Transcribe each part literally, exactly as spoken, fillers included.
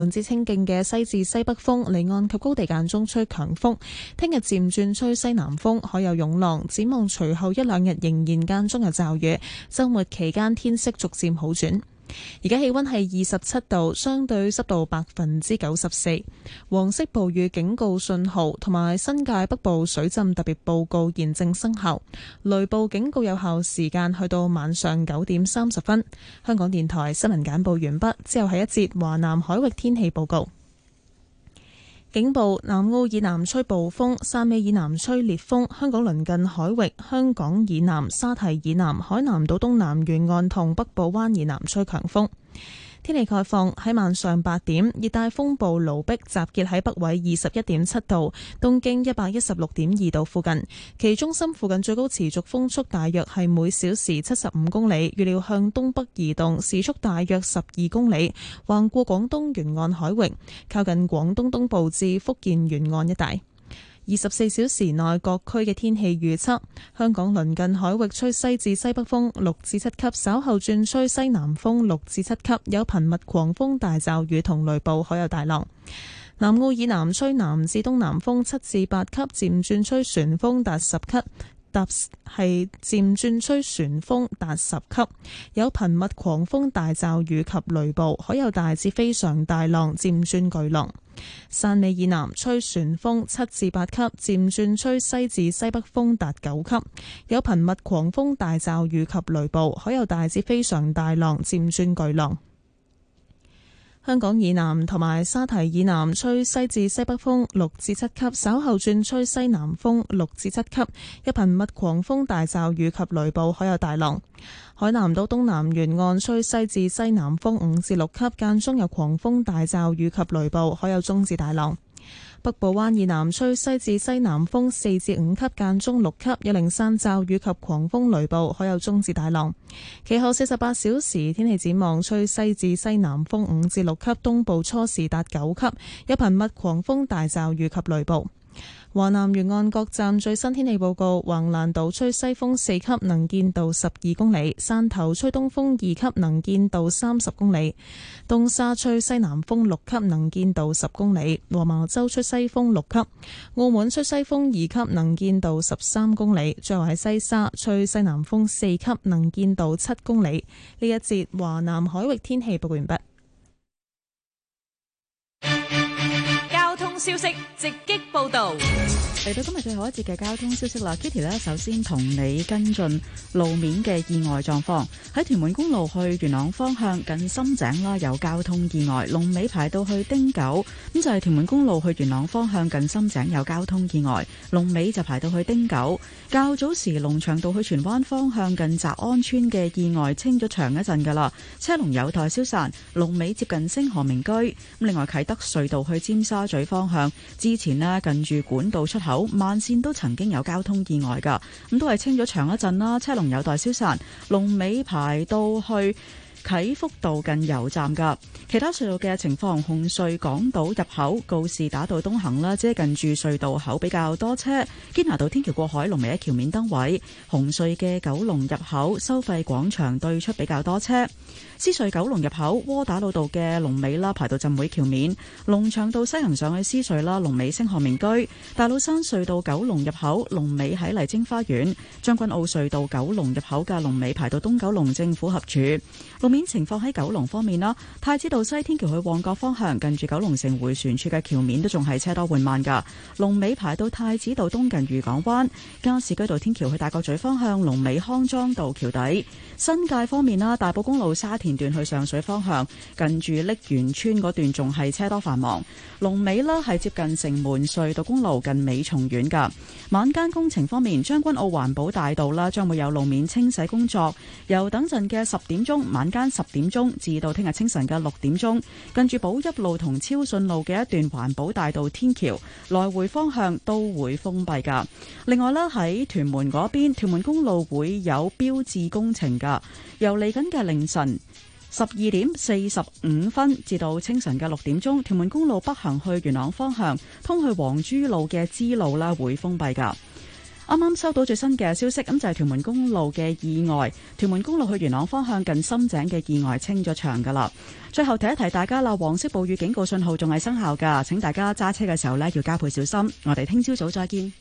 至清勁嘅西至西北風，離岸及高地間中吹強風。聽日漸轉吹西南風，海有湧浪。展望隨後一兩日仍然間中有驟雨，週末期間天色逐漸好轉。而家氣溫係二十七度，相對濕度百分之九十四。黃色暴雨警告信號同埋新界北部水浸特別報告現正生效，雷暴警告有效時間去到晚上九點三十分。香港電台新聞簡報完畢，之後係一節華南海域天氣報告。警報：南澳以南吹暴風，汕尾以南吹烈風。香港鄰近海域、香港以南、沙堤以南、海南島東南沿岸同北部灣以南吹強風。天氣概況：喺晚上八點，熱帶風暴盧碧集結喺北緯二十一點七度、東經一百一十六點二度附近，其中心附近最高持續風速大約係每小時七十五公里，預料向東北移動，時速大約十二公里，橫過廣東沿岸海域，靠近廣東東部至福建沿岸一帶。二十四小時內各區嘅天氣預測：香港鄰近海域吹西至西北風六至七級，稍後轉吹西南風六至七級，有頻密狂風大驟雨同雷暴，海有大浪。南澳以南吹南至東南風七至八級，漸轉吹旋風達十級。搭係漸轉吹旋風達十級，有頻密狂風大驟雨及雷暴，海有大至非常大浪，漸轉巨浪。汕尾以南吹旋風七至八級，漸轉吹西至西北風達九級，有頻密狂風大驟雨及雷暴，海有大至非常大浪，漸轉巨浪。香港以南同埋沙堤以南吹西至西北風六至七級，稍後轉吹西南風六至七級，有頻密狂風大驟雨及雷暴，海有大浪。海南島東南沿岸吹西至西南風五至六級，間中有狂風大驟雨及雷暴，海有中至大浪。北部灣以南吹西至西南風四至五級，間中六級，有零散驟雨及狂風雷暴，海有中至大浪。其後四十八小時天氣展望，吹西至西南風五至六級，東部初時達九級，有頻密狂風大驟雨及雷暴。華南沿岸各站最新天氣報告：橫瀾島吹西風四級，能見度十二公里；汕頭吹東風二級，能見度三十公里；東沙吹西南風六級，能見度十公里；黃茅洲吹西風六級；澳門吹西風二級，能見度十三公里；最後喺西沙吹西南風四級，能見度七公里。呢一節華南海域天氣報告完畢。 消息直擊報道， 嚟到今日最後一節嘅交通消息啦。Kitty 呢，首先同你跟進路面嘅意外狀況。喺屯門公路去元朗方向近深井啦，有交通意外，龍尾排到去汀九。咁就係屯門公路去元朗方向近深井有交通意外，龍尾就排到去汀九。較早時龍翔道去荃灣方向近澤安村嘅意外清咗長一陣噶啦，車龍有待消散，龍尾接近星河名居。咁另外啟德隧道去尖沙咀方向之前呢，近住管道出口慢線都曾經有交通意外噶，咁都係清咗長一陣啦，車龍有待消散，龍尾排到去啟福道近油站噶。其他隧道嘅情況，紅隧港島入口告士打道東行啦，即係近住隧道口比較多車；堅拿道天橋過海龍尾喺橋面燈位，紅隧嘅九龍入口收費廣場對出比較多車。獅隧九龍入口窩打老道嘅龍尾啦，排到浸會橋面；龍翔道西行上去獅隧啦，龍尾星河名居；大老山隧道九龍入口龍尾喺麗晶花園；將軍澳隧道九龍入口嘅龍尾排到東九龍政府合署。路面情況喺九龍方面啦，太子道西天橋去旺角方向，近住九龍城迴旋處嘅橋面都仲係車多緩慢噶，龍尾排到太子道東近漁港灣；加士居道天橋去大角咀方向，龍尾康莊道橋底。新界方面啦，大埔公路沙田段去上水方向，近住瀝源村嗰段仲係車多繁忙，龍尾啦係接近城門隧道公路近美松苑噶。晚間工程方面，將軍澳環保大道啦將會有路面清洗工作，由等陣嘅十點鐘晚間十點鐘至到聽日清晨嘅六點鐘，近住寶邑路同超順路嘅一段環保大道天橋來回方向都會封閉噶。另外啦，喺屯門嗰邊，屯門公路會有標誌工程噶。由嚟緊嘅凌晨十二點四十五分至到清晨嘅六點鐘，屯門公路北行去元朗方向，通去黃珠路嘅支路啦會封閉噶。 啱啱收到最新嘅消息，咁就係屯門公路嘅意外，屯門公路去元朗方向近深井嘅意外清咗場噶啦。最後提一提大家啦，黃色暴雨警告信號仲係生效噶，請大家揸車嘅時候呢要加倍小心。我哋聽朝早再見。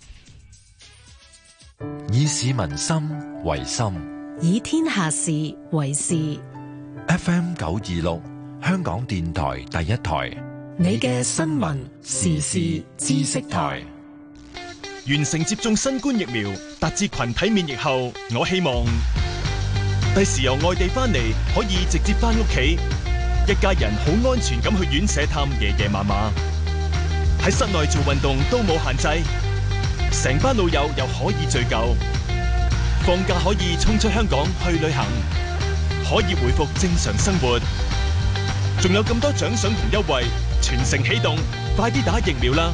以市民心為心， 以天下事為事。 F M 九二六，香港電台第一台， 你嘅新聞時事知識台。 完成接種新冠疫苗，達至群體免疫後，我希望第時由外地翻嚟可以直接翻屋企，一家人好安全咁去院舍探爺爺嫲嫲，喺室內做運動都冇限制，成班老友又可以聚舊，放假可以衝出香港去旅行，可以回復正常生活，仲有咁多獎賞同優惠，全城起動，快啲打疫苗啦！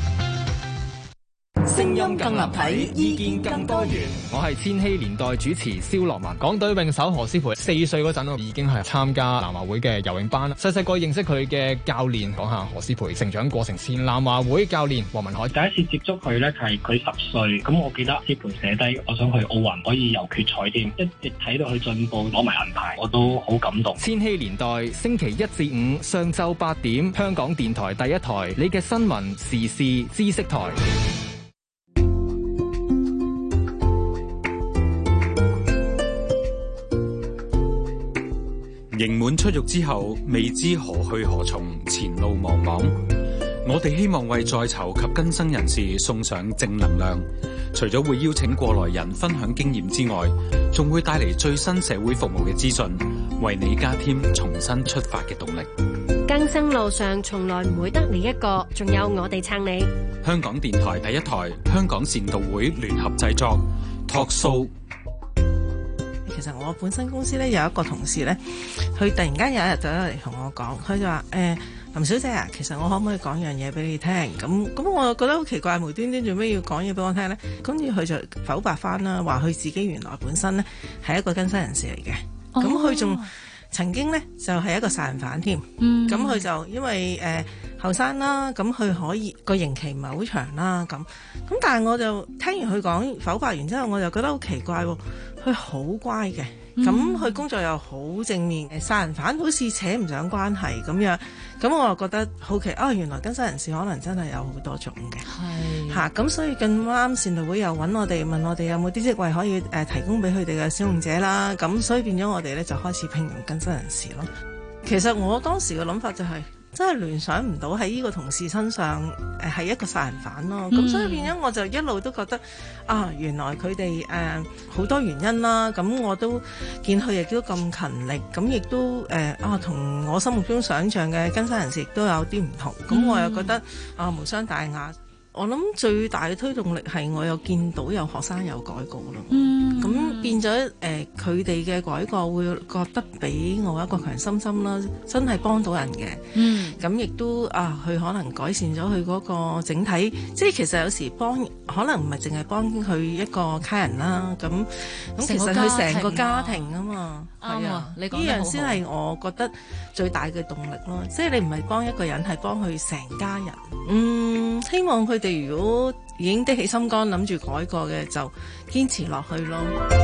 聲音更立體，意見更多元。 我係千禧年代主持蕭樂文。港隊泳手何詩蓓四歲嗰陣已經係參加南華會嘅游泳班啦。細細個認識佢嘅教練，講下何詩蓓成長過程。前南華會教練黃文海， 第一次接觸佢咧係佢十歲，咁我記得詩蓓寫低我想去奧運可以游決賽添，一直睇到佢進步攞埋銀牌，我都好感動。 千禧年代星期一至五上晝八點，香港電台第一台，你嘅新聞時事知識台。 刑滿出獄之後，未知何去何從，前路茫茫。我哋希望為在囚及更生人士送上正能量，除咗會邀請過來人分享經驗之外，仲會帶嚟最新社會服務嘅資訊，為你加添重新出發嘅動力。 更生路上從來唔會得你一個，仲有我哋撐你。 香港電台第一台，香港善導會聯合製作 Talk Show。 其實我本身公司咧有一個同事咧，佢突然間有一日就嚟同我講，佢就話誒、欸、林小姐啊，其實我可唔可以講樣嘢俾你聽？咁咁我就覺得好奇怪，無端端做咩要講嘢俾我聽咧？跟住佢就否白翻啦，話佢自己原來本身咧係一個更生人士嚟嘅，咁佢仲曾經咧就係、是、一個殺人犯添，咁、嗯、佢就因為誒後生啦，咁、呃、佢可以個刑期唔係好長啦，咁咁但係我就聽完佢講否白完之後，我就覺得好奇怪喎。佢好乖嘅，咁佢工作又好正面，誒殺人犯好似扯唔上關係咁樣，咁我又覺得好奇啊！原來更生人士可能真係有好多種嘅，係嚇咁，所以咁啱善導會又揾我哋問我哋有冇啲職位可以誒、呃、提供俾佢哋嘅使用者啦，咁所以變咗我哋咧就開始聘用更生人士咯。其實我當時嘅諗法就係、是。真係聯想唔到喺呢個同事身上誒係一個殺人犯咯，咁、嗯、所以變咗我就一路都覺得啊，原來佢哋誒好多原因啦，咁我都見佢亦都咁勤力，咁亦都誒、呃、啊同我心目中想象嘅更生人士亦都有啲唔同，咁、嗯、我又覺得啊無傷大雅。我諗最大嘅推動力係我有見到有學生有改過咯，咁、嗯、變咗誒佢哋嘅改過會覺得俾我一個強心針啦，真係幫到人嘅。咁亦、嗯、都啊，佢可能改善咗佢嗰個整體，即係其實有時幫可能唔係淨係幫佢一個家人啦，咁咁其實佢成個家庭啊嘛，係啊，呢樣先係我覺得最大嘅動力咯，即係你唔係幫一個人，係幫佢成家人。嗯，希望佢哋如果已經的起心肝諗住改過嘅，就堅持落去咯。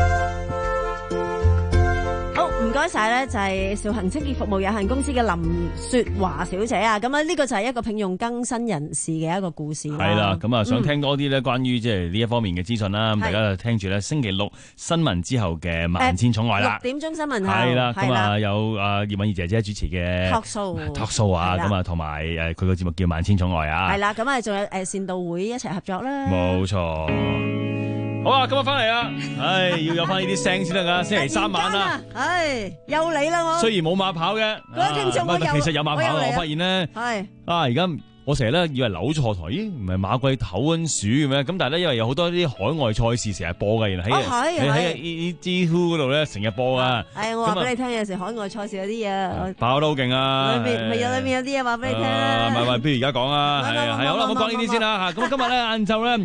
好，唔該晒咧，就係兆恒清潔服務有限公司嘅林雪華小姐啊。咁啊，呢個就係一個聘用更新人士嘅一個故事。 係啦，咁啊，想聽多啲咧關於即係呢一方面嘅資訊啦。咁、嗯、大家就聽住咧星期六新聞之後嘅萬千寵愛啦。六點鐘新聞係啦，咁啊有啊葉敏儀姐姐主持嘅 Talk Show Talk Show 啊，咁啊同埋誒佢個節目叫萬千寵愛啊。係啦，咁啊仲有誒善導會一齊合作啦。冇錯。好啊，今日翻嚟啊，唉，要有翻呢啲聲先得噶，星期三晚啦，唉，又嚟啦我。雖然冇馬跑嘅，各位聽眾我有，其實有馬跑，我發現咧，係啊，而家我成日咧以為扭錯台，咦，唔係馬季唞溫暑嘅咩？咁但係咧，因為有好多啲海外賽事成日播嘅，原來喺喺喺 G Two 嗰度咧成日播啊。係我話俾你聽，有時海外賽事有啲嘢跑得好勁啊，裏邊咪有裏邊有啲嘢話俾你聽啊。唔係唔係，不如而家講啊，係係好啦，唔好講呢啲先啦吓。咁今日咧晏晝咧。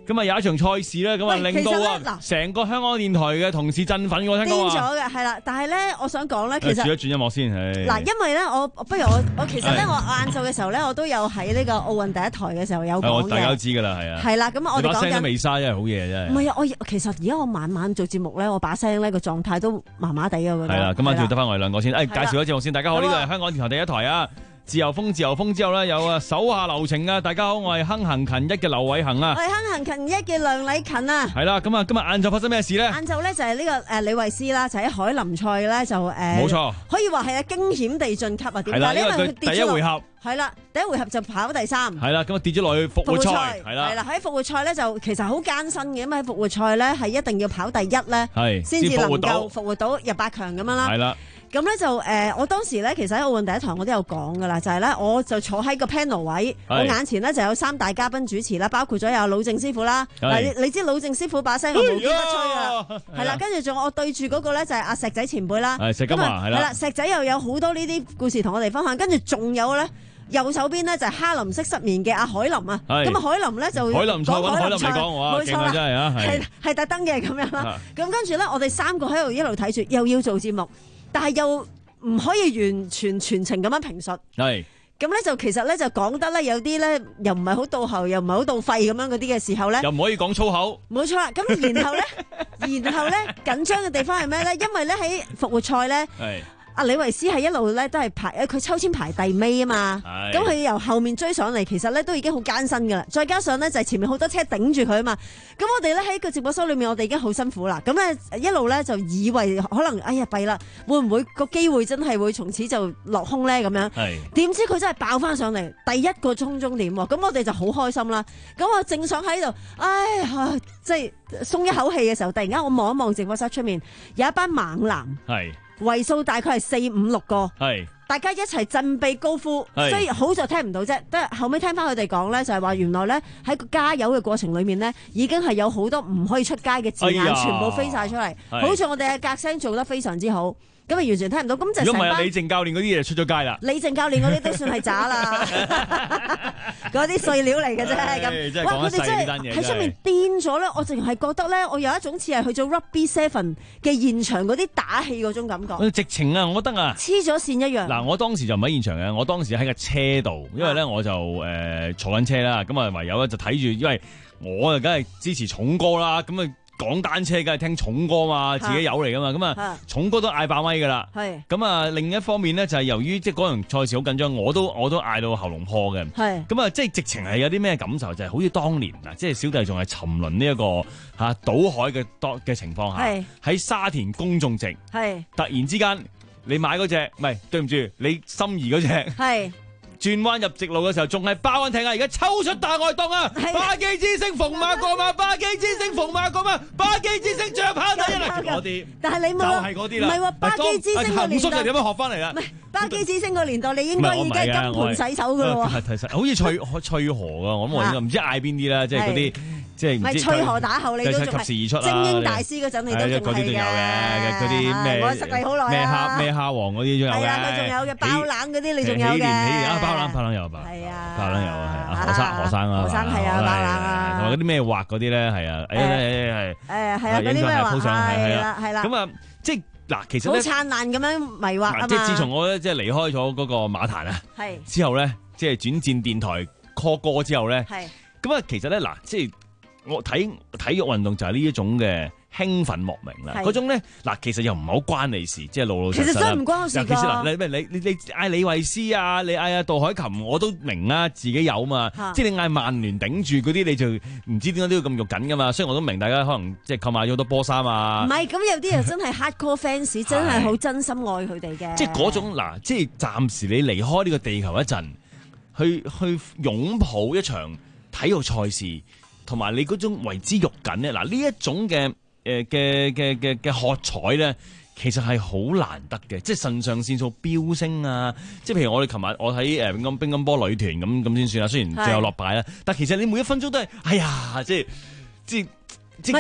咁啊有一場賽事咧，咁啊令到啊成個香港電台嘅同事振奮喎，聽講癲咗嘅係啦，但係咧，我想講咧，其實轉一轉音樂先， 嗱，因為咧，我不如我我其實咧，我晏晝嘅時候咧，我都有喺呢個奧運第一台嘅時候有講嘅， 大家都知㗎啦，係啊， 係啦，咁我哋講緊把聲都未沙，真係好嘢真係。 唔係啊，我其實而家我晚晚做節目咧，我把聲咧個狀態都麻麻地嘅，我覺得。 係啦，今晚仲要得翻我哋兩個先，誒介紹咗節目先，大家好，呢度係香港電台第一台啊。自由風，自由風之後咧有啊手下留情啊！大家好，我係亨行勤一嘅劉偉恒啊， 我係亨行勤一嘅梁禮勤啊。 係啦，咁啊今日晏晝發生咩事咧？ 晏晝咧就係呢個誒李慧詩啦，就喺海林賽咧就誒， 冇錯， 可以話係啊驚險地晉級啊！點解？ 因為佢第一回合係啦，第一回合就跑第三。 係啦，咁啊跌咗落去復活賽，係啦， 係啦，喺復活賽咧就其實好艱辛嘅，因為喺復活賽咧係一定要跑第一咧， 係先至能夠復活到入八強咁樣啦。 係啦。 咁咧就誒、呃，我當時咧其實喺奧運第一台我都有講噶啦，就係、是、咧我就坐喺個 panel 位，我眼前咧就有三大嘉賓主持啦，包括咗有魯正師傅啦。嗱，你你知魯正師傅把聲我無堅不摧噶啦，係啦，跟住仲我對住嗰個咧就係阿石仔前輩啦， 石金華係啦， 石仔又有好多呢啲故事同我哋分享，跟住仲有咧。右手邊咧就係哈林式失眠嘅阿海林啊，咁啊海林咧就海林賽揾海林嚟講，哇，勁啊真係啊， 係係特登嘅咁樣啦。咁跟住咧，我哋三個喺度一路睇住，又要做節目，但係又唔可以完全全程咁樣評述。係咁咧，就其實咧就講得咧有啲咧又唔係好到喉，又唔係好到肺咁樣嗰啲嘅時候咧， 又唔可以講粗口。 冇錯啦。咁然後咧，然後咧緊張嘅地方係咩咧？因為咧喺復活賽咧。阿李維斯係一路咧都係排，佢抽籤排第尾啊嘛，咁佢由後面追上嚟，其實咧都已經好艱辛噶啦。再加上咧就係前面好多車頂住佢啊嘛，咁我哋咧喺個直播室裏面，我哋已經好辛苦啦。咁咧一路咧就以為可能哎呀弊啦，會唔會個機會真係會從此就落空咧咁樣？點知佢真係爆翻上嚟，第一個衝終點喎，咁我哋就好開心啦。咁我正想喺度，唉呀，即係鬆一口氣嘅時候，突然間我望一望直播室出面有一班猛男。係。為數大概係四五六個，係大家一齊振臂高呼，所以好在聽唔到啫。得後尾聽翻佢哋講咧，就係話原來咧喺個加油嘅過程裏面咧，已經係有好多唔可以出街嘅字眼，哎、全部飛晒出嚟。好似我哋嘅隔聲做得非常之好。咁啊，完全聽唔到，咁就成班。如果唔係李靜教練嗰啲嘢出咗街啦。李靜教練嗰啲都算係渣啦，嗰啲碎料嚟嘅啫。咁，哇！佢哋真係喺出面癲咗咧，我淨係覺得咧，我有一種似係去做 Rugby Seven 嘅現場嗰啲打氣嗰種感覺。直情啊，我覺得啊，黐咗線一樣。嗱，我當時就唔喺現場嘅，我當時喺個車度，因為咧我就誒、呃、坐緊車啦，咁啊唯有咧就睇住，因為我啊梗係支持重哥啦，咁啊。講單車梗係聽重歌嘛，自己友嚟噶嘛，咁啊重歌都嗌爆咪噶啦。係咁啊，另一方面咧就係由於即係嗰場賽事好緊張，我都我都嗌到喉嚨破嘅。係咁啊，即係直情係有啲咩感受，就係、是、好似當年啊，即係小弟仲係沉淪呢一個吓倒海嘅多嘅情況下，喺沙田公眾席，係突然之間你買嗰隻，唔係對唔住，你心儀嗰隻係。轉彎入直路嘅時候仲係爆緊艇啊！而家抽出大外檔啊！巴基之星逢馬過嘛，巴基之星逢馬過嘛，巴基之星着跑第一嚟嗰啲，但係你冇就係嗰啲啦，唔係喎，巴基之星個年代點樣學翻嚟啦？唔係巴基之星個年代，你應該已經係金盆洗手噶咯喎，好似翠翠河噶，我諗我唔知嗌邊啲啦，即係嗰啲。即係唔係翠河打後你都仲係及時而出精英大師嗰陣你都仲係嘅，嗰啲咩我實力好耐咩蝦咩蝦王嗰啲仲有嘅，係啊佢仲有嘅爆冷嗰啲你仲有嘅，啊爆冷爆冷有吧，係啊爆冷有啊係啊何生何生啊何生係啊爆冷啊，同埋嗰啲咩畫嗰啲咧係啊誒誒係誒係啊嗰啲咩畫係啦係啦，咁啊即係嗱其實好燦爛咁樣迷惑啊嘛，即係自從我咧即係離開咗嗰個馬壇啊，係之後咧即係轉戰電台 call 歌之後咧，係咁啊其實咧嗱即係。我睇體育運動就係呢一種嘅興奮莫名啦，嗰種咧嗱，其實又唔係好關你事，即係老老實實。其實真係唔關我事㗎。其實嗱，你咩你你你嗌李慧詩啊，你嗌阿杜海琴，我都明啊，自己有嘛。即係你嗌曼聯頂住嗰啲，你就唔知點解都要咁肉緊㗎嘛。雖然我都明大家可能即係購買咗好多波衫啊。唔係，咁有啲人真係 hardcore fans，真係好真心愛佢哋嘅。即係嗰種嗱，即係暫時你離開呢個地球一陣，去去擁抱一場體育賽事。同埋你嗰種為之肉緊咧，嗱呢一種嘅誒嘅嘅嘅嘅喝彩咧，其實係好難得嘅，即係腎上腺素飆升啊！即係譬如我哋琴日我喺誒乒乓乒乓波女團咁咁先算啦，雖然最後落敗啦，但其實你每一分鐘都係，哎呀，即係即係即係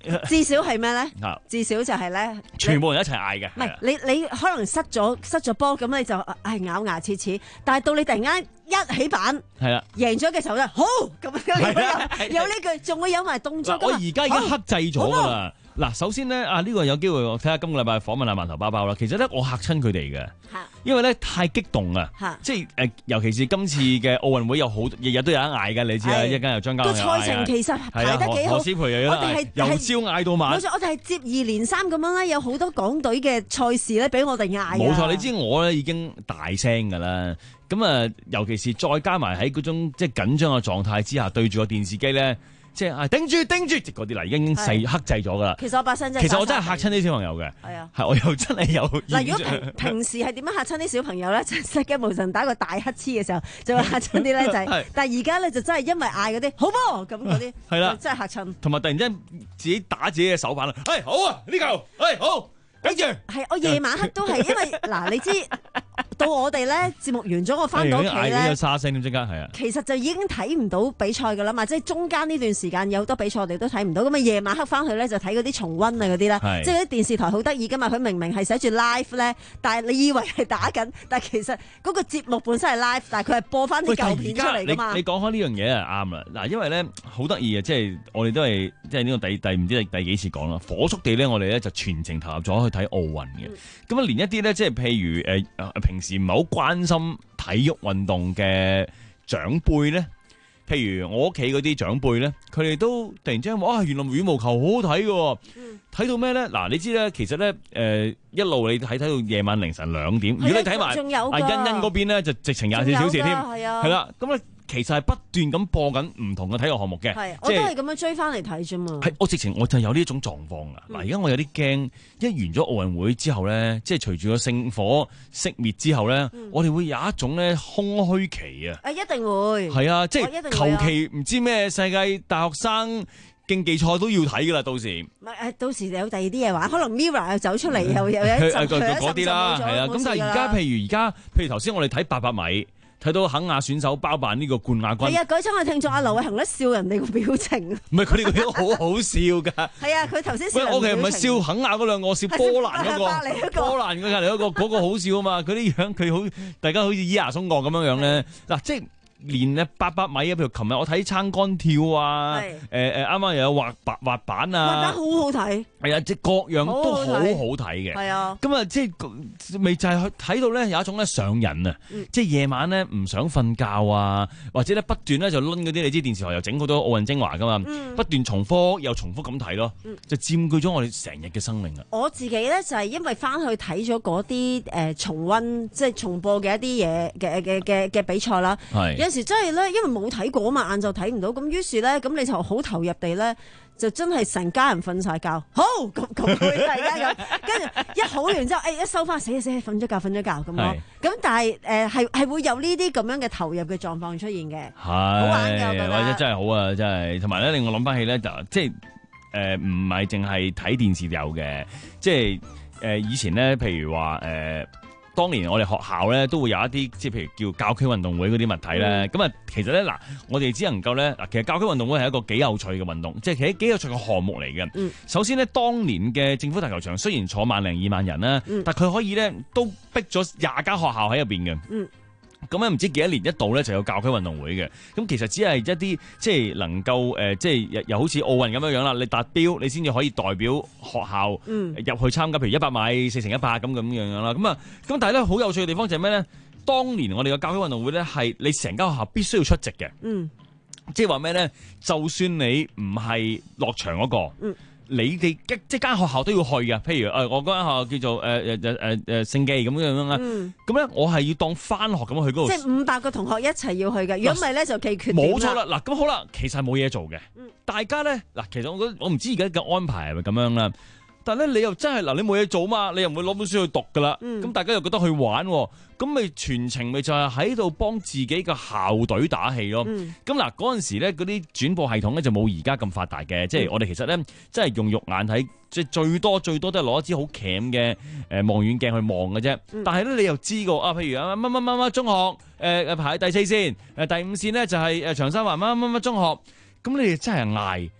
至少係咩咧？至少就係咧， 全部人一齊嗌嘅。 唔係你你可能失咗失咗波，咁你就唉咬牙切齒。但係到你突然間一起板， 係啦， 贏咗嘅時候咧，好咁有呢句，仲會有埋動作。 我而家已經克制咗㗎啦。嗱，首先咧啊，呢個有機會我睇下今個禮拜訪問下饅頭包包啦。其實咧，我嚇親佢哋嘅，因為咧太激動啊，即係誒，尤其是今次嘅奧運會有好日日都有得嗌嘅，你知啦，一間又張家朗又嗌啊。個賽程其實排得幾好，何詩蓓又有得嗌，由朝嗌到晚。冇錯，我哋係接二連三咁樣咧，有好多港隊嘅賽事咧，俾我哋嗌。冇錯，你知我咧已經大聲㗎啦。咁啊，尤其是再加埋喺嗰種即係緊張嘅狀態之下，對住個電視機咧。即係啊，頂住頂住，嗰啲嗱已經細克制咗噶啦。其實我把聲真係，其實我真係嚇親啲小朋友嘅。係啊，係我又真係有。嗱，如果平平時係點樣嚇親啲小朋友咧？就失驚無神打個大乞嗤嘅時候，就會嚇親啲咧仔。但係而家咧就真係因為嗌嗰啲好波咁嗰啲，係啦，真係嚇親。同埋突然之間自己打自己嘅手板啦，係好啊呢球，係好頂住。係我夜晚黑都係因為嗱，你知。到我哋咧節目完咗，我翻到屋企咧，沙聲咁即刻係啊。其實就已經睇唔到比賽噶啦嘛，即係中間呢段時間有好多比賽我哋都睇唔到，咁啊夜晚黑翻去咧就睇嗰啲重溫啊嗰啲啦。即係啲電視台好得意噶嘛，佢明明係寫住 live 咧，但係你以為係打緊，但係其實嗰個節目本身係 live，但係佢係播翻啲舊片出嚟噶嘛。你講開呢樣嘢啊啱啦，嗱，因為咧好得意啊，即係我哋都係即係呢個第第唔知第第幾次講啦，火速地咧我哋咧就全程投入咗去睇奧運嘅，咁啊連一啲咧即係譬如誒、呃、平時唔係好關心體育運動嘅長輩咧，譬如我屋企嗰啲長輩咧，佢哋都突然之間哇，原來羽毛球好好睇嘅，睇、嗯、到咩咧？嗱，你知咧，其實咧，誒、呃，一路你睇睇到夜晚凌晨兩點，如果你睇埋阿欣欣嗰邊咧，就直情廿四小時添，係啦，咁咧。其實係不斷咁播緊唔同嘅體育項目嘅，我都係咁樣追翻嚟睇啫嘛。係我直情我就有呢一種狀況啊！嗱、嗯，而家我有啲驚，一完咗奧運會之後咧，即係隨住個聖火熄滅之後咧，嗯、我哋會有一種咧空虛期啊！誒，一定會係啊！即係求其唔知咩世界大學生競技賽都要睇噶啦，到時唔係誒，到時有第二啲嘢玩，可能 Mirror 又走出嚟，又有一陣嗰啲啦，係啊！咁但係而家譬如而家，譬如頭先我哋睇八百米。睇到肯亞選手包辦呢個冠亞軍，係啊！嗰陣我聽咗阿劉偉恒咧笑人哋個表情，唔係佢哋個樣好好笑噶。係啊，佢頭先笑人哋表情。喂，我其實唔係笑肯亞嗰兩個，我笑波蘭嗰個，波蘭嗰隔離嗰個嗰個好笑啊嘛！佢啲樣佢好，大家好似咿牙鬆角咁樣樣咧。嗱，即係。連咧八百米啊，譬如琴日我睇撐桿跳啊，誒誒啱啱又有滑滑滑板啊，滑板好好睇，係啊，即係各樣都好好睇嘅，係啊，咁啊即係咪就係去睇到咧有一種咧上癮啊，嗯、即係夜晚咧唔想瞓覺啊，或者咧不斷咧就攆嗰啲你知電視台又整好多奧運精華噶嘛，嗯、不斷重複又重複咁睇咯，嗯、就佔據咗我哋成日嘅生命啊！我自己咧就係因為翻去睇咗嗰啲誒重溫即係重播嘅一啲嘢嘅嘅嘅嘅比賽啦，係。有時真係咧，因為冇睇過嘛，晏晝睇唔到，咁於是咧，咁你就好投入地咧，就真係成家人瞓晒覺，好咁咁會大家咁，跟住一好完之後，誒、哎、一收翻，死死瞓咗覺，瞓咗覺咁咯，咁但係誒係係會有呢啲咁樣嘅投入嘅狀況出現嘅，係好玩嘅，我覺得，或者真係好啊，真係，同埋咧令我諗翻起咧，就即係誒唔係淨係睇電視有嘅，即係誒、呃、以前咧，譬如話誒。呃當年我哋學校咧都會有一啲即係譬如叫郊區運動會嗰啲物體咧，咁啊、嗯、其實咧嗱，我哋只能夠咧嗱，其實郊區運動會係一個幾有趣嘅運動，即係其實幾有趣嘅項目嚟嘅。嗯、首先咧，當年嘅政府大球場雖然坐萬零二萬人啦，嗯、但佢可以咧都逼咗廿間學校喺入邊嘅。嗯咁咧唔知幾多年一度咧就有郊區運動會嘅，咁其實只係一啲即係能夠誒、呃，即係又好似奧運咁樣樣啦，你達標你先至可以代表學校入去參加，譬如一百米四乘一百咁咁樣樣啦。咁啊，咁但係咧好有趣嘅地方就係咩咧？當年我哋嘅郊區運動會咧係你成間學校必須要出席嘅，嗯，即係話咩咧？就算你唔係落場嗰個，嗯。你哋即係間學校都要去嘅，譬如誒、呃、我間學校叫做誒誒誒誒誒聖記咁樣樣啦，咁咧、嗯、我係要當翻學咁去嗰度，即係五百個同學一齊要去嘅，如果唔係咧就記缺點。冇錯啦，嗱咁好啦，其實係冇嘢做嘅，嗯、大家咧嗱，其實我覺得我唔知而家嘅安排係咪咁樣啦。但係咧，你又真係嗱，你冇嘢做嘛，你又唔會攞本書去讀噶啦。咁、嗯、大家又覺得去玩，咁咪全程咪就係喺度幫自己嘅校隊打氣咯。咁嗱、嗯，嗰陣時咧，嗰啲轉播系統咧就冇而家咁發達嘅，即係、嗯、我哋其實咧，真係用肉眼睇，即係最多最多都係攞一支好鉗嘅誒望遠鏡去望嘅啫。嗯、但係咧，你又知個啊，譬如啊乜乜乜乜中學誒誒、呃、排喺第四線，誒第五線咧就係誒長沙灣乜乜乜中學，咁你哋真係嗌。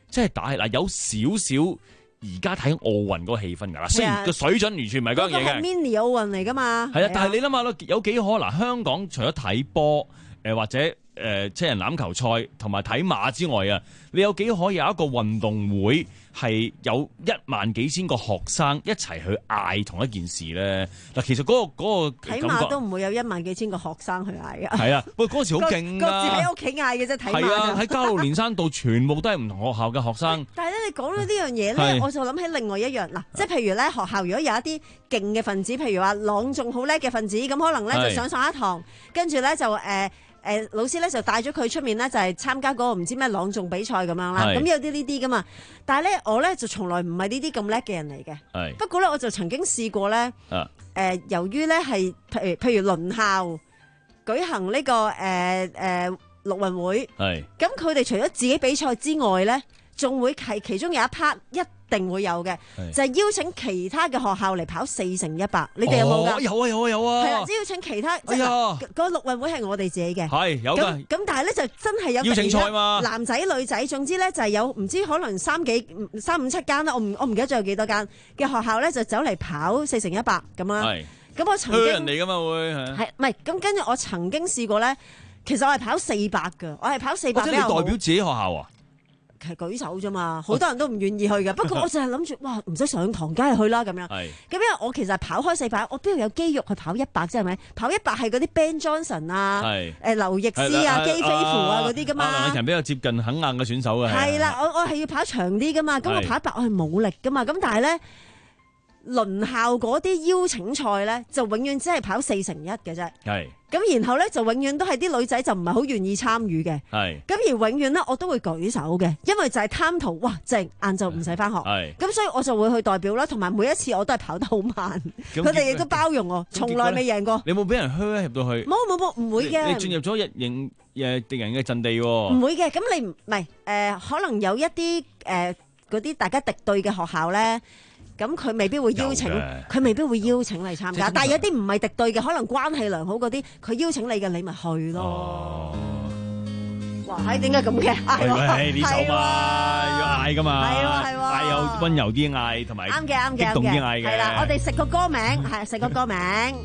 即係打嗱有少少而家睇奧運嗰個氣氛㗎啦。雖然個水準完全唔係嗰樣嘢嘅。嗰個係 mini 奧運嚟㗎嘛。 係啊，但係你諗下咯，有幾可嗱？香港除咗睇波誒或者誒七人欖球賽同埋睇馬之外啊，你有幾可以有一個運動會係有一萬幾千個學生一齊去嗌同一件事咧？嗱，其實嗰、嗰個嗰、嗰個睇馬都唔會有一萬幾千個學生去嗌㗎。 係啊，喂，嗰時好勁㗎， 各自喺屋企嗌嘅啫，睇馬。 係啊，喺加路連山道全部都係唔同學校嘅學生。 但係咧，你講到呢樣嘢咧，我就諗起另外一樣嗱，即係譬如咧，學校如果有一啲勁嘅分子，譬如話朗誦好叻嘅分子，咁可能咧就上上一堂，跟住咧就誒。呃誒、呃、老師咧就帶咗佢出面咧就係、是、參加嗰個唔知咩朗誦比賽咁樣啦，咁有啲呢啲噶嘛。但係咧我咧就從來唔係呢啲咁叻嘅人嚟嘅。不過咧我就曾經試過咧，誒、啊呃、由於咧係譬如譬如輪校舉行呢、這個誒誒陸運會，咁佢哋除咗自己比賽之外咧，仲會係其中有一 part 一定會有嘅，就係、是、邀請其他嘅學校嚟跑四乘一百。你哋有冇㗎、哦？有啊有啊有啊！係啦，即係邀請其他，哎、即係個陸運會係我哋自己嘅，係有㗎。咁但係咧就真係有邀請賽嘛，男仔女仔，總之咧就係有唔知可能三幾三五七間啦，我唔我唔記得咗有幾多間嘅學校咧就走嚟跑四乘一百咁啦。係。咁我曾經人哋㗎嘛會係唔係？咁跟住我曾經試過咧，其實我係跑四百㗎，我係跑四百。即係你代表自己學校啊？係舉手啫嘛，好多人都唔願意去嘅。不過我就係諗住，哇，唔使上堂，梗係去啦咁樣。咁因為我其實係跑開四百，我邊度有肌肉去跑一百啫？係咪？跑一百係嗰啲 Ben Johnson 啊，誒劉易斯啊、姬飛符啊嗰啲噶嘛。梁禮勤比較接近肯硬嘅選手嘅。係啦，我我係要跑長啲噶嘛。咁我跑一百我係冇力噶嘛。咁但係咧，輪校嗰啲邀請賽咧，就永遠只係跑四乘一嘅啫。係。咁然後咧就永遠都係啲女仔就唔係好願意參與嘅。係。咁而永遠咧我都會舉手嘅，因為就係貪圖哇正晏晝唔使翻學。係。咁所以我就會去代表啦，同埋每一次我都係跑得好慢，佢哋亦都包容我，從來未贏過。你有冇俾人噓入到去？冇冇冇，唔會嘅。你進入咗日營誒敵人嘅陣地喎。唔會嘅，咁你唔係誒，可能有一啲誒嗰啲大家敵對嘅學校咧。咁佢未必會邀請，佢未必會邀請你參加。但係有啲唔係敵對嘅，可能關係良好嗰啲，佢邀請你嘅，你咪去咯。哦、哇！係點解咁嘅？嗌喎，呢首嘛，要嗌噶嘛，係喎係喎，嗌有溫柔啲嗌，同埋啱嘅啱嘅，激動啲嗌嘅。係啦，我哋食個歌名，係食個歌名。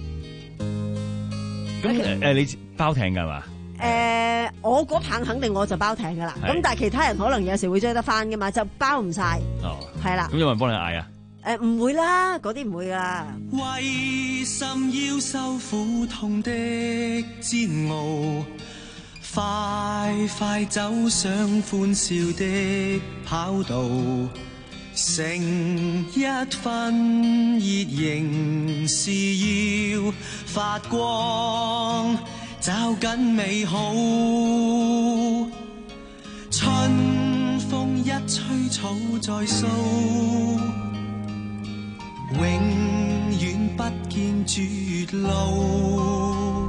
咁誒誒，你包艇㗎嘛？誒、呃，我嗰棒肯定我就包艇㗎啦。咁但係其他人可能有時會追得翻㗎嘛，就包唔晒。哦，係啦。咁有冇人幫你嗌啊？誒，唔、呃、會啦，嗰啲唔會噶。為甚要受苦痛的煎熬？快快走上歡笑的跑道，成一分熱仍是要發光，找緊美好。春風一吹草再蘇，永遠不見絕路，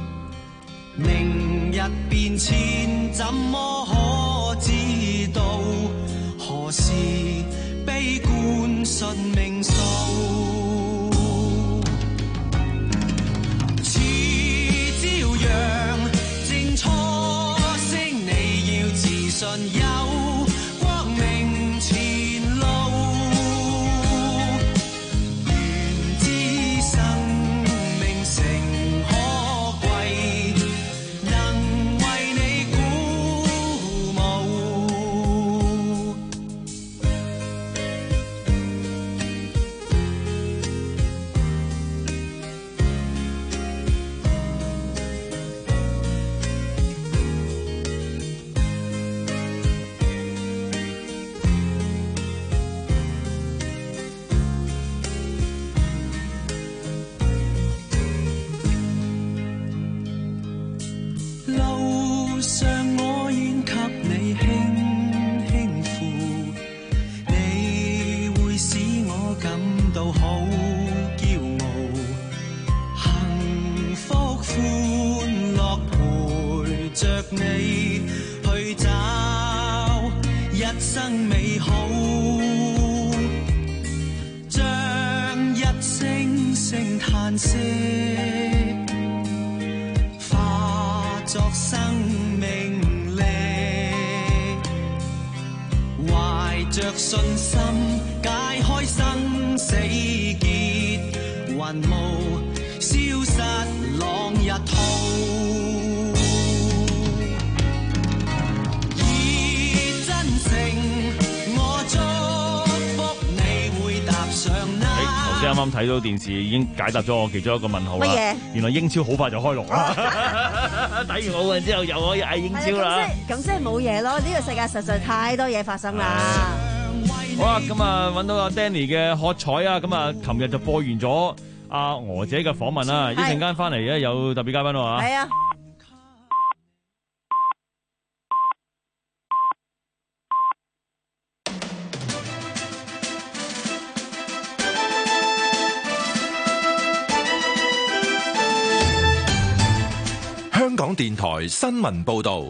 明日變遷怎麼可知道？何時悲觀信命數？似朝陽正初升，你要自信有光明前路。化作生命力。 着信心，解開生死結，雲霧消失朗日浩，以真誠我祝福你會踏上那。 頭先啱啱睇到電視已經解答咗我其中一個問號啦。 乜嘢？ 原來英超好快就開鑼啦！睇完奧運之後又可以嗌英超啦。 咁即係冇嘢咯，呢、這個世界實在太多嘢發生啦。 好啦，咁啊揾到阿 Danny 嘅喝彩啊！咁啊，琴日就播完咗阿娥姐嘅訪問啦，一陣間翻嚟咧有特別嘉賓喎。 係啊。 香港電台新聞報道。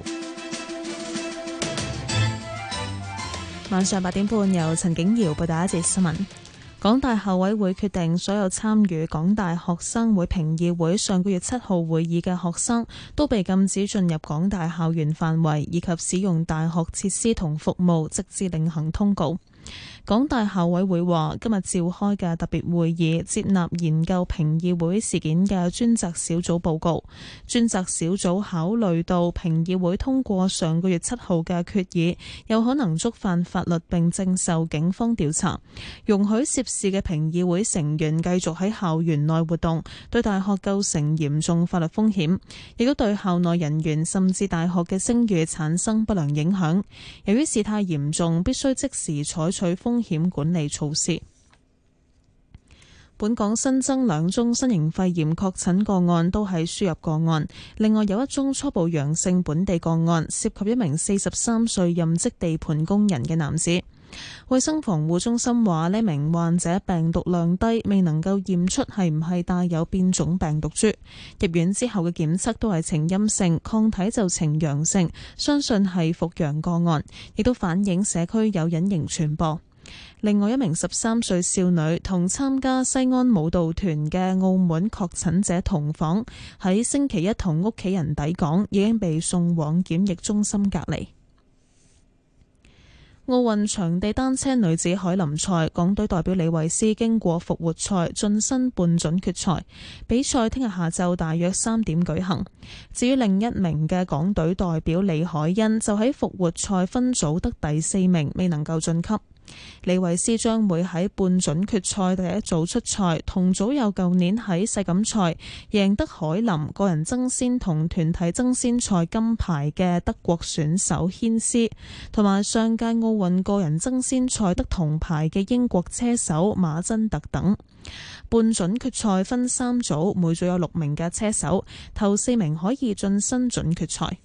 晚上八點半，由陳景瑤報道一節新聞。港大校委會決定，所有參與港大學生會評議會上個月七號會議嘅學生，都被禁止進入港大校園範圍，以及使用大學設施同服務，直至另行通告。港大校委會話，今日召開嘅特別會議接納研究評議會事件嘅專責小組報告。專責小組考慮到評議會通過上個月七號嘅決議有可能觸犯法律並正受警方調查，容許涉事嘅評議會成員繼續喺校園內活動，對大學構成嚴重法律風險，亦都對校內人員甚至大學嘅聲譽產生不良影響。由於事態嚴重，必須即時採取風險管理措施。本港新增兩宗新型肺炎確診個案，都係輸入個案。另外有一宗初步陽性本地個案，涉及一名四十三歲任職地盤工人嘅男子。衛生防護中心話，呢名患者病毒量低，未能夠驗出係唔係帶有變種病毒株。入院之後嘅檢測都係呈陰性，抗體就呈陽性，相信係復陽個案，亦都反映社區有隱形傳播。另外一名十三歲少女同參加西安舞蹈團嘅澳門確診者同房，喺星期一同屋企人抵港，已經被送往檢疫中心隔離。奧運場地單車女子凱林賽，港隊代表李慧詩經過復活賽晉身半準決賽，比賽聽日下晝大約三點舉行。至於另一名嘅港隊代表李海欣就喺復活賽分組得第四名，未能夠晉級。李慧詩將會喺半準決賽第一組出賽，同組有舊年喺世錦賽贏得凱林個人爭先同團體爭先賽金牌嘅德國選手軒斯，同埋上屆奧運個人爭先賽得銅牌嘅英國車手馬珍特等。半準決賽分三組，每組有六名嘅車手，頭四名可以晉身準決賽。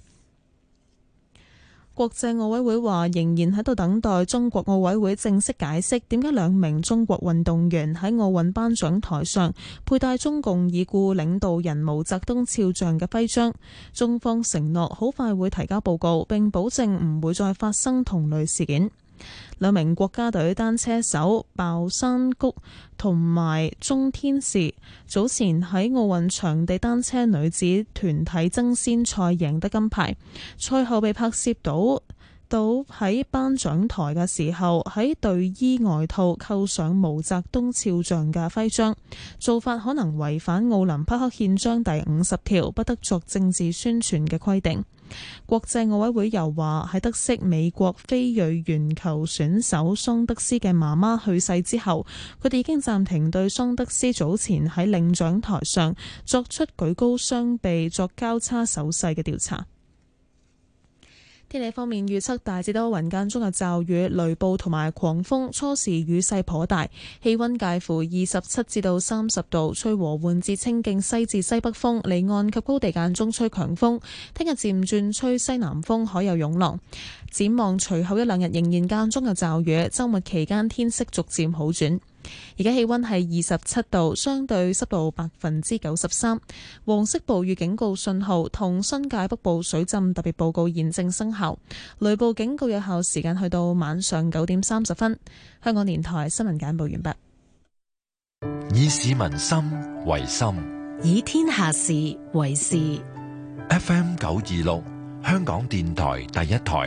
國際奧委會話仍然喺度等待中國奧委會正式解釋點解兩名中國運動員喺奧運頒獎台上佩戴中共已故領導人毛澤東肖像嘅徽章。中方承諾好快會提交報告，並保證唔會再發生同類事件。兩名國家隊單車手鮑珊菊同埋鍾天使早前喺奧運場地單車女子團體爭先賽贏得金牌，賽後被拍攝到到喺頒獎台嘅時候喺隊衣外套扣上毛澤東肖像嘅徽章，做法可能違反奧林匹克憲章第五十條不得作政治宣傳嘅規定。國際奧委會又話喺得悉美國非裔鉛球選手桑德斯嘅媽媽去世之後，佢哋已經暫停對桑德斯早前喺領獎台上作出舉高雙臂作交叉手勢嘅調查。天氣方面預測大致多雲間中有驟雨、雷暴同埋狂風，初時雨勢頗大，氣溫介乎二十七至到三十度，吹和緩至清勁西至西北風，離岸及高地間中吹強風。聽日漸轉吹西南風，海有湧浪。展望隨後一兩日仍然間中有驟雨，周末期間天色逐漸好轉。而家氣溫係二十七度，相對濕度百分之九十三，黃色暴雨警告信號同新界北部水浸特別報告現正生效，雷暴警告有效時間去到晚上九點三十分。香港電台新聞簡報完畢。以市民心為心， 以天下事為事。 F M 九二六，香港電台第一台，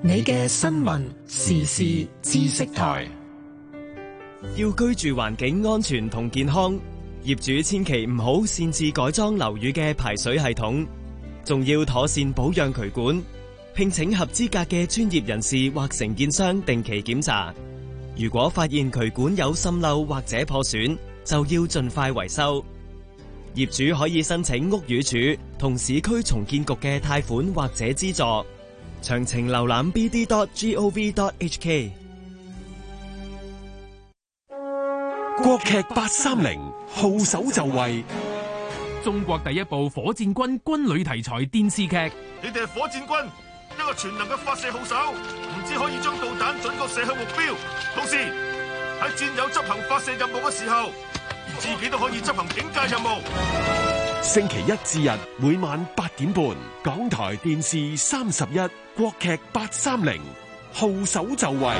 你嘅新聞時事知識台。 要居住環境安全同健康，業主千祈唔好擅自改裝樓宇嘅排水系統，仲要妥善保養渠管，聘請合資格嘅專業人士或承建商定期檢查。如果發現渠管有滲漏或者破損，就要盡快維修。業主可以申請屋宇署同市區重建局嘅貸款或者資助。詳情瀏覽 b d dot gov dot h k。 國劇八三零號手就位， 中國第一部火箭軍軍旅題材電視劇。 你哋係火箭軍，一個全能嘅發射號手，唔止可以將導彈準確射向目標，同時喺戰友執行發射任務嘅時候，自己都可以執行警戒任務。 星期一至日每晚八點半，港台電視三十一，國劇八三零號手就位。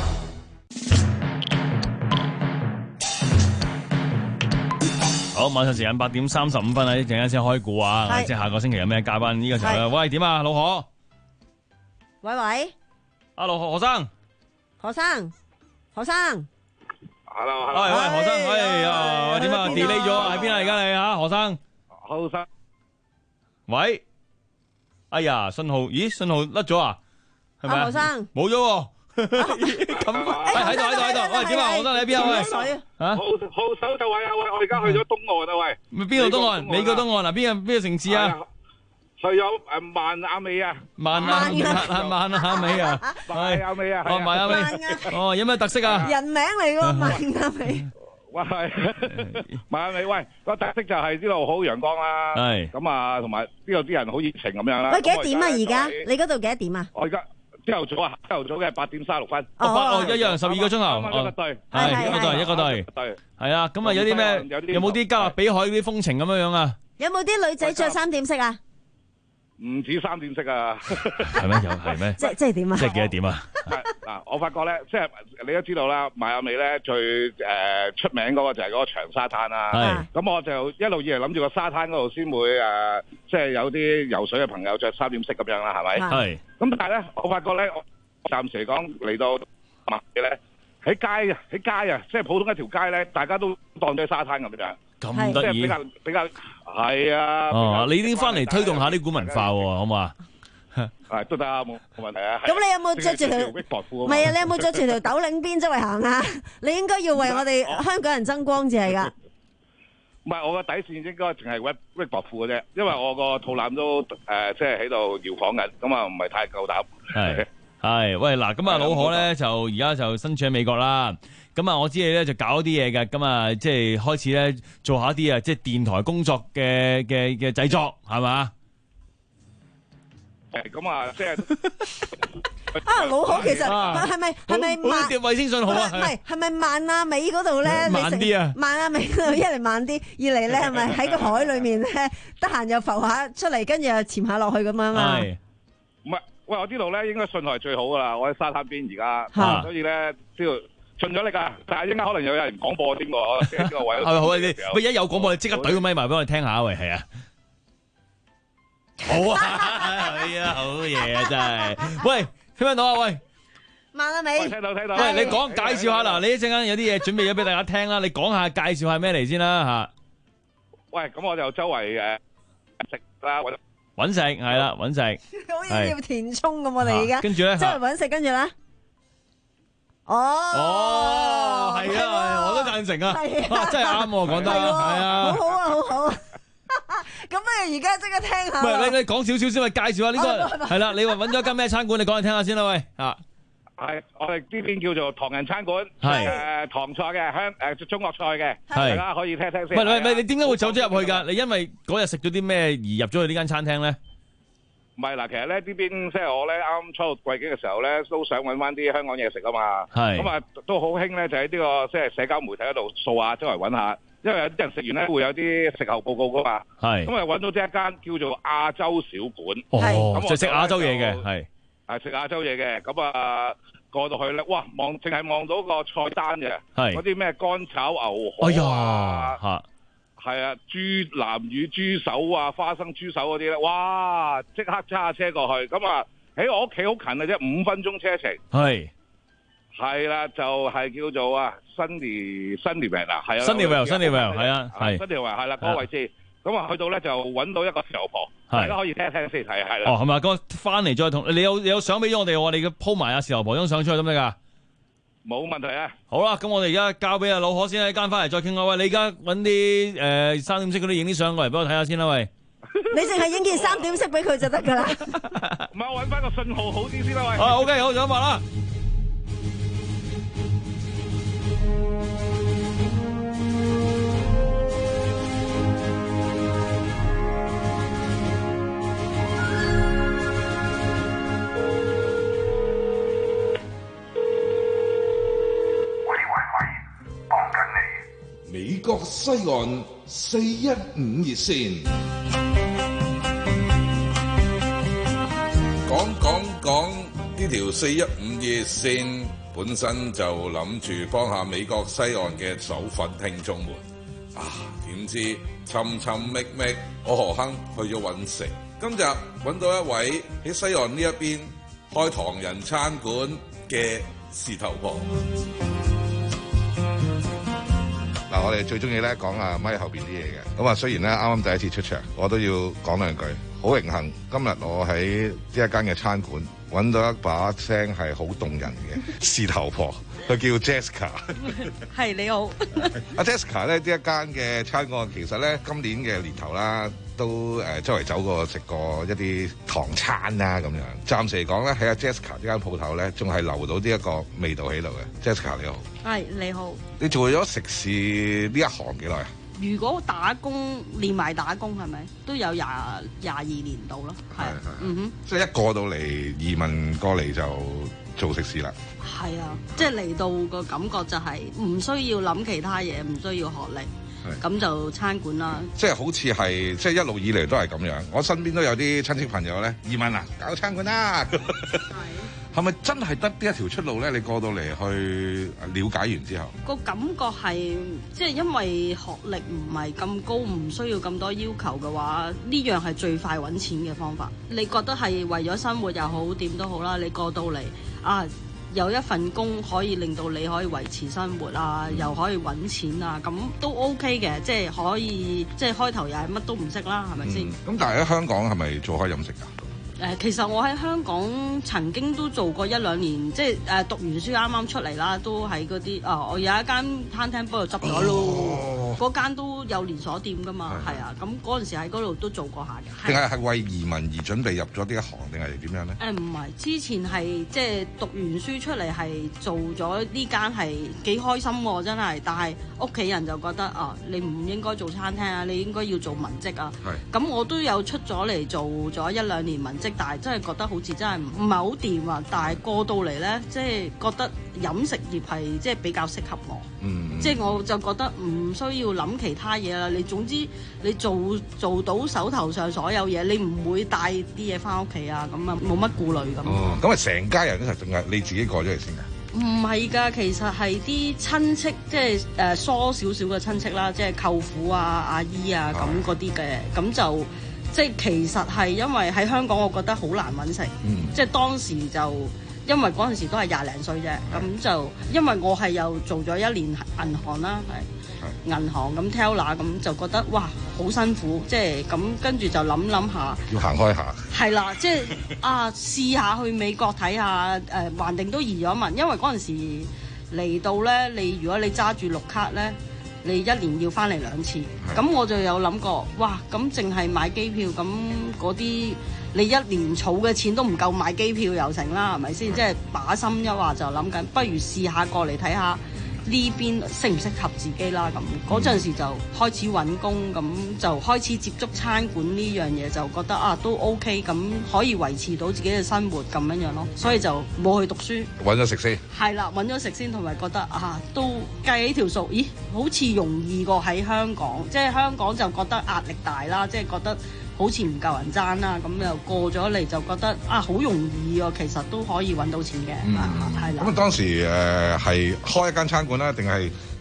好，晚上時間八點三十五分啊！一陣間先開估啊，即係下個星期有咩嘉賓？呢個時候咧，喂，點啊，老何？ 喂喂， 阿老何何生， 何生，何生 ，hello， 喂喂，何生，哎呀，點啊 ？delay 咗喺邊啊？而家你吓，何生， 何生， 喂，哎呀，信號，咦，信號甩咗啊？係咪啊？ 何生， 冇咗。咁喺度喺度喺度，喂，點啊？何生你喺邊啊？喂， 吓，號號手就位啊！喂，我而家去咗東岸啊！喂， 邊度東岸？美國東岸啊？邊個邊個城市啊？ 去咗誒萬亞美啊！ 萬亞萬亞美啊！ 萬亞美啊！ 哦，萬亞美，哦，有咩特色啊？ 人名嚟㗎，萬亞美。 喂，萬亞美，喂，個特色就係呢度好陽光啦，係咁啊，同埋呢度啲人好熱情咁樣啦。 喂，幾多點啊？而家你嗰度幾多點啊？ 我而家。朝頭早啊，朝頭早嘅八點三十六分。 哦，一樣十二個鐘頭。 一個隊， 係一個隊，一個隊。隊係啊，咁啊有啲咩？有冇啲加勒比海啲風情咁樣樣啊？ 有冇啲女仔着三點式啊？ 唔止三點式啊。 係咩？有係咩？ 即即係點啊？ 即係幾多點啊？ 嗱，我發覺咧，即係你都知道啦，邁阿密咧最誒出名嗰個就係嗰個長沙灘啦。係。咁我就一路以嚟諗住個沙灘嗰度先會誒，即係有啲游水嘅朋友着三點式咁樣啦，係咪？係。咁但係咧，我發覺咧，我暫時嚟講嚟到邁阿密咧，喺街啊，喺街啊，即係普通一條街咧，大家都當咗沙灘咁樣。 咁得意。 比較比較係啊。 哦，你已經翻嚟推動下啲古文化喎，好嘛？ 係都得啊，冇冇問題啊。 咁你有冇着住條？唔係啊，你有冇着住條斗領邊周圍行啊？你應該要為我哋香港人爭光至係噶。 唔係，我個底線應該淨係屈屈薄褲嘅啫，因為我個肚腩都誒即係喺度搖晃緊，咁啊唔係太夠膽。 係係，喂嗱，咁啊老何咧就而家就身處喺美國啦。咁啊，我知你咧就搞啲嘢嘅，咁啊即係開始咧做下啲啊即係電台工作嘅嘅嘅製作係嘛？ 誒，咁啊，即係啊，老何其實係咪係咪慢衛星信號啊？ 唔係係咪萬亞美嗰度咧？ 慢啲啊！ 萬亞美嗰度一嚟慢啲，二嚟咧係咪喺個海裏面咧得閒又浮下出嚟，跟住又潛下落去咁樣啊？係， 唔係喂，我呢度咧應該信號係最好噶啦，我喺沙灘邊而家，所以咧知道盡咗力噶，但係應該可能有人廣播添喎，即係呢個位。係咪好啊？你喂，一有廣播你即刻懟個咪埋俾我哋聽下喂，係啊！好啊，係啊，好嘢啊，真係。喂，聽唔聽到啊？喂， 萬亞美， 聽到聽到。 喂，你講介紹下嗱，你一陣間有啲嘢準備咗俾大家聽啦，你講下介紹下咩嚟先啦吓。 喂，咁我就周圍誒食啦，搵搵食係啦，搵食。 好似要填充咁啊！你而家跟住咧， 周圍搵食，跟住咧，哦， 哦，係啊，我都贊成啊，真係啱喎，講得係啊， 好好啊，好好。咁不如而家即刻聽下。 唔係，你你講少少先，咪介紹下呢個係啦。你話揾咗間咩餐館？你講嚟聽下先啦，喂啊！ 係我哋呢邊叫做唐人餐館，係誒唐菜嘅香誒中國菜嘅，大家可以聽聽先。唔係唔係， 你點解會走咗入去㗎？你因為嗰日食咗啲咩而入咗去呢間餐廳咧？ 唔係嗱，其實咧呢邊即係我咧啱初到貴境嘅時候咧，都想揾翻啲香港嘢食啊嘛。係咁啊，都好興咧，就喺呢個即係社交媒體嗰度掃下，周圍揾下。因為有啲人食完咧會有啲食後報告噶嘛，係咁啊揾到呢一間叫做亞洲小館， 哦，就食亞洲嘢嘅，係係食亞洲嘢嘅，咁啊過到去咧，哇望淨係望到個菜單嘅，係嗰啲咩乾炒牛河，哎呀吓，係啊豬南乳豬手啊花生豬手嗰啲咧，哇即刻揸車過去，咁啊喺我屋企好近嘅啫，五分鐘車程。 係係啦，就係、是、叫做啊，Sunny Sunnyvale 啊，係啊 Sunnyvale Sunnyvale 係啊，係 Sunnyvale 係啦，嗰個位置。咁啊，去到咧就揾到一個油婆，大家可以聽一聽先，係係啦。 哦，係咪？咁翻嚟再同你有你有相俾咗我哋，我哋嘅鋪埋阿豉油婆張相出去得唔得㗎？ 冇問題啊！ 好啦，咁我哋而家交俾阿老可先，一間翻嚟再傾下。喂，你而家揾啲誒三點式嗰啲影啲相過嚟俾我睇下先啦，喂。 你淨係影件三點式俾佢就得㗎啦。 唔係，我揾翻個信號好啲先啦，喂。 啊 ，OK， 好，就咁話啦。 美國西岸四一五熱線，講講講呢條四一五熱線本身就諗住幫下美國西岸嘅手粉聽眾們啊，點知尋尋覓覓，我何亨去咗揾食。今日揾到一位喺西岸呢一邊開唐人餐館嘅事頭婆。 嗱，我哋最中意咧講啊咪後邊啲嘢嘅，咁啊雖然咧啱啱第一次出場，我都要講兩句。好榮幸今日我喺呢一間嘅餐館揾到一把聲係好動人嘅事頭婆，佢叫 Jessica。 係你好， 阿 Jessica 咧呢一間嘅餐館其實咧今年嘅年頭啦，都誒周圍走過食過一啲唐餐啊咁樣。暫時嚟講咧喺阿 Jessica 呢間鋪頭咧，仲係留到呢一個味道喺度嘅。Jessica 你好， 係你好。 你做咗食肆呢一行幾耐啊？ 如果打工連埋打工係咪都有廿廿二年度咯？係，嗯哼， 即係一過到嚟移民過嚟就做食肆啦。 係啊，即係嚟到個感覺就係唔需要諗其他嘢，唔需要學歷，咁就餐館啦。 即係好似係即係一路以嚟都係咁樣。我身邊都有啲親戚朋友咧移民啊，搞餐館啦。係咪真係得呢一條出路咧？你過到嚟去了解完之後， 個感覺係即係因為學歷唔係咁高，唔需要咁多要求嘅話，呢樣係最快揾錢嘅方法。你覺得係為咗生活又好，點都好啦。你過到嚟啊，有一份工可以令到你可以維持生活啊，嗯、又可以揾錢啊，咁都 OK 嘅。即係可以，即係開頭又係乜都唔識啦，係咪先？咁、 嗯、但係喺香港係咪做開飲食㗎？ 誒，其實我喺香港曾經都做過一兩年，即係誒讀完書啱啱出嚟啦，都喺嗰啲啊，我有一間餐廳幫佢執咗咯，嗰、哦、間都有連鎖店噶嘛，係啊，咁嗰陣時喺嗰度都做過下嘅。定係係為移民而準備入咗呢一行，定係點樣咧？誒唔係，之前係即係讀完書出嚟係做咗呢間係幾開心喎，真係，但係屋企人就覺得啊，你唔應該做餐廳啊，你應該要做文職啊。係。咁我都有出咗嚟做咗一兩年文職。但係真係覺得好似真係唔係好掂啊！但係過到嚟咧，即係覺得飲食業係即係比較適合我。嗯，即係我就覺得唔需要諗其他嘢啦。你總之你做做到手頭上所有嘢，你唔會帶啲嘢翻屋企啊，咁啊冇乜顧慮咁。 哦，咁啊成家人都係定係你自己過咗嚟先㗎？ 唔係㗎，其實係啲親戚，即係誒疏少少嘅親戚啦，即係舅父啊、阿姨啊咁嗰啲嘅，咁就。即係其實係因為喺香港，我覺得好難揾食。嗯、即係當時就因為嗰陣時都係廿零歲啫，咁、嗯、就因為我係又做咗一年銀行啦，係銀行咁 teller 咁就覺得哇好辛苦，即係咁跟住就諗諗下， 要行開下。係啦，即係啊試下去美國睇下，誒、呃、橫掂都移咗民，因為嗰陣時嚟到咧，你如果你揸住綠卡咧。你一年要翻嚟兩次，咁我就有諗過，哇！咁淨係買機票，咁嗰啲你一年儲嘅錢都唔夠買機票又成啦，係咪先？即係把心一話就諗緊，不如試下過嚟睇下呢邊適唔適合自己啦。咁嗰陣時就開始揾工，咁就開始接觸餐館呢樣嘢，就覺得啊都 OK，咁可以維持到自己嘅生活咁樣樣咯，所以就冇去讀書， 揾咗食先。 係啦，揾咗食先，同埋覺得啊都計起條數，咦好似容易過喺香港，即係香港就覺得壓力大啦，即係覺得好似唔夠人爭啦，咁又過咗嚟就覺得啊好容易喎，其實都可以揾到錢嘅，係啦、嗯。 咁啊當時誒係、呃、開一間餐館啦，定係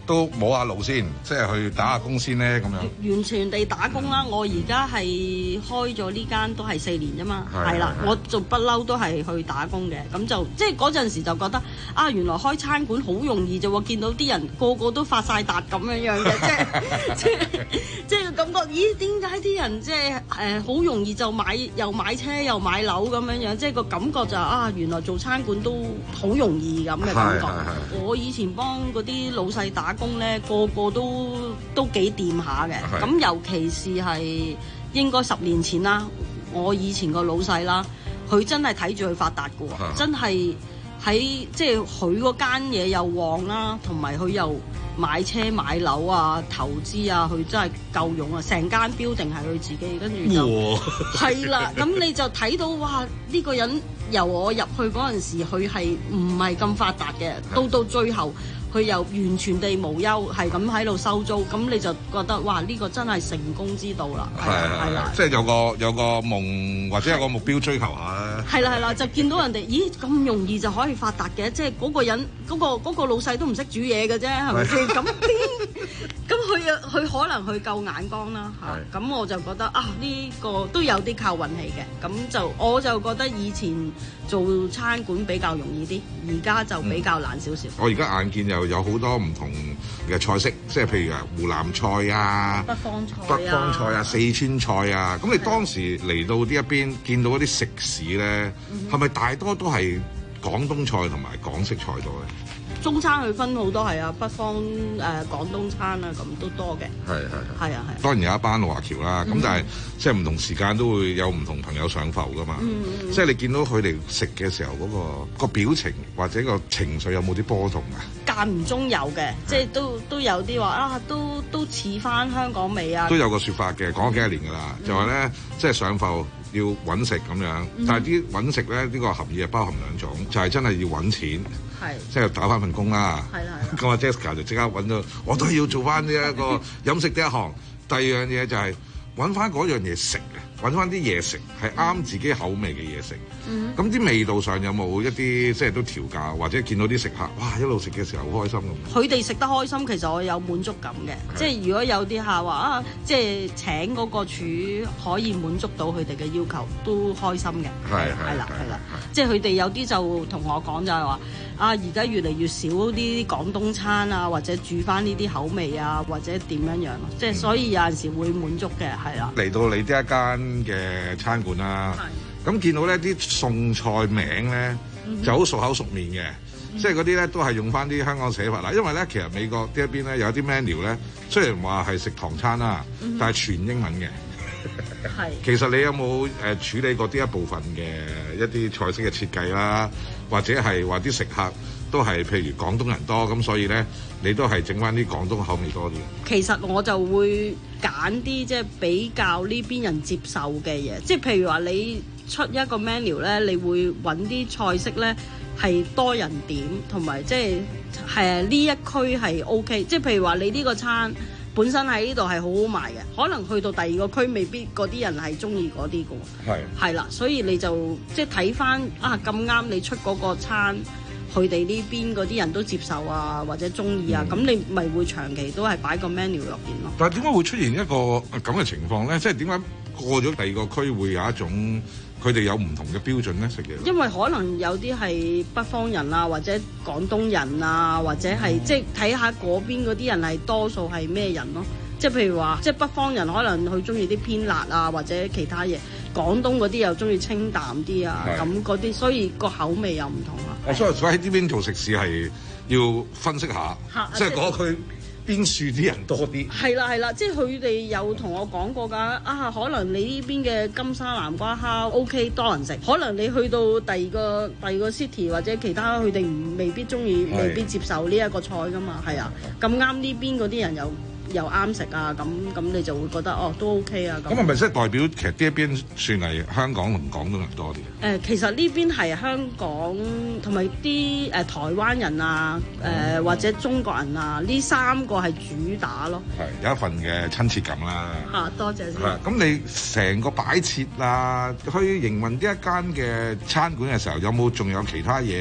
都摸下路先，即係去打下工先咧咁樣。 完全地打工啦！我而家係開咗呢間都係四年啫嘛，係啦，我就不嬲都係去打工嘅，咁就即係嗰陣時就覺得啊，原來開餐館好容易啫喎，見到啲人個個都發晒達咁樣樣嘅，即係即係即係感覺，咦？點解啲人即係誒好容易就買又買車又買樓咁樣樣？即係個感覺就啊，原來做餐館都好容易咁嘅感覺。我以前幫嗰啲老細打工咧，個個都都幾掂下嘅。咁尤其是係應該十年前啦，我以前個老細啦，佢真係睇住佢發達嘅喎，真係喺即係佢嗰間嘢又旺啦，同埋佢又買車買樓啊、投資啊，佢真係夠用啊！成間 building 係佢自己，跟住就係啦。咁你就睇到哇，呢個人由我入去嗰陣時，佢係唔係咁發達嘅，到到最後。佢又完全地無憂，係咁喺度收租，咁你就覺得哇！呢、呢個真係成功之道啦，係係啦， 即係有個有個夢或者有個目標追求下啦。 係啦係啦，就見到人哋，咦咁容易就可以發達嘅，即係嗰個人嗰、嗰個嗰個老細都唔識煮嘢嘅啫，係咪先？咁咁佢啊佢可能佢夠眼光啦嚇，咁我就覺得啊呢、呢個都有啲靠運氣嘅，咁就我就覺得以前做餐館比較容易啲，而家就比較難少少、嗯。 我而家眼見又有好多唔同嘅菜式，即係譬如啊湖南菜啊、 北方菜、 北方菜啊、四川菜啊。咁你當時嚟到呢一邊見到嗰啲食肆咧，係咪、嗯、大多都係廣東菜同埋港式菜多咧？ 中餐佢分好多係啊，北方誒、呃、廣東餐啊，咁都多嘅。係係係。係啊係。當然有一班華僑啦，咁、嗯、但係即係唔同時間都會有唔同朋友上埠噶嘛。嗯嗯、即係你見到佢哋食嘅時候嗰、嗰個、嗰個表情或者個情緒有冇啲波動啊？間唔中有嘅，即係都都有啲話啊，都都似翻香港味啊。都有個説法嘅，講咗幾多年㗎啦，嗯、就係咧，即係上埠要揾食咁樣，嗯、但係啲揾食咧呢、呢個含義係包含兩種，就係、係、真係要揾錢。係，即係打翻份工啦。係啦，咁阿 Jessica 就即刻揾咗，我都要做翻呢一個飲食呢一行。第二樣嘢就係揾翻嗰樣嘢食嘅，揾翻啲嘢食係啱自己口味嘅嘢食。咁啲、嗯、味道上有冇一啲即係都調教，或者見到啲食客哇一路食嘅時候好開心咁？佢哋食得開心，其實我有滿足感嘅。的即係如果有啲客話啊，即係請嗰個廚可以滿足到佢哋嘅要求，都開心嘅。係係啦係啦，即係佢哋有啲就同我講就係話。啊！而家越嚟越少啲廣東餐啊，或者煮翻呢啲口味啊，或者點樣樣咯，即係所以有陣時會滿足嘅，係啦。嚟到你呢一間嘅餐館啦，咁的見到呢啲餸菜名咧、嗯、哼就好熟口熟面嘅，嗯、哼即係嗰啲咧都係用翻啲香港寫法啦。因為咧其實美國呢一邊咧有啲 menu 咧，雖然話係食堂餐啦，嗯、哼但係全英文嘅。係，其實你有冇誒處理過呢一部分嘅一啲菜式嘅設計啦，或者係話啲食客都係譬如廣東人多，咁所以咧你都係整翻啲廣東口味多啲？其實我就會揀啲即係比較呢邊人接受嘅嘢，即係譬如話你出一個 menu 咧，你會揾啲菜式咧係多人點，同埋即係係呢一區係 OK，即係譬如話你呢個餐。本身喺呢度係好好賣嘅，可能去到第二個區未必嗰啲人係中意嗰啲嘅喎。係係啦，所以你就即係睇翻啊咁啱你出嗰個餐，佢哋呢邊嗰啲人都接受啊，或者中意啊，咁、嗯、你咪會長期都係擺個 menu 入邊咯。但係點解會出現一個咁嘅情況咧？即係點解過咗第二個區會有一種？佢哋有唔同嘅標準咧食嘢，因為可能有啲係北方人啊，或者廣東人啊，或者係、嗯、即係睇下嗰邊嗰啲人係多數係咩人咯。即係譬如話，即係北方人可能佢中意啲偏辣啊，或者其他嘢。廣東嗰啲又中意清淡啲啊，咁嗰啲，所以個口味又唔同啊。我所以所以喺呢邊做食肆係要分析下，即係嗰區。邊處啲人多啲？係啦係啦，即係佢哋有同我講過㗎。啊，可能你呢邊嘅金沙南瓜烤 OK 多人食，可能你去到第二個第二個 city 或者其他，佢哋唔未必中意，未必接受呢一個菜㗎嘛。係啊，咁啱呢邊嗰啲人又又啱食啊，咁咁你就會覺得哦都 OK 啊。咁係咪即係代表其實呢一邊算係香港同廣東人多啲？誒、呃，其實呢邊係香港同埋啲誒台灣人啊，誒、呃、或者中國人啊，呢三個係主打咯。係有一份嘅親切感啦。嚇、啊，多謝先。咁你成個擺設啊，去營運呢一間嘅餐館嘅時候，有冇仲有其他嘢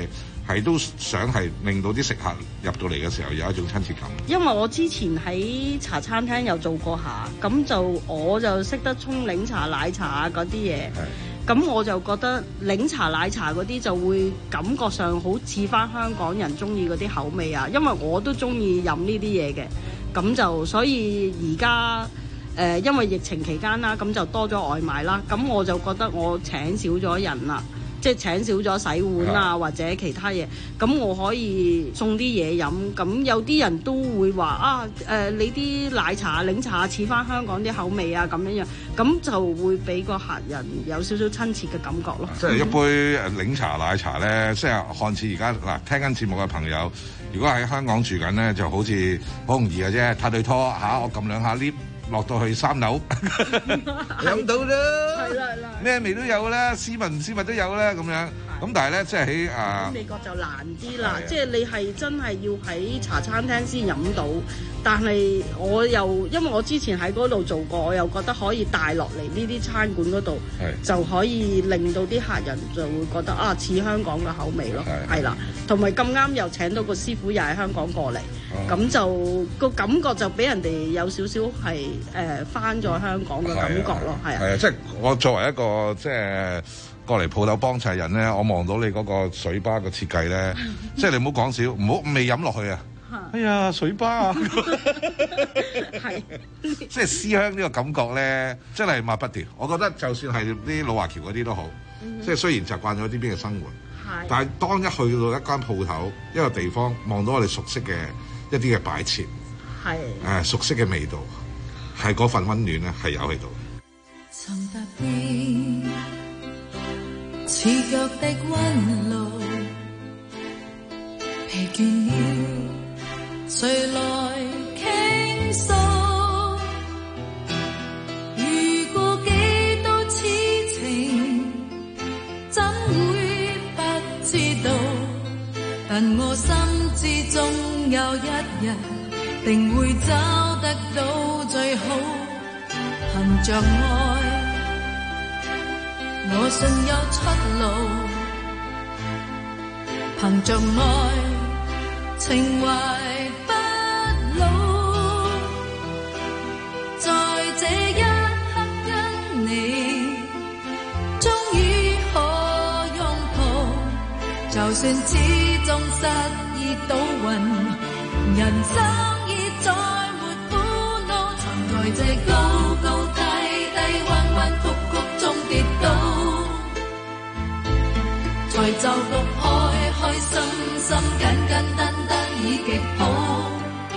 係都想係令到啲食客入到嚟嘅時候有一種親切感。 因為我之前喺茶餐廳有做過下，咁就我就識得沖檸茶、奶茶啊嗰啲嘢。咁我就覺得檸茶奶茶嗰啲就會感覺上好似翻香港人中意嗰啲口味啊，因為我都中意飲呢啲嘢嘅，咁就所以而家誒因為疫情期間啦，咁就多咗外賣啦，咁我就覺得我請少咗人啦。即係請少咗洗碗啊，或者其他嘢，咁我可以送啲嘢飲。咁有啲人都會話啊，誒、呃、你啲奶茶、檸茶似翻香港啲口味啊，咁樣樣，咁就會俾個客人有少少親切嘅感覺咯。 即係一杯誒檸茶、奶茶咧，即係看似而家嗱聽緊節目嘅朋友，如果喺香港住緊咧，就好似好容易嘅啫，拍對拖嚇、啊，我撳兩下 lift。落到去三樓飲到啦，係啦係啦，咩味都有啦，斯文唔斯文都有啦咁樣。咁但係咧，即係喺啊美國就難啲啦，即係你係真係要喺茶餐廳先飲到。但係我又因為我之前喺嗰度做過，我又覺得可以帶落嚟呢啲餐館嗰度，就可以令到啲客人就會覺得啊似香港嘅口味咯，係啦。同埋咁啱又請到個師傅又喺香港過嚟，咁、哦、就個感覺就俾人哋有少少係誒返咗香港嘅感覺咯，係啊。 係啊，即係我作為一個即係過嚟鋪頭幫襯人咧，我望到你嗰個水吧嘅設計咧，即係你唔好講笑，唔好未飲落去啊！哎呀，水吧啊，係即係思鄉呢個感覺咧，真係抹不掉。我覺得就算係啲老華僑嗰啲都好，嗯、即係雖然習慣咗呢邊嘅生活，但係當一去到一間鋪頭一個地方，望到我哋熟悉嘅一啲嘅擺設，係誒、呃、熟悉嘅味道，係嗰份溫暖咧係有喺度。 曾踏遍刺腳的溫路，疲倦了誰來傾訴？遇過幾多痴情，怎會不知道？但我心知總有一日，定會找得到最好。憑着愛，我信有出路。憑着愛，情懷不老。在這一刻跟你，終於可擁抱。就算始終失意倒運，人生已再沒苦惱。曾在這高高低低、彎彎曲曲中跌倒，才就讀開開心心、簡簡單單已極好。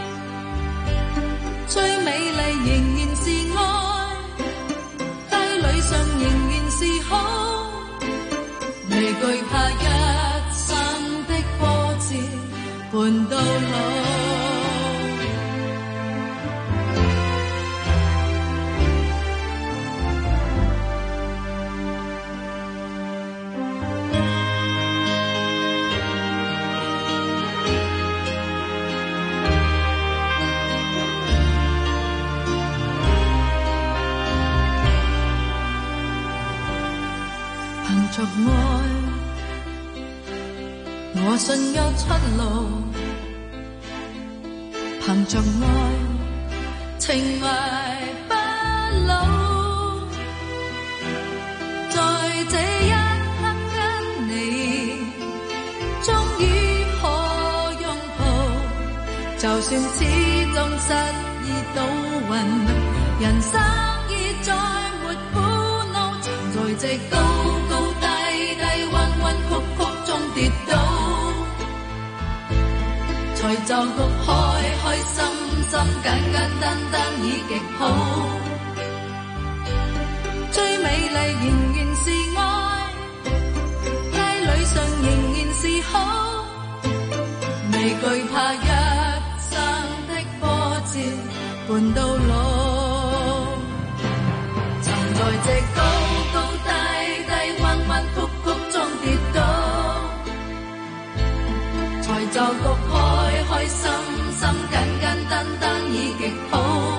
最美麗仍然是愛，低裡上仍然是好，未懼怕一生的波折伴到老。憑着愛，我信有出路。憑着愛，情懷不老。在這一刻跟你，終於可擁抱。就算始終失意倒運，人生已再沒苦惱。曾在這高跌倒，才就讀開開心心、簡簡單單已極好。最美麗仍然是愛，街裏上仍然是好，未懼怕一生的波折伴到老。曾在這高高低低、彎彎曲曲中跌倒，就讀開開心心、簡簡單單已極好。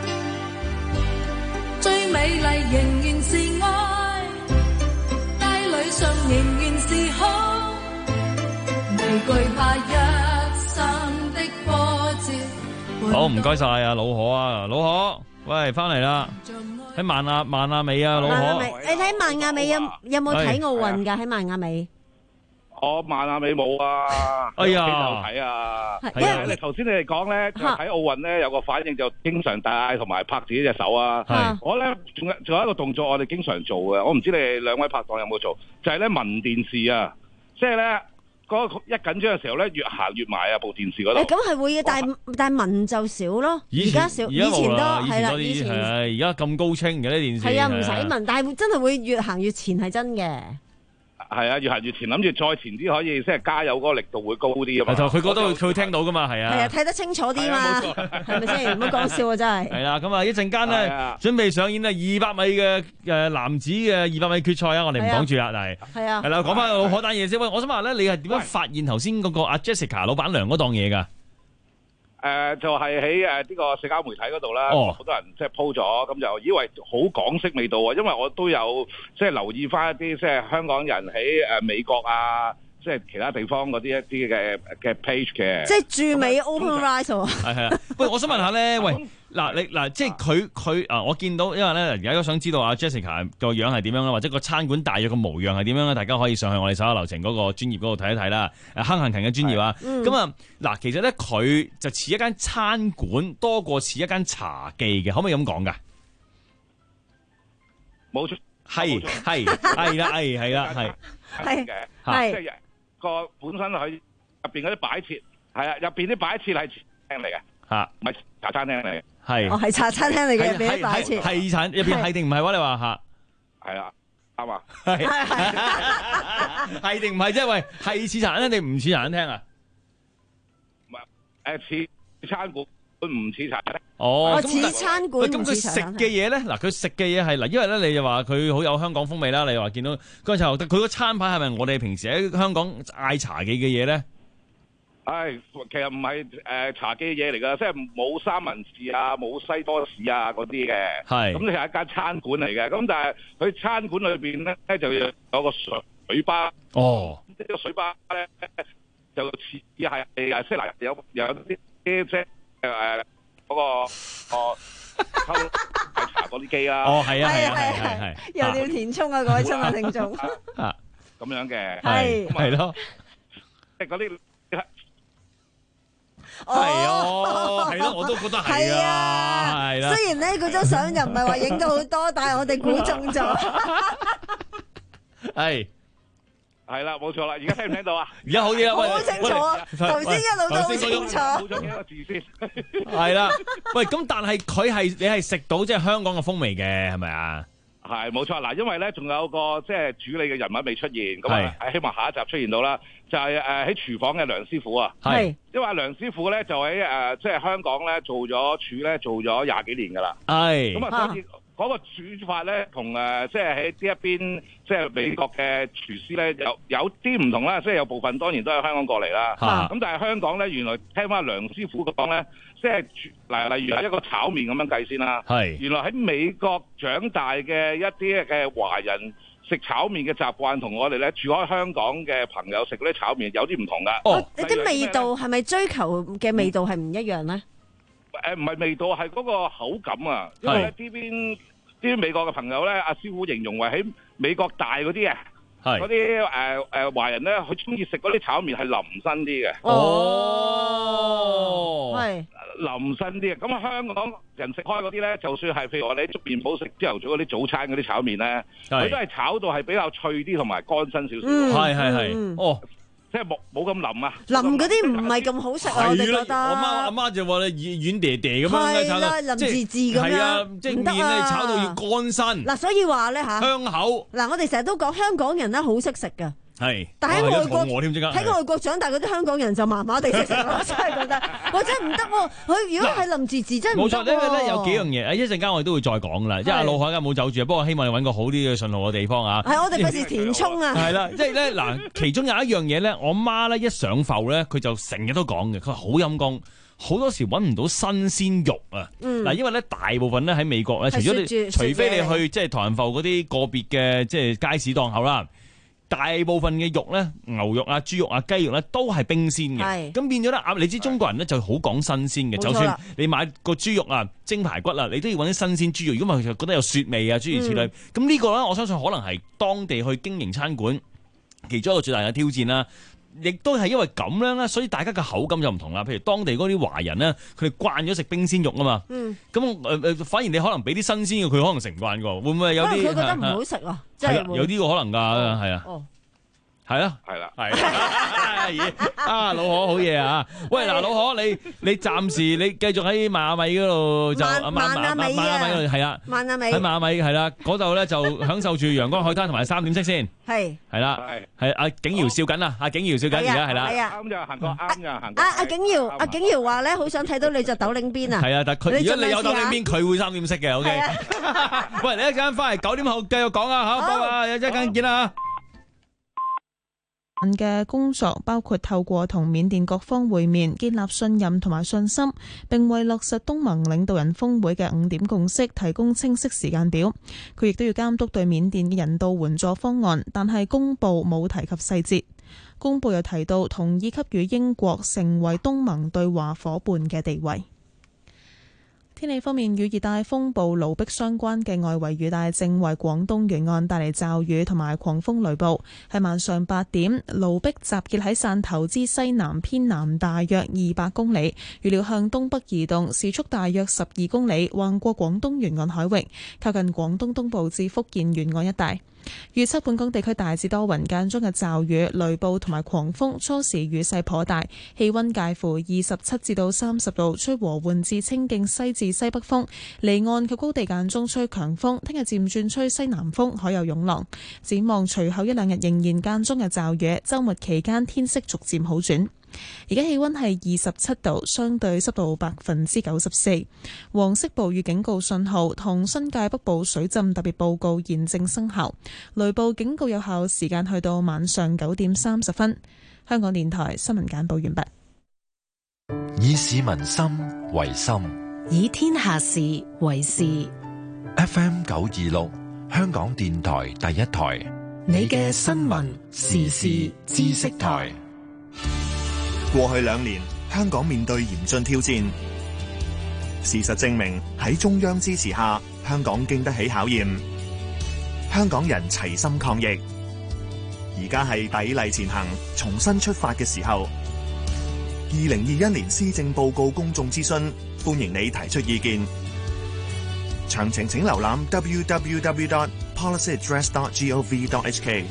最美麗仍然是愛，街裏上仍然是好，未懼怕一生的波折。 好，唔該晒啊，老可啊，老可，喂，翻嚟啦，喺萬亞萬亞美啊，老可， 你睇萬亞美有有冇睇奧運㗎？喺萬亞美。 我萬亞美冇啊！ 哎呀， 睇啊！係啊！你頭先你哋講咧，就睇奧運咧有個反應就經常戴同埋拍自己隻手啊！係我咧仲有仲有一個動作我哋經常做嘅，我唔知你哋兩位拍檔有冇做，就係咧聞電視啊！即係咧嗰一緊張嘅時候咧，越行越埋啊部電視嗰度。 咁係會嘅，但係但係聞就少咯。而家少，以前多係啦，以前係而家咁高清嘅啲電視。 係啊，唔使聞，但係真係會越行越前係真嘅。 係啊，越行越前，諗住再前啲可以即係加油嗰個力度會高啲啊嘛。 佢覺得佢會聽到噶嘛，係啊。 係啊，睇得清楚啲嘛，係咪先？唔好講笑啊，真係。 係啦，咁啊一陣間咧準備上演啊二百米嘅誒男子嘅二百米決賽啊，我哋唔講住啦，係。係啊。係啦，講翻老可單嘢先。喂，我想問咧，你係點樣發現頭先嗰個阿 Jessica 老闆娘嗰檔嘢㗎？ 誒、呃、就係喺誒呢個社交媒體嗰度啦，好、哦、多人即係 po 咗，咁就以為好港式味道啊！因為我都有即係留意翻一啲即係香港人喺誒美國啊，即係其他地方嗰啲一啲嘅嘅 page 嘅， 即係駐美 Open Rice 喎。 係係啊，喂，我想問下咧，喂。嗱你嗱即係佢佢啊！我見到因為咧而家都想知道阿 Jessica 個樣係點樣啦，或者個餐館大約個模樣係點樣咧？大家可以上去我哋手下留情嗰個專頁嗰度睇一睇啦。誒坑行勤嘅專頁啊，咁啊嗱，其實咧佢就似一間餐館多過似一間茶記嘅，可唔可以咁講㗎？ 冇錯， 係係係啦，係係啦，係係係即係個本身佢入邊嗰啲擺設係啊，入邊啲擺設係廳嚟嘅嚇，唔係茶餐廳嚟嘅。 係， 哦係茶餐廳嚟嘅，俾啲擺設。 係茶入邊係定唔係話？你話吓？ 係啊，啱啊。 係係定唔係啫？喂，係似茶餐廳定唔似茶餐廳啊？ 唔係，誒似餐館，唔似茶餐廳。 哦， 似餐館。 咁佢食嘅嘢咧，嗱佢食嘅嘢係嗱，因為咧你就話佢好有香港風味啦。你話見到剛才佢個餐牌係咪我哋平時喺香港嗌茶記嘅嘢咧？ 係，其實唔係誒茶記嘢嚟㗎，即係冇三文治啊，冇西多士啊嗰啲嘅。係。咁你係一間餐館嚟嘅，咁但係佢餐館裏邊咧就有個水吧。哦。呢個水吧咧就似係誒即係嗱有有啲即係誒嗰個哦抽奶茶嗰啲機啦。 哦，係啊，係啊，係係係。 又要填充啊，各位親愛聽眾。 啊，咁樣嘅。 係。係咯。 即係嗰啲。 係哦，係咯，我都覺得係啊，係啦。 雖然咧嗰張相又唔係話影到好多，但係我哋估中咗。 係係啦，冇錯啦。而家聽唔聽到啊？ 而家好啲啦， 好清楚啊！頭先一路都好清楚。 冇咗幾個字先。 係啦，喂，咁但係佢係你係食到即係香港嘅風味嘅，係咪啊？ 係冇錯嗱，因為咧仲有個即係主理嘅人物未出現，咁啊希望下一集出現到啦。就係誒喺廚房嘅梁師傅啊，係，因為梁師傅咧就喺誒即係香港咧做咗廚咧做咗廿幾年噶啦，係，咁啊所以嗰個煮法咧同誒即係喺呢一邊即係美國嘅廚師咧有有啲唔同啦，即係有部分當然都係香港過嚟啦，咁但係香港咧原來聽翻梁師傅講咧，即係嗱例如係一個炒麵咁樣計先啦，係，原來喺美國長大嘅一啲嘅華人。食炒麵嘅習慣同我哋咧住開香港嘅朋友食嗰啲炒麵有啲唔同噶。 哦，啲味道係咪追求嘅味道係唔一樣咧？ 誒唔係味道，係嗰個口感啊！因為咧呢邊啲美國嘅朋友咧，阿師傅形容為喺美國大嗰啲啊，嗰啲誒誒華人咧，佢中意食嗰啲炒麵係腍身啲嘅。哦，係腍身啲嘅。咁啊，香港人食開嗰啲咧，就算係譬如我哋喺粥麵鋪食朝頭早嗰啲早餐嗰啲炒麵咧，佢都係炒到係比較脆啲同埋乾身少少。 係係係。哦， 即係冇冇咁腍啊！ 腍嗰啲唔係咁好食啊！我哋覺得。 我媽阿媽就話你軟軟嗲嗲咁樣炒到， 腍滋滋咁樣。 係啊，即係麵咧炒到要乾身。 嗱，所以話咧嚇。香口。嗱， 我哋成日都講香港人咧好識食㗎。 係， 但喺外國喺外國長大嗰啲香港人就麻麻地識食，我真係覺得，我真係唔得喎。佢如果係林字字真係唔得喎。冇錯，因為咧有幾樣嘢，一陣間我哋都會再講啦。因為老海而家冇走住，不過希望你揾個好啲嘅信號嘅地方啊。 係，我哋費事填充啊。係啦，即係咧嗱，其中有一樣嘢咧，我媽咧一上埠咧，佢就成日都講嘅，佢話好陰功，好多時揾唔到新鮮肉啊。嗱，因為咧大部分咧喺美國咧，除咗你，除非你去即係唐人埠嗰啲個別嘅即係街市檔口啦。 大部分嘅肉咧，牛肉啊、豬肉啊、雞肉咧，都係冰鮮嘅。咁變咗咧，啊，你知中國人咧就好講新鮮嘅。就算你買個豬肉啊、蒸排骨啊，你都要揾啲新鮮豬肉。如果唔係，就覺得有雪味啊，諸如此類。咁、嗯、呢個咧，我相信可能係當地去經營餐館其中一個最大嘅挑戰啦。亦都係因為咁樣咧，所以大家嘅口感就唔同啦。譬如當地嗰啲華人咧，佢哋慣咗食冰鮮肉啊嘛。嗯。咁誒誒，反而你可能俾啲新鮮嘅，佢可能食唔慣㗎。會唔會有啲？佢覺得唔好食啊！即係有啲個可能㗎，係啊。哦。係啊，係啦，係啊，老何好嘢啊！喂，嗱，老何你你暫時你繼續喺萬亞米嗰度就萬亞米萬亞米嗰度係啊，萬亞米喺萬亞米係啦，嗰度咧就享受住陽光海灘同埋三點式先，係係啦，係阿景瑤笑緊啦，阿景瑤笑緊而家係啦，啱就行過，啱就行過。阿阿景瑤阿景瑤話咧，好想睇到你着斗領邊啊！係啊，但係佢如果你有斗領邊，佢會三點式嘅 ，OK。喂，你一陣翻嚟九點後繼續講啊，好，拜拜，一陣見啦。 嘅工作包括透過同緬甸各方會面，建立信任同埋信心，並為落實東盟領導人峰會嘅五點共識提供清晰時間表。佢亦都要監督對緬甸嘅人道援助方案，但係公佈冇提及細節。公佈又提到同意給予英國成為東盟對話夥伴嘅地位。天氣方面，與熱帶風暴盧碧相關嘅外圍雨帶正為廣東沿岸帶嚟驟雨同埋狂風雷暴。喺晚上八點，盧碧集結喺汕頭之西南偏南大約二百公里，預料向東北移動，時速大約十二公里，橫過廣東沿岸海域，靠近廣東東部至福建沿岸一帶。預測本港地區大致多雲，間中嘅驟雨、雷暴同埋狂風，初時雨勢頗大，氣溫介乎二十七至到三十度，吹和緩至清勁西至西北風，離岸及高地間中吹強風。聽日漸轉吹西南風，海有湧浪。展望隨後一兩日仍然間中嘅驟雨，週末期間天色逐漸好轉。而家氣溫係二十七度，相對濕度百分之九十四。黃色暴雨警告信號同新界北部水浸特別報告現正生效，雷暴警告有效時間去到晚上九點三十分。香港電台新聞簡報完畢。 以市民心為心， 以天下事為事。 F M 九二六，香港電台第一台， 你嘅新聞時事知識台。 過去兩年，香港面對嚴峻挑戰。事實證明，喺中央支持下，香港經得起考驗。香港人齊心抗疫，而家係砥礪前行、重新出發嘅時候。二零二一年施政報告公眾諮詢，歡迎你提出意見。詳情請瀏覽 w w w dot policy address dot gov dot h k。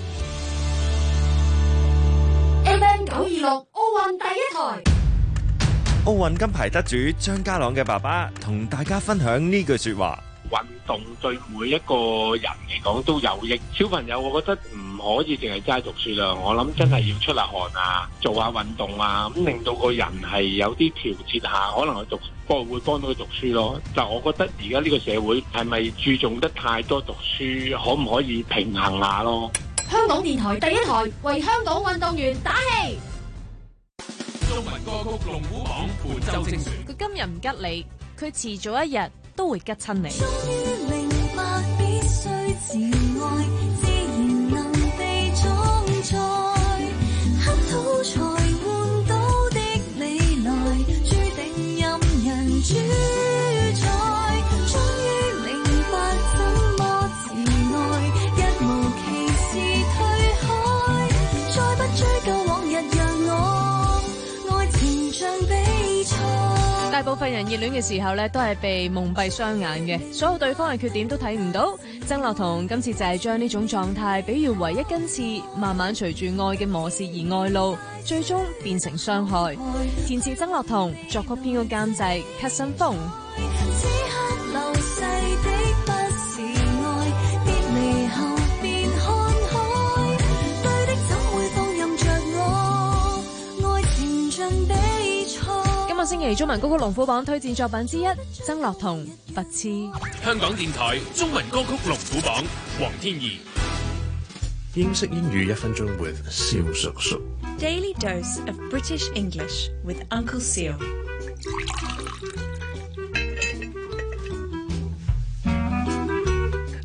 F M 九二六奧運第一台， 奧運金牌得主張家朗嘅爸爸同大家分享呢句說話： 運動對每一個人嚟講都有益。小朋友，我覺得唔可以淨係齋讀書啦，我諗真係要出下汗啊，做下運動啊，咁令到個人係有啲調節下，可能去讀幫會幫到佢讀書咯。但係我覺得而家呢個社會係咪注重得太多讀書，可唔可以平衡下咯？ 香港電台第一台為香港運動員打氣。 中文歌曲龍虎榜本周精選。 佢今日唔吉你，佢遲早一日都會吉親你。 終於明白必須自愛，自然能被裝載，乞討才換到的未來，注定任人主宰。終於明白怎麼自愛，一無其事退開，再不追究往日讓我愛情像比賽。 大部分人熱戀嘅時候咧，都係被蒙蔽雙眼嘅，所有對方嘅缺點都睇唔到。曾樂彤今次就係將呢種狀態比喻為一根刺，慢慢隨住愛嘅磨蝕而外露，最終變成傷害。填詞曾樂彤，作曲編曲監製咳信峰。 此刻流逝的不是愛，別離後便看開，對的怎會放任着我，愛情像比賽。 今個星期中文歌曲龍虎榜推薦作品之一，曾樂彤《拔刺》。 香港電台中文歌曲龍虎榜，黃天怡。 英式英語一分鐘 with 蕭叔叔。 Daily dose of British English with Uncle Seal。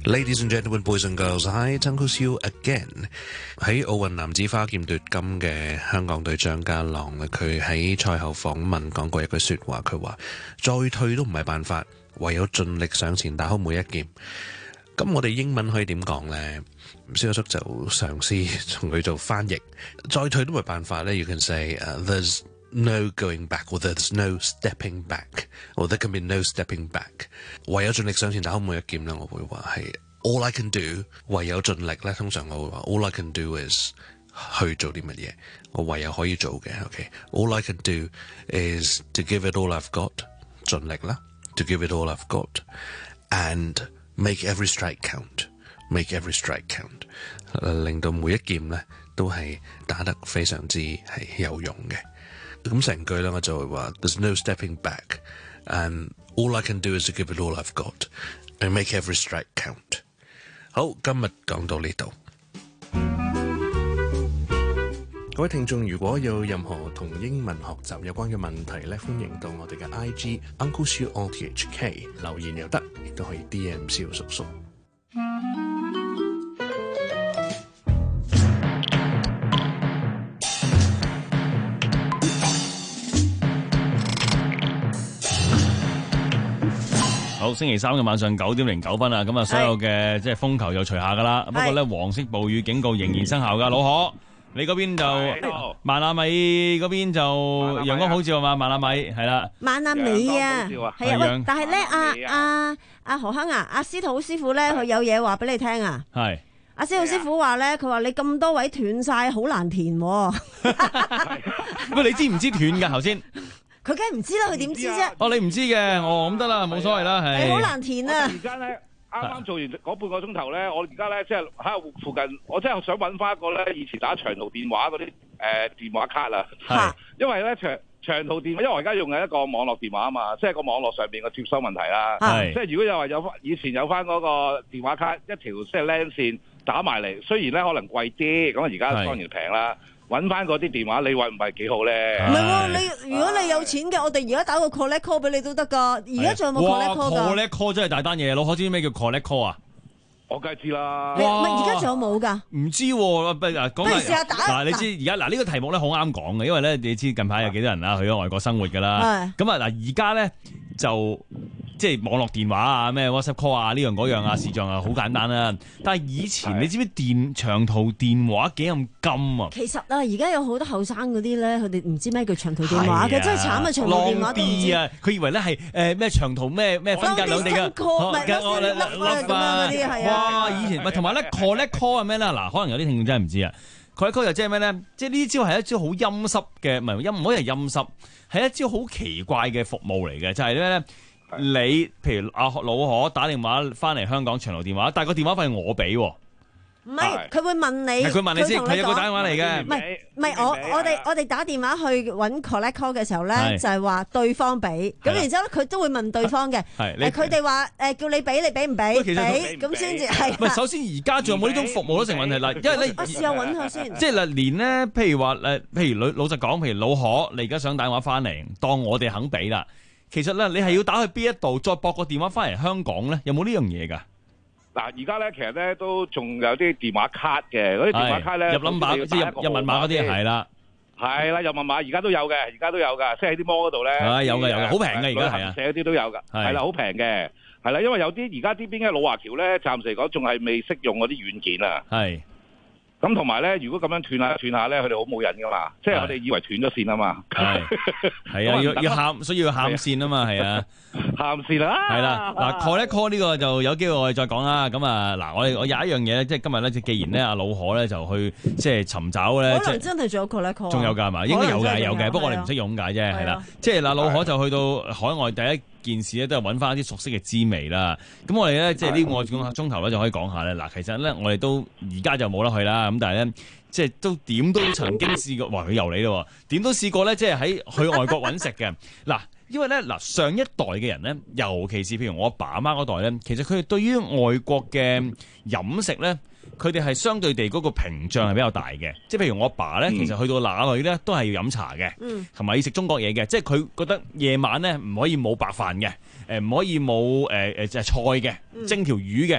Ladies and gentlemen, boys and girls, hi, Uncle Siu again。喺奧運男子花劍奪金嘅香港隊張家朗咧，佢喺賽後訪問講過一句説話，佢話：再退都唔係辦法，唯有盡力上前打好每一劍。咁我哋英文可以點講呢？蕭叔就嘗試同佢做翻譯。再退都唔係辦法咧 ，you can say、uh, there's no going back, or there's no stepping back, or there can be no stepping back。唯有盡力上前打好每一劍咧，我會話係 all I can do。唯有盡力咧，通常我會話 all I can do is 去做啲乜嘢，我唯有可以做嘅。OK，all、okay? I can do is to give it all I've got， 盡力啦 ，to give it all I've got，and make every strike count，make every strike count， 令到每一劍咧都係打得非常之係有用嘅。咁成句咧，我就會話 There's no stepping back, and all I can do is to give it all I've got, and make every strike count。好，今日講到呢度。各位聽眾，如果有任何同英文學習有關嘅問題咧，歡迎到我哋嘅 I G Uncle Siu O T H K 留言又得，亦都可以 D M 蕭叔叔。 好，星期三嘅晚上九點零九分啊，咁啊，所有嘅即係風球又除下噶啦。不過咧，黃色暴雨警告仍然生效噶。老何，你嗰邊就萬亞米嗰邊就陽光普照啊嘛，萬亞米係啦。 萬亞米啊，係啊，喂，但係咧，阿阿阿何亨啊，阿司徒師傅咧，佢有嘢話俾你聽啊。係。阿司徒師傅話咧，佢話你咁多位斷晒，好難填。 喂，你知唔知斷噶頭先？ 佢梗係唔知啦，佢點知啫？ 哦，你唔知嘅，哦咁得啦，冇所謂啦，係。 好難填啊！ 而家咧，啱啱做完嗰半個鐘頭咧，我而家咧即係喺附近，我真係想揾翻一個咧以前打長途電話嗰啲誒電話卡啦。係。因為咧長長途電話，因為我而家用嘅一個網絡電話啊嘛，即係個網絡上邊嘅接收問題啦。係。即係如果有話有翻以前有翻嗰個電話卡一條即係 LAN 線打埋嚟，雖然咧可能貴啲，咁而家當然平啦。揾翻嗰啲電話，你話唔係幾好咧？ 唔係喎，你如果你有錢嘅，我哋而家打個 collect call 俾你都得噶。而家仲有冇 collect call 㗎？ 哇 ！collect call 真係大單嘢，老可知咩叫 collect call 啊？ 我梗係知啦。 唔係而家仲有冇㗎？ 唔知喎，不如講不如試下打。 嗱，你知而家嗱呢個題目咧好啱講嘅，因為咧你知近排有幾多人啦去咗外國生活㗎啦。咁啊嗱，而家咧就。即係網絡電話啊，咩 WhatsApp call 啊，呢樣嗰樣啊，視像啊，好簡單啦。但係以前你知唔知電長途電話幾咁金啊？ 其實啊，而家有好多後生嗰啲咧，佢哋唔知咩叫長途電話嘅，真係慘啊！長途電話都唔知啊！ 佢以為咧係誒咩長途咩咩分隔兩地嘅 call，唔係嗰啲咁樣嗰啲係啊！ 哇！以前咪同埋咧 collect call 係咩咧？嗱，可能有啲聽眾真係唔知啊。collect call 又即係咩咧？即係呢招係一招好陰濕嘅，唔係陰唔可以係陰濕，係一招好奇怪嘅服務嚟嘅，就係咩咧？你譬如阿老何打電話翻嚟香港長途電話，但係個電話費我俾喎。 唔係，佢會問你， 佢問你先，佢有個打電話嚟嘅。 唔係唔係，我我哋我哋打電話去揾 collect call 嘅時候咧，就係話對方俾，咁然之後咧佢都會問對方嘅。係，佢哋話誒叫你俾，你俾唔俾？俾咁先至係。 唔係，首先而家仲有冇呢種服務都成問題啦，因為你我試下揾下先。 即係嗱，連咧，譬如話誒，譬如老老實講，譬如老何，你而家想打電話翻嚟，當我哋肯俾啦。其實咧，你係要打去邊一度，再駁個電話翻嚟香港咧，有冇呢樣嘢㗎？ 嗱，而家咧其實咧都仲有啲電話卡嘅，嗰啲電話卡咧入 number 即係入入密碼嗰啲係啦， 係啦，入密碼而家都有嘅，而家都有㗎，即係喺啲摩嗰度咧， 係有嘅有嘅，好平嘅而家係啊， 寫嗰啲都有㗎，係啦，好平嘅，係啦，因為有啲而家呢邊嘅老華僑咧，暫時嚟講仲係未識用嗰啲軟件啊，係。咁同埋咧，如果咁樣斷下斷下咧，佢哋好冇癮噶嘛，即係我哋以為斷咗線啊嘛。係係啊，要要喊，所以要喊線啊嘛，係啊， 喊線啦。係啦， 嗱 call 一 call 呢個就有機會我哋再講啦。咁啊，嗱，我哋我有一樣嘢咧，即係今日咧，既然咧阿老何咧就去即係尋找咧， 可能真係仲有 call 一 call。 仲有㗎係嘛？應該有嘅有嘅，不過我哋唔識用解啫，係啦。即係嗱，老何就去到海外第一件事咧，都係揾翻一啲熟悉嘅滋味啦。咁我哋咧，即係呢個鐘頭咧就可以講下咧。嗱，其實咧我哋都而家就冇得去啦。咁但係咧，即係都點都曾經試過，哇！佢又嚟咯，點都試過咧，即係喺去外國揾食嘅。嗱，因為咧嗱，上一代嘅人咧，尤其是譬如我阿爸阿媽嗰代咧，其實佢哋對於外國嘅飲食咧，佢哋係相對地嗰個屏障係比較大嘅。即係譬如我阿爸咧，其實去到哪裏咧都係要飲茶嘅，同埋要食中國嘢嘅。即係佢覺得夜晚咧唔可以冇白飯嘅，誒唔可以冇誒誒就係菜嘅，蒸條魚嘅。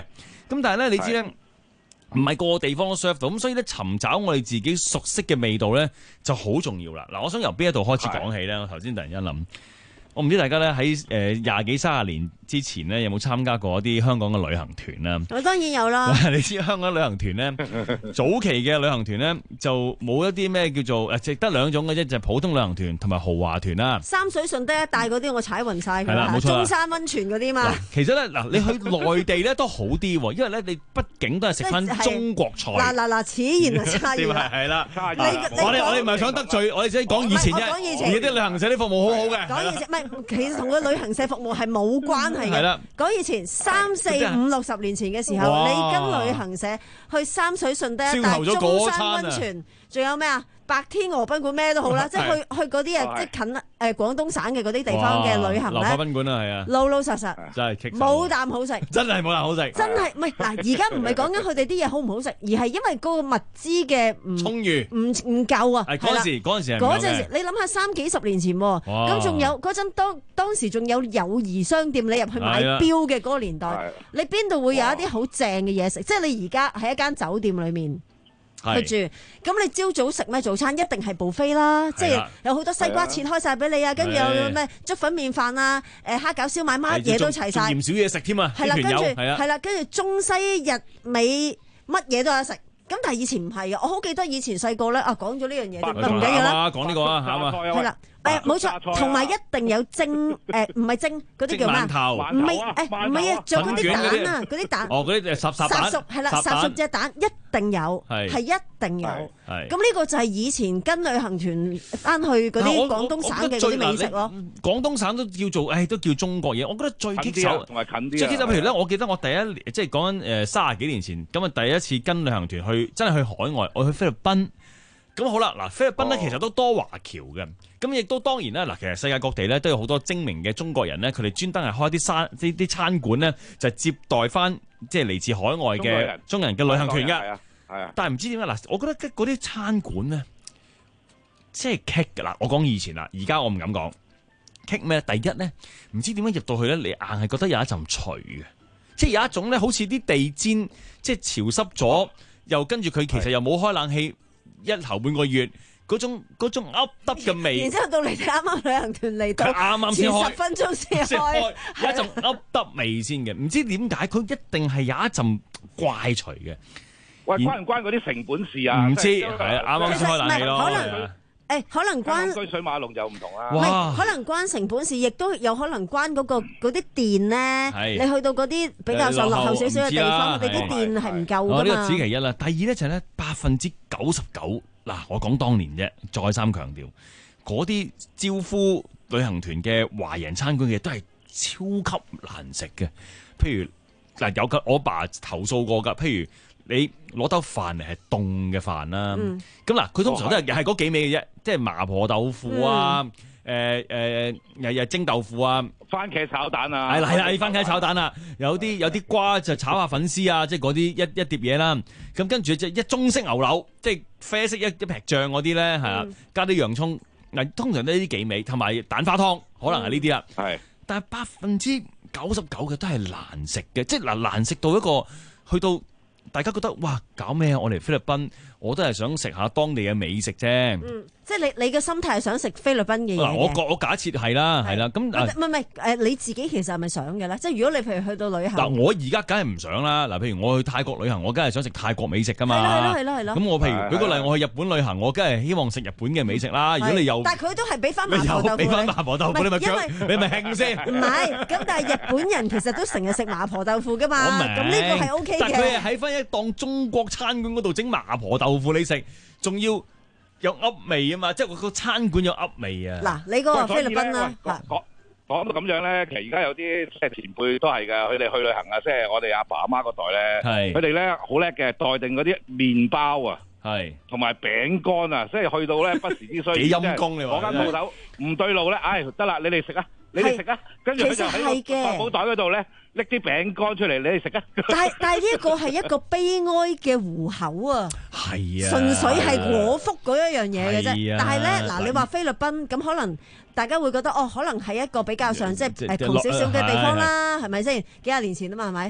咁但係咧，你知咧，唔係個個地方都 serve 到，咁所以咧，尋找我哋自己熟悉嘅味道咧就好重要啦。嗱，我想由邊一度開始講起咧？我頭先突然間諗。我唔知大家咧喺誒廿幾三十年之前咧有冇參加過一啲香港嘅旅行團啦？ 我當然有啦。 你知香港旅行團咧，早期嘅旅行團咧就冇一啲咩叫做誒，淨得兩種嘅啫，就係普通旅行團同埋豪華團啦。 三水順德一帶嗰啲我踩暈晒㗎啦， 冇錯， 中山溫泉嗰啲嘛。 其實咧嗱，你去內地咧都好啲喎，因為咧你畢竟都係食翻中國菜。 嗱嗱嗱，此言啊差異啦。 係啦，我哋我哋唔係想得罪，我哋只係講以前啫。而家啲旅行社啲服務好好嘅。 講以前，唔係其實同個旅行社服務係冇關係嘅。係啦，講以前三四五六十年前嘅時候，你跟旅行社去三水順德一帶中山溫泉，仲有咩啊？白天鵝賓館咩都好啦，即係去去嗰啲啊，即係近誒廣東省嘅嗰啲地方嘅旅行咧。流花賓館啊，係啊，老老實實真係冇啖好食，真係冇啖好食。真係唔係嗱，而家唔係講緊佢哋啲嘢好唔好食，而係因為嗰個物資嘅唔充裕，唔唔夠啊。 係嗰陣時，嗰陣時嗰陣時，你諗下三幾十年前，咁仲有嗰陣當當時仲有友誼商店，你入去買錶嘅嗰個年代，你邊度會有一啲好正嘅嘢食？即係你而家喺一間酒店裏面去住，咁你朝早食咩早餐？一定係 buffet 啦，即係有好多西瓜切開晒俾你啊，跟住有咩粥粉麵飯啊，誒蝦餃燒賣乜嘢都齊晒， 仲嫌少嘢食添啊！ 係啦，跟住係啦，跟住中西日美乜嘢都有得食。咁但係以前唔係嘅，我好記得以前細個咧啊，講咗呢樣嘢，唔緊要啦， 講呢個啊，啱啊， 係啦。誒冇錯，同埋一定有蒸誒，唔係蒸嗰啲叫咩？唔係誒，唔係啊，仲有嗰啲蛋啊，嗰啲蛋。 哦，嗰啲烚烚蛋。烚熟係啦，烚熟隻蛋一定有，係一定有。咁呢個就係以前跟旅行團翻去嗰啲廣東省嘅嗰啲美食咯。 廣東省都叫做誒，都叫中國嘢。我覺得最棘手， 同埋近啲。 最棘手，譬如咧，我記得我第一即係講緊誒三十幾年前，咁啊第一次跟旅行團去，真係去海外，我去菲律賓。咁好啦，嗱菲律賓咧其實都多華僑嘅，咁亦都當然啦，嗱其實世界各地咧都有好多精明嘅中國人咧，佢哋專登係開啲餐啲啲餐館咧，就接待翻即係嚟自海外嘅中國人嘅旅行團嘅。係啊，係啊。但係唔知點解嗱，我覺得嗰啲餐館咧，即係棘㗎啦。我講以前啦，而家我唔敢講棘咩？第一咧，唔知點解入到去咧，你硬係覺得有一陣除嘅，即係有一種咧，好似啲地氈即係潮濕咗，又跟住佢其實又冇開冷氣。一頭半個月嗰種嗰種噏得嘅味， 然之後到你哋啱啱旅行團嚟到， 啱啱先開， 前十分鐘先開， 有一陣噏得味先嘅，唔知點解佢一定係有一陣怪除嘅。 喂，關唔關嗰啲成本事啊？ 唔知係啱啱先開冷氣咯。 誒，可能關居水馬龍就唔同啦。 唔係，可能關成本事，亦都有可能關嗰個嗰啲電咧。你去到嗰啲比較上落後少少嘅地方，你啲電係唔夠㗎嘛。 呢個只其一啦。第二咧就係咧，百分之九十九嗱，我講當年啫，再三強調，嗰啲招呼旅行團嘅華人餐館嘅都係超級難食嘅。譬如嗱，有個我爸投訴過㗎，譬如。你攞兜飯嚟係凍嘅飯啦，咁嗱佢通常都係係嗰幾味嘅啫，即係麻婆豆腐啊，誒誒又又蒸豆腐啊， 番茄炒蛋啊， 係啦係啦，番茄炒蛋啊，有啲有啲瓜就炒下粉絲啊，即係嗰啲一一碟嘢啦，咁跟住就一中式牛柳，即係啡色一一劈醬嗰啲咧，係啦，加啲洋葱，嗱通常都係呢幾味，同埋蛋花湯，可能係呢啲啦，係，但係百分之九十九嘅都係難食嘅，即係嗱難食到一個去到。大家覺得哇搞咩啊？我嚟菲律賓，我都係想食下當地嘅美食啫。嗯， 即係你你嘅心態係想食菲律賓嘅嘢。 嗱，我我假設係啦，係啦。咁唔係唔係誒，你自己其實係咪想嘅咧？即係如果你譬如去到旅行， 嗱，我而家梗係唔想啦。嗱，譬如我去泰國旅行，我梗係想食泰國美食噶嘛。 係咯係咯係咯。 咁我譬如舉個例，我去日本旅行，我梗係希望食日本嘅美食啦。如果你又， 但係佢都係俾翻麻婆豆腐， 俾翻麻婆豆腐，你咪你咪興先。 唔係，咁但係日本人其實都成日食麻婆豆腐噶嘛。咁呢個係 O K 嘅。 但係佢係喺翻一檔中國餐館嗰度整麻婆豆腐你食，仲要有噏味啊嘛，即係個餐館有噏味啊。 嗱，你嗰個菲律賓啦， 講講到咁樣咧，其實而家有啲即係前輩都係㗎，佢哋去旅行啊，即係我哋阿爸阿媽嗰代咧，佢哋咧好叻嘅，待定嗰啲麵包啊，係同埋餅乾啊，即係去到咧不時之需。幾陰功你話？嗰間鋪頭唔對路咧，唉得啦，你哋食啊！你哋食啊，跟住佢就喺個環保袋嗰度咧拎啲餅乾出嚟，你哋食啊。 但係但係呢一個係一個悲哀嘅糊口啊， 係啊， 純粹係果腹嗰一樣嘢嘅啫。但係咧嗱，你話菲律賓咁可能大家會覺得哦，可能係一個比較上即係誒窮少少嘅地方啦，係咪先？幾廿年前啊嘛，係咪？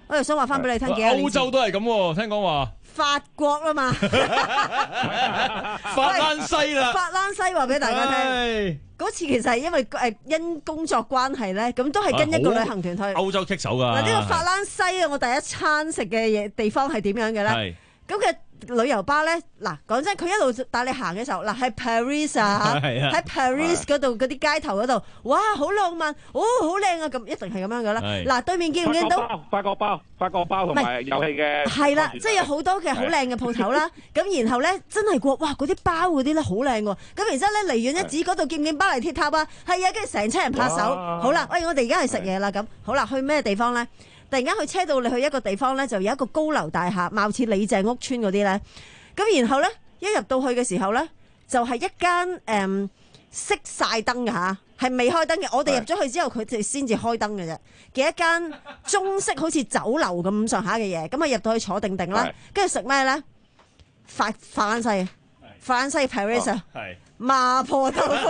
我又想話翻俾你聽幾多年前。 歐洲都係咁，聽講話。 法國啦嘛， 法蘭西啦， 法蘭西話俾大家聽。嗰次其實係因為誒因工作關係咧，咁都係跟一個旅行團去歐洲棘手㗎。 嗱，呢個法蘭西啊，我第一餐食嘅嘢地方係點樣嘅咧？咁嘅旅遊巴咧，嗱講真，佢一路帶你行嘅時候，嗱喺 Paris 啊，喺 Paris 嗰度嗰啲街頭嗰度，哇，好浪漫，哦，好靚啊，咁一定係咁樣嘅啦。嗱，對面見唔見到？ 法國包、法國包同埋遊戲嘅。係啦，即係有好多嘅好靚嘅鋪頭啦。咁然後咧，真係過，哇，嗰啲包嗰啲咧好靚喎。咁然之後咧，離遠一指嗰度見唔見巴黎鐵塔啊？係啊，跟住成車人拍手。好啦，喂，我哋而家係食嘢啦，咁好啦，去咩地方咧？突然間佢車到你去一個地方咧，就有一個高樓大廈，貌似李鄭屋村嗰啲咧。咁然後咧，一入到去嘅時候咧，就係、是、一間誒熄晒燈嘅嚇，係未開燈嘅。我哋入咗去之後，佢哋先至開燈嘅啫。嘅一間中式好似酒樓咁上下嘅嘢，咁啊入到去坐定定啦，跟住食咩咧？法法蘭西，法蘭西 Paris 啊，麻婆豆腐。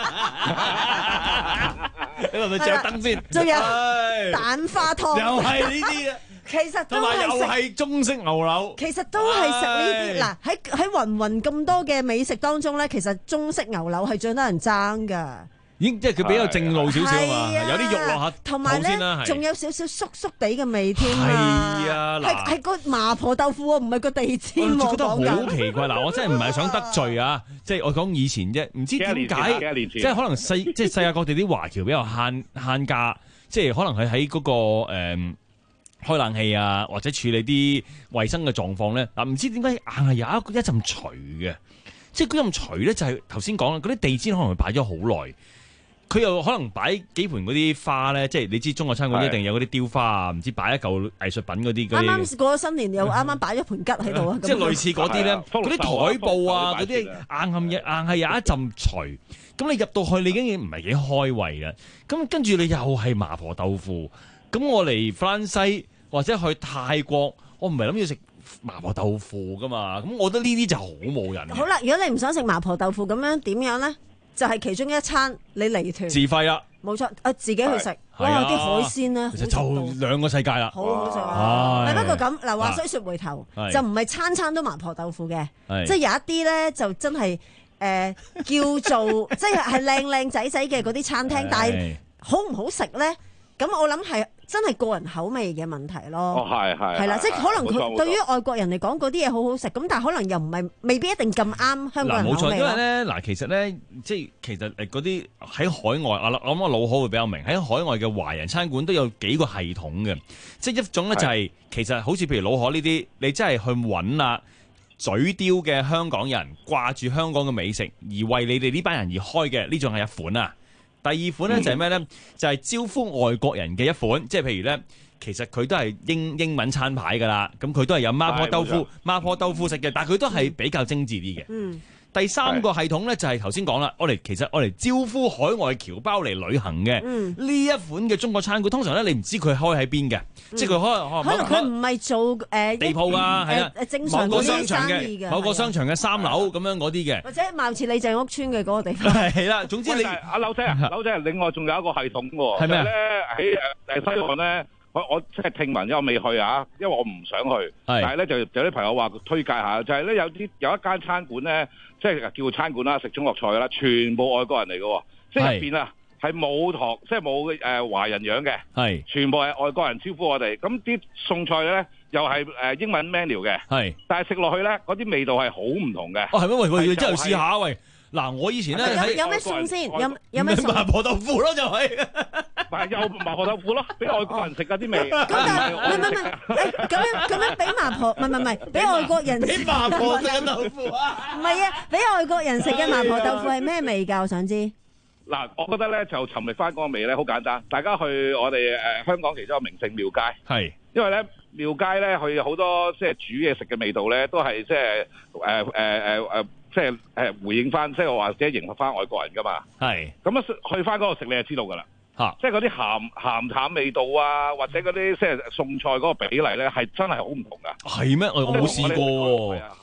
你係咪着燈先？ 仲有蛋花湯， 又係呢啲啊！ 其實都係又係中式牛柳。 其實都係食呢啲嗱，喺喺芸芸咁多嘅美食當中咧，其實中式牛柳係最多人爭㗎。 已經即係佢比較正路少少嘛，有啲肉落下同埋咧，仲有少少縮縮地嘅味添啊！ 係啊， 係係個麻婆豆腐喎，唔係個地氈喎。 我覺得好奇怪嗱，我真係唔係想得罪啊！即係我講以前啫，唔知點解，即係可能世即係世界各地啲華僑比較慳慳家，即係可能佢喺嗰個誒開冷氣啊，或者處理啲衞生嘅狀況咧，嗱唔知點解硬係有一一陣除嘅，即係嗰陣除咧就係頭先講啦，嗰啲地氈可能擺咗好耐。佢又可能擺幾盤嗰啲花咧，即係你知中國餐館一定有嗰啲雕花啊，唔知擺一嚿藝術品嗰啲。啱啱過咗新年又啱啱擺咗盤桔喺度啊！ 即係類似嗰啲咧，嗰啲台布啊，嗰啲硬係硬係有一陣除。咁你入到去，你已經唔係幾開胃嘅。咁跟住你又係麻婆豆腐。咁我嚟法蘭西或者去泰國，我唔係諗住食麻婆豆腐噶嘛。咁我覺得呢啲就好冇癮。 好啦，如果你唔想食麻婆豆腐咁樣，點樣咧？就係其中一餐你離團自費啦， 冇錯，啊自己去食，哇啲海鮮咧， 其實就兩個世界啦， 好好食啊！不過咁嗱，話雖說回頭，就唔係餐餐都麻婆豆腐嘅，即係有一啲咧就真係誒叫做即係係靚靚仔仔嘅嗰啲餐廳，但係好唔好食咧？咁我諗係真係個人口味嘅問題咯。 哦，係係係啦，即係可能佢對於外國人嚟講嗰啲嘢好好食，咁但係可能又唔係未必一定咁啱香港人口味。嗱，冇錯，因為咧嗱，其實咧即係其實誒嗰啲喺海外，我諗我老好會比較明，喺海外嘅華人餐館都有幾個系統嘅，即係一種咧就係、是、其實好似譬如老河呢啲，你真係去揾啊嘴刁嘅香港人掛住香港嘅美食，而為你哋呢班人而開嘅呢種係一款啊。第二款咧就係咩咧？就係、是、招呼外國人嘅一款，即係譬如咧，其實佢都係英英文餐牌噶啦，咁佢都係有麻婆豆腐、麻婆豆腐食嘅，但係佢都係比較精緻啲嘅。嗯。第三個系統咧就係頭先講啦，我哋其實我哋招呼海外僑胞嚟旅行嘅呢、嗯、一款嘅中國餐館，通常咧你唔知佢開喺邊嘅，即係佢開可能佢唔係做誒、呃、 地鋪啊，係啊， 正常某個商場嘅某個商場嘅三樓咁樣嗰啲嘅， 或者貌似李鄭屋村嘅嗰個地方。 係啦，總之你阿柳姐啊，柳姐，另外仲有一個系統喎，係咩咧？喺誒誒西岸咧。我我即係聽聞，因為我未去啊，因為我唔想去。但係咧就有啲朋友話推介下，就係、是、咧有啲有一間餐館咧，即係叫做餐館啦，食中國菜啦，全部外國人嚟嘅，即係入邊啊係冇堂，即係冇誒華人樣嘅，係全部係外國人招呼我哋。咁啲餸菜咧又係誒英文 menu 嘅，係，但係食落去咧嗰啲味道係好唔同嘅。 哦，係咩？喂喂，真係試下喂！嗱，我以前咧有有咩餸先？有有咩餸？ 麻婆豆腐咯，就係、是， 咪又麻婆豆腐咯，俾外國人食嗰啲味。 咁但係唔係唔係，誒咁樣咁樣俾麻婆，唔係唔係唔係，俾外國人俾麻婆食嘅豆腐啊？ 唔係啊，俾外國人食嘅麻婆豆腐係咩味㗎？我想知。 嗱，我覺得咧就尋覓翻嗰個味咧好簡單，大家去我哋誒、呃、香港其中一個名勝廟街，係，因為咧廟街咧佢好多即係煮嘢食嘅味道咧都係即係誒誒誒誒。即係誒回應翻，即係或者迎合翻外國人噶嘛。係咁啊，去翻嗰度食你就知道噶啦。嚇，即係嗰啲鹹鹹淡味道啊，或者嗰啲即係餸菜嗰個比例咧，係真係好唔同噶。 係咩？我冇試過喎。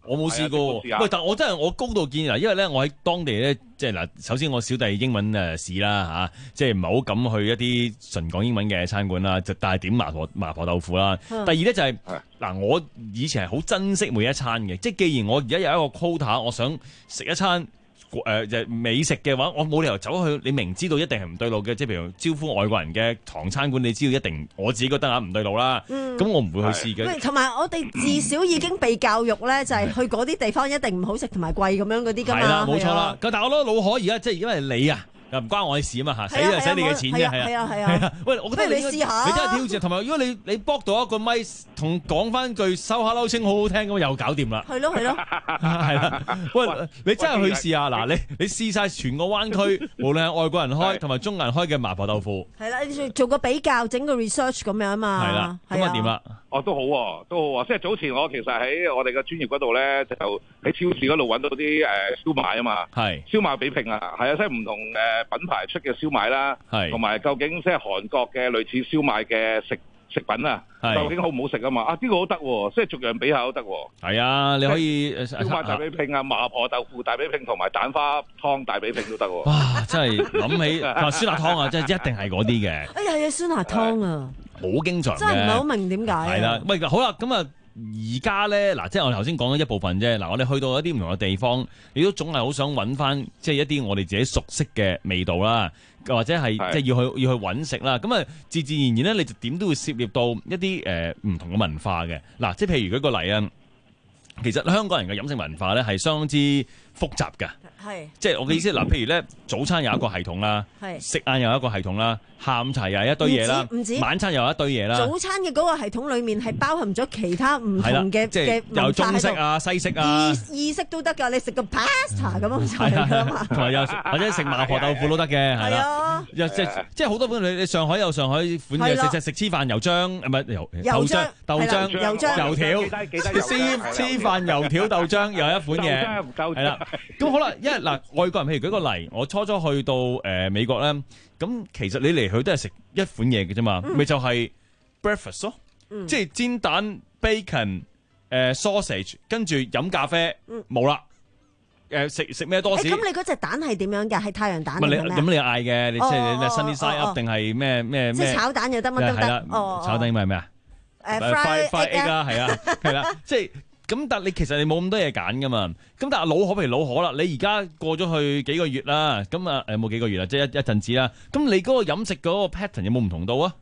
我冇試過。喂，但我真係我高度建議嗱，因為咧我喺當地咧，即係嗱，首先我小弟英文誒試啦嚇，即係唔係好敢去一啲純講英文嘅餐館啦，就但係點麻婆麻婆豆腐啦。嗯、第二咧就係、是、嗱，我以前係好珍惜每一餐嘅，即係既然我而家有一個 quota，我想食一餐。誒、呃、就美食嘅話，我冇理由走去你明知道一定係唔對路嘅，即係譬如招呼外國人嘅唐餐館，你知道一定我自己覺得啊唔對路啦。咁、嗯、我唔會去試嘅。同埋我哋至少已經被教育咧，就係去嗰啲地方一定唔好食同埋貴咁樣嗰啲㗎嘛。係啦，冇錯啦。但係我覺得老可而家即係因為你啊。又唔關我嘅事啊嘛嚇，使就使你嘅錢嘅，係啊係啊係啊。喂，我覺得你試下，你真係挑戰，同埋如果你你卜到一個咪同講翻句收下撈清好好聽咁，又搞掂啦。係咯係咯，係啦。喂，你真係去試下嗱，你你試晒全個灣區，無論係外國人開同埋中國人開嘅麻婆豆腐。係啦，你做個比較，整個 research 咁樣啊嘛。係啦，咁啊點啦？ 哦，都好喎，都好喎。即係早前我其實喺我哋嘅專業嗰度咧，就喺超市嗰度揾到啲誒燒賣啊嘛。係燒賣比拼啊，係啊，即係唔同誒品牌出嘅燒賣啦，同埋究竟即係韓國嘅類似燒賣嘅食食品啊，究竟好唔好食啊嘛？啊，呢個好得喎，即係逐樣比下都得喎。係啊，你可以燒賣大比拼啊，麻婆豆腐大比拼同埋蛋花湯大比拼都得喎。哇！真係諗起啊，酸辣湯啊，真係一定係嗰啲嘅。哎呀，係酸辣湯啊！好經常嘅，真係唔係好明點解。係啦，喂，好啦，咁啊，而家咧嗱，即係我頭先講咗一部分啫。嗱，我哋去到一啲唔同嘅地方，你都總係好想揾翻即係一啲我哋自己熟悉嘅味道啦，或者係即係要去要去揾食啦。咁啊，自自然然咧，你就點都會涉獵到一啲誒唔同嘅文化嘅。嗱，即係譬如舉個例啊，其實香港人嘅飲食文化咧係相當之複雜㗎。係，即係我嘅意思嗱，譬如咧早餐有一個系統啦，食晏有一個系統啦，下午茶又係一堆嘢啦，唔止晚餐又有一堆嘢啦。早餐嘅嗰個系統裡面係包含咗其他唔同嘅嘅文化喺度，有中式啊、西式啊，意式都得㗎。你食個 pasta 咁樣就係㗎嘛，同埋有或者食麻婆豆腐都得嘅，係啦。即係即係好多款，你你上海有上海款嘅，食食黐飯油漿，唔係油豆漿、豆漿、油漿、油條，黐黐飯油條豆漿又一款嘢，係啦。咁好啦。因為嗱，外國人譬如舉個例，我初初去到誒、呃、美國咧，咁其實你嚟去都係食一款嘢嘅啫嘛，咪、嗯、就係 breakfast 咯，嗯、即係煎蛋、bacon、誒、呃、sausage， 跟住飲咖啡，冇啦、嗯。誒食食咩多士？咁、欸、你嗰隻蛋係點樣㗎？係太陽蛋定係咩？咁你嗌嘅，你即係你 sunny side up 定係咩咩咩？即係炒蛋又得乜都得。哦，炒蛋咪係咩啊？誒 fry fry egg 啊，係啊，係啦，即係。咁但係你其實你冇咁多嘢揀噶嘛，咁但係老可譬如老可啦，你而家過咗去幾個月啦，咁啊誒冇幾個月啦，即係一一陣子啦，咁你嗰個飲食嗰個 pattern 有冇唔同到啊？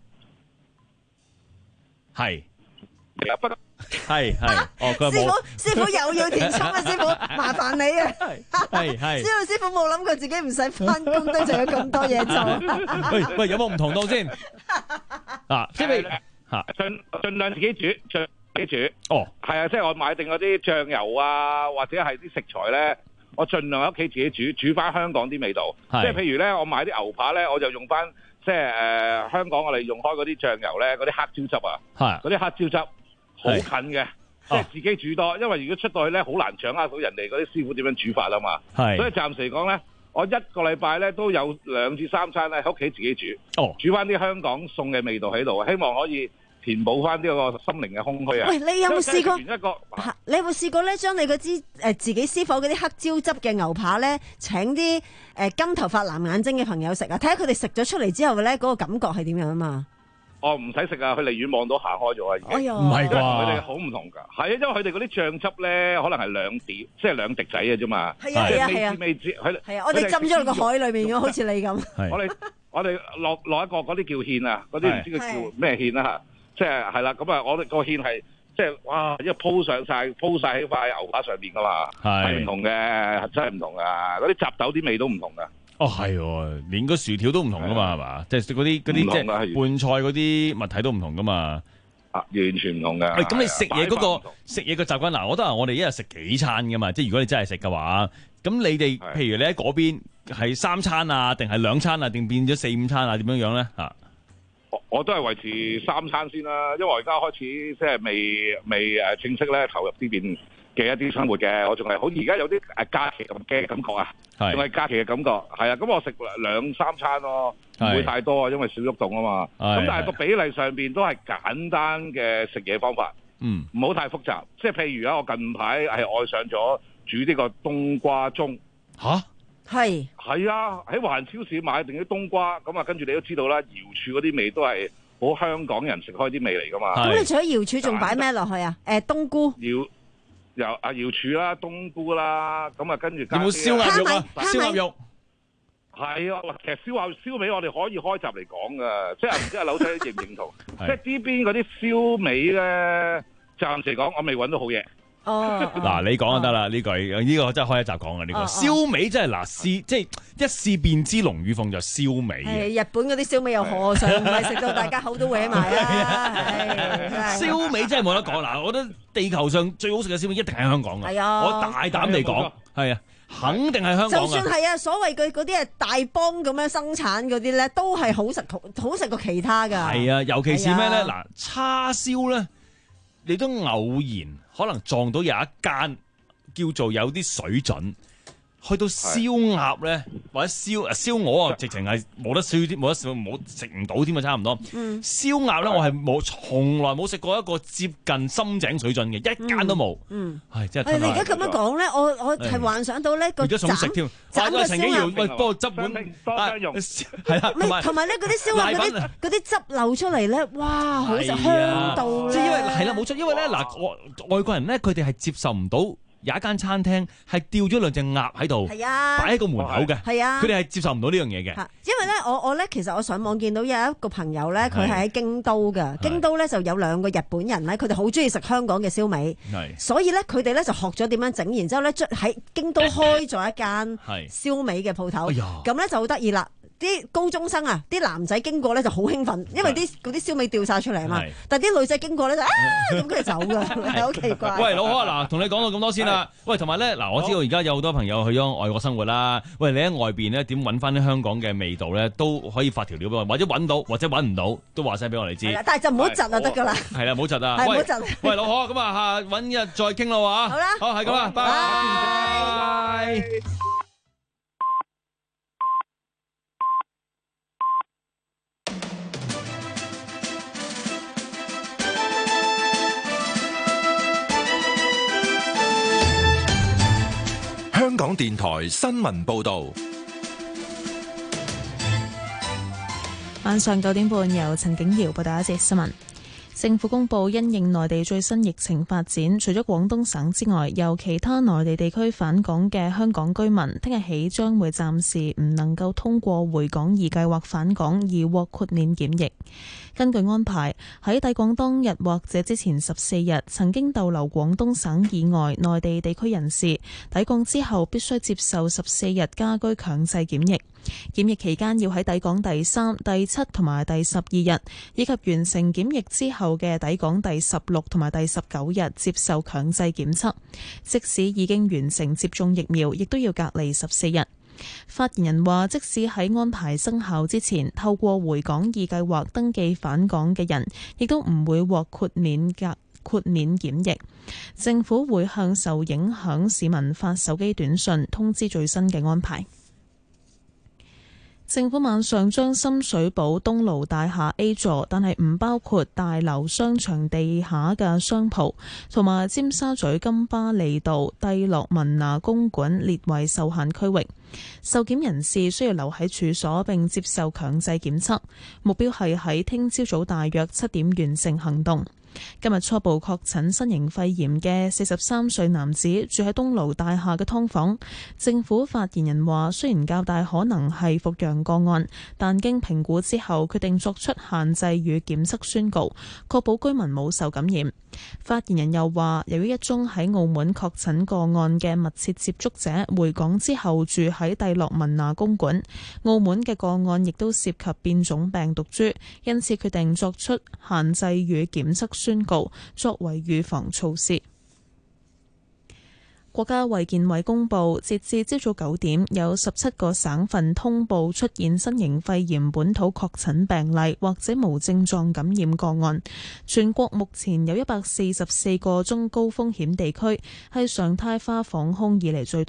係，係係，哦佢冇。師傅師傅又要填充啊，師傅麻煩你啊，係係。師傅師傅冇諗過自己唔使翻工都仲有咁多嘢做。喂喂，有冇唔同到先？啊，即係嚇盡盡量自己煮最。自己煮哦，係啊，即係我買定嗰啲醬油啊，或者係啲食材咧，我盡量喺屋企自己煮，煮翻香港啲味道。即係譬如咧，我買啲牛扒咧，我就用翻即係誒香港我哋用開嗰啲醬油咧，嗰啲黑椒汁啊，嗰啲黑椒汁好近嘅，即係自己煮多。因為如果出到去咧，好難掌握到人哋嗰啲師傅點樣煮法啊嘛。係，所以暫時嚟講咧，我一個禮拜咧都有兩至三餐咧喺屋企自己煮。哦，煮翻啲香港餸嘅味道喺度，希望可以填補翻呢個心靈嘅空虛啊！喂，你有冇試過？一個你有冇試過咧？將你嗰支誒自己師傅嗰啲黑椒汁嘅牛扒咧，請啲誒金頭髮藍眼睛嘅朋友食啊！睇下佢哋食咗出嚟之後咧，嗰個感覺係點樣啊嘛？哦，唔使食啊！佢離遠望到行開咗啊！已經唔係啩？佢哋好唔同㗎，係啊，因為佢哋嗰啲醬汁咧，可能係兩滴，即係兩滴仔嘅啫嘛。係啊係啊係啊！未知佢係啊！我哋浸咗落個海裏面嘅，好似你咁。我哋我哋落落一個嗰啲叫芡啊，嗰啲唔知佢叫咩芡啦嚇。即係係啦，咁啊，我哋個芡係即係哇，一鋪上晒，鋪晒喺塊牛扒上邊噶嘛，係唔同嘅，真係唔同噶。嗰啲雜豆啲味都唔同噶。哦，係，連個薯條都唔同噶嘛，係嘛？即係嗰啲嗰啲即係拌菜嗰啲物體都唔同噶嘛。啊，完全唔同噶。喂，咁你食嘢嗰個食嘢嘅習慣嗱，我都話我哋一日食幾餐噶嘛。即係如果你真係食嘅話，咁你哋譬如你喺嗰邊係三餐啊，定係兩餐啊，定變咗四五餐啊？點樣樣咧？嚇？我我都係維持三餐先啦，因為我而家開始即係未未誒正式咧投入呢邊嘅一啲生活嘅，我仲係好似而家有啲誒假期咁嘅感覺啊，仲係假期嘅感覺，係啊，咁我食兩三餐咯，唔會太多啊，因為少喐動啊嘛，咁但係個比例上邊都係簡單嘅食嘢方法， 嗯， 唔好太複雜。即係譬如啊，我近排係愛上咗煮呢個冬瓜盅。 吓？ 係係啊，喺華人超市買定啲冬瓜，咁啊跟住你都知道啦，瑤柱嗰啲味都係好香港人食開啲味嚟噶嘛。 咁你除咗瑤柱仲擺咩落去啊？誒，冬菇。 瑤有啊瑤柱啦，冬菇啦，咁啊跟住加有冇燒鴨肉啊？燒鴨肉。 係啊，其實燒鴨燒味我哋可以開集嚟講噶，即係唔知阿柳仔認唔認同？即係呢邊嗰啲燒味咧，暫時講我未揾到好嘢。 哦， 嗱，你講就得啦，呢句呢個真係開一集講嘅呢個燒味，真係嗱試，即係一試便知龍與鳳就燒味嘅。 日本嗰啲燒味又何嘗唔係食到大家口都搲埋啊！ 燒味真係冇得講嗱，我覺得地球上最好食嘅燒味一定係香港嘅。 係啊， 我大膽地講，係啊，肯定係香港。 就算係啊，所謂嘅嗰啲係大幫咁樣生產嗰啲咧，都係好食好食過其他㗎。係啊，尤其是咩咧？嗱，叉燒咧，你都偶然可能撞到有一間叫做有啲水準，去到燒鴨咧或者燒誒燒鵝啊，直情係冇得燒啲，冇得燒，冇食唔到添啊，差唔多。 嗯、 燒鴨咧，我係冇從來冇食過一個接近深井水準嘅，一間都冇。 嗯， 係真係。 你而家咁樣講咧，我我係幻想到呢個斬斬嘅陳景堯，喂，幫我執碗多相用， 係啦，同埋同埋咧嗰啲燒鴨嗰啲嗰啲汁漏出嚟咧，哇，好食香到咧。 即係因為係啦，冇錯，因為咧嗱，外外國人咧，佢哋係接受唔到。有一間餐廳係吊咗兩隻鴨喺度，係啊，擺喺個門口嘅，係啊，佢哋係接受唔到呢樣嘢嘅。 因為咧，我我咧其實我上網見到有一個朋友咧，佢係喺京都嘅，京都咧就有兩個日本人咧，佢哋好中意食香港嘅燒味，所以咧佢哋咧就學咗點樣整，然之後咧喺京都開咗一間燒味嘅鋪頭，咁咧就好得意啦。啲高中生啊，啲男仔經過咧就好興奮，因為啲嗰啲燒味掉晒出嚟啊嘛。但係啲女仔經過咧就啊咁佢就走㗎，係好奇怪。 喂，老柯啊，嗱，同你講到咁多先啦。喂，同埋咧，嗱，我知道而家有好多朋友去咗外國生活啦。喂，你喺外邊咧點揾翻啲香港嘅味道咧，都可以發條料俾我，或者揾到，或者揾唔到，都話聲俾我哋知。 但係就唔好窒就得㗎啦。 係啦，唔好窒啊。 係唔好窒。 喂，老柯，咁啊下揾日再傾咯喎。 好啦。 好，係咁啊，拜拜。 香港電台新聞報道， 晚上九點半由陳景瑤報道一節新聞。政府公布，因應內地最新疫情發展，除咗廣東省之外，由其他內地地區返港嘅香港居民，聽日起將會暫時唔能夠通過回港易計劃返港而獲豁免檢疫。根據安排，喺抵港當日或者之前十四日曾經逗留廣東省以外內地地區人士，抵港之後必須接受十四日家居強制檢疫。檢疫期間要喺抵港第三、第七同埋第十二日，以及完成檢疫之後嘅抵港第十六同埋第十九日接受強制檢測。即使已經完成接種疫苗，亦都要隔離十四日。發言人話，即使喺安排生效之前透過回港易計劃登記返港嘅人，亦都唔會獲豁免隔豁免檢疫。政府會向受影響市民發手機短訊通知最新嘅安排。政府晚上將深水埗東盧大廈 A 座，但係唔包括大樓商場地下嘅商鋪，同埋尖沙咀金巴利道帝樂文娜公館列為受限區域。受檢人士需要留喺處所並接受強制檢測，目標係喺聽朝早大約七點完成行動。今日初步確診新型肺炎嘅四十三歲男子住喺東盧大廈嘅劏房。政府發言人話，雖然較大可能係復陽個案，但經評估之後決定作出限制與檢測宣告，確保居民冇受感染。發言人又話，由於一宗喺澳門確診個案嘅密切接觸者回港之後住喺帝樂文娜公館，澳門嘅個案亦都涉及變種病毒株，因此決定作出限制與檢測宣告，作為預防措施。國家衛健委公布，截至朝早九點，有十七個省份通報出現新型肺炎本土確診病例或者無症狀感染個案。全國目前有一百四十四個中高風險地區，係常態化防控以嚟最多。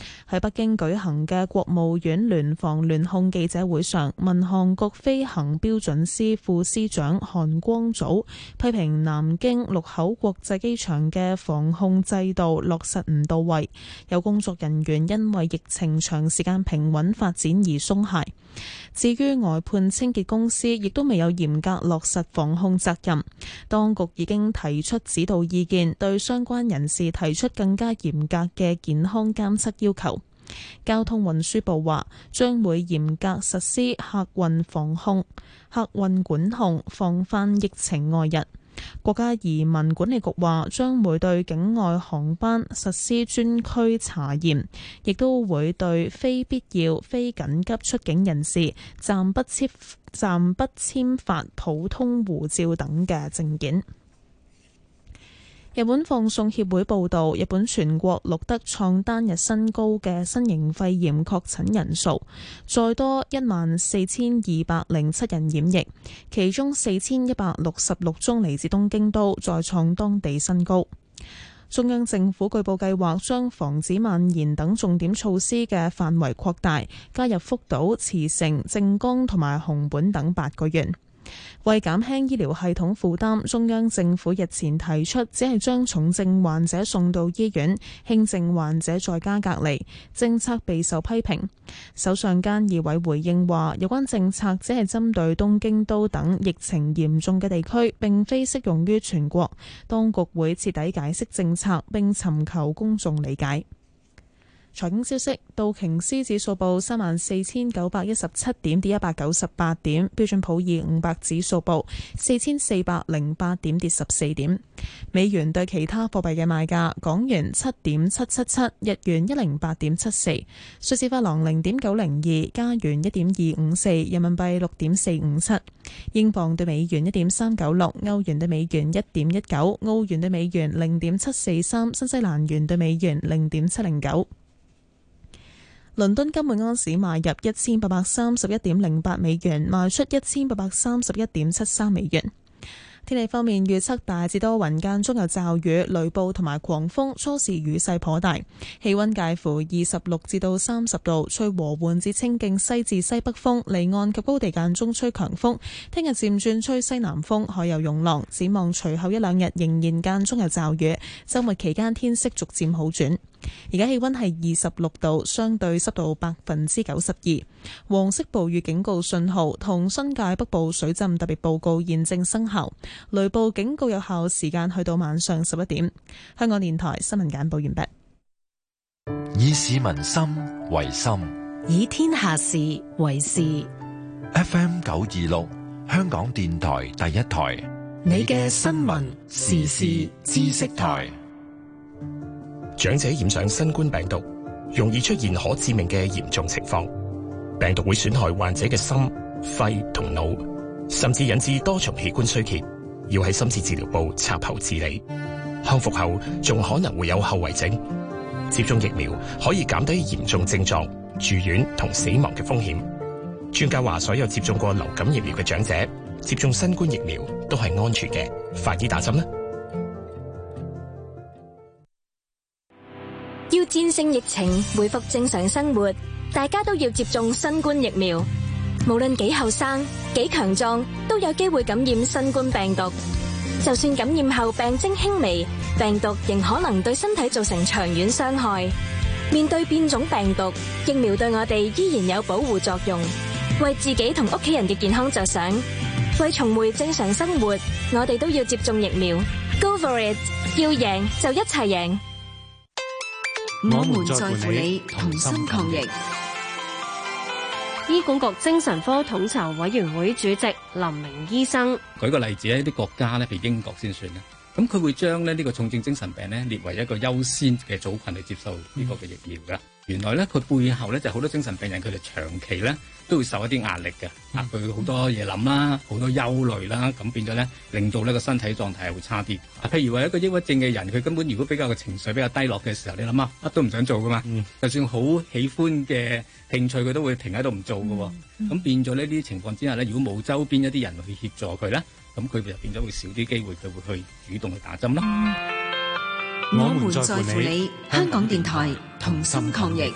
喺北京舉行嘅國務院聯防聯控記者會上，民航局飛行標準司副司長韓光祖批評南京祿口國際機場嘅防控制度落實唔到位，有工作人員因為疫情長時間平穩發展而鬆懈。至於外判清潔公司，亦都未有嚴格落實防控責任。當局已經提出指導意見，對相關人士提出更加嚴格嘅健康監測要求。交通運輸部話將會嚴格實施客運防控、客運管控，防範疫情外溢。國家移民管理局話將會對境外航班實施專區查驗，亦都會對非必要、非緊急出境人士暫不簽暫不簽發普通護照等嘅證件。日本放送協會報導，日本全國錄得創單日新高嘅新型肺炎確診人數，再多一萬四千二百零七人染疫，其中四千一百六十六宗嚟自東京都，再創當地新高。中央政府據報計劃將防止蔓延等重點措施嘅範圍擴大，加入福島、茨城、靜岡同埋熊本等八個縣。為減輕醫療系統負擔，中央政府日前提出，只係將重症患者送到醫院，輕症患者在家隔離，政策備受批評。首相菅義偉回應話，有關政策只係針對東京都等疫情嚴重嘅地區，並非適用於全國。當局會徹底解釋政策，並尋求公眾理解。財經消息，道瓊斯指數報三萬四千九百一十七點，跌一百九十八點；標準普爾五百指數報四千四百零八點，跌十四點。美元對其他貨幣嘅賣價：港元七點七七七，日元一零八點七四，瑞士法郎零點九零二，加元一點二五四，人民幣六點四五七，英鎊對美元一點三九六，歐元對美元一點一九，澳元對美元零點七四三，新西蘭元對美元零點七零九。倫敦金每盎司買入一千八百三十一點零八美元，賣出一千八百三十一點七三美元。天氣方面，預測大致多雲，間中有驟雨、雷暴同埋狂風，初時雨勢頗大，氣溫介乎二十六至到三十度，吹和緩至清勁西至西北風，離岸及高地間中吹強風。聽日漸轉吹西南風，海有湧浪。展望隨後一兩日仍然間中有驟雨，週末期間天色逐漸好轉。而家氣溫係二十六度，相對濕度百分之九十二。黃色暴雨警告信號同新界北部水浸特別報告現正生效，雷暴警告有效時間去到晚上十一點。香港電台新聞簡報完畢。 以市民心為心， 以天下事為事。 F M 九二六，香港電台第一台， 你嘅新聞時事知識台。 長者染上新冠病毒，容易出現可致命嘅嚴重情況。病毒會損害患者嘅心、肺同腦，甚至引致多重器官衰竭，要喺深切治療部插喉治理。康復後仲可能會有後遺症。接種疫苗可以減低嚴重症狀、住院同死亡嘅風險。專家話，所有接種過流感疫苗嘅長者接種新冠疫苗都係安全嘅，快啲打針啦！ 要戰勝疫情，恢復正常生活，大家都要接種新冠疫苗。無論幾後生、幾強壯，都有機會感染新冠病毒。就算感染後病徵輕微，病毒仍可能對身體造成長遠傷害。面對變種病毒，疫苗對我哋依然有保護作用。為自己同屋企人嘅健康着想，為重回正常生活，我哋都要接種疫苗。Go for it！ 要贏就一齊贏。 我們在乎你，同心抗疫。 醫管局精神科統籌委員會主席林明醫生， 舉個例子咧，啲國家咧，譬如英國先算啦，咁佢會將咧呢個重症精神病咧列為一個優先嘅組群嚟接受呢個嘅疫苗噶。原來咧佢背後咧就好多精神病人，佢哋長期咧都會受一啲壓力嘅，啊佢好多嘢諗啦，好多憂慮啦，咁變咗咧令到呢個身體狀態係會差啲。啊，譬如話一個抑鬱症嘅人，佢根本如果比較個情緒比較低落嘅時候，你諗下乜都唔想做噶嘛，嗯、就算好喜歡嘅興趣，佢都會停喺度唔做噶。咁、嗯、變咗呢啲情況之下咧，如果冇周邊一啲人去協助佢咧，咁佢就變咗會少啲機會，佢會去主動去打針啦。 我們在乎你，香港電台同心抗疫。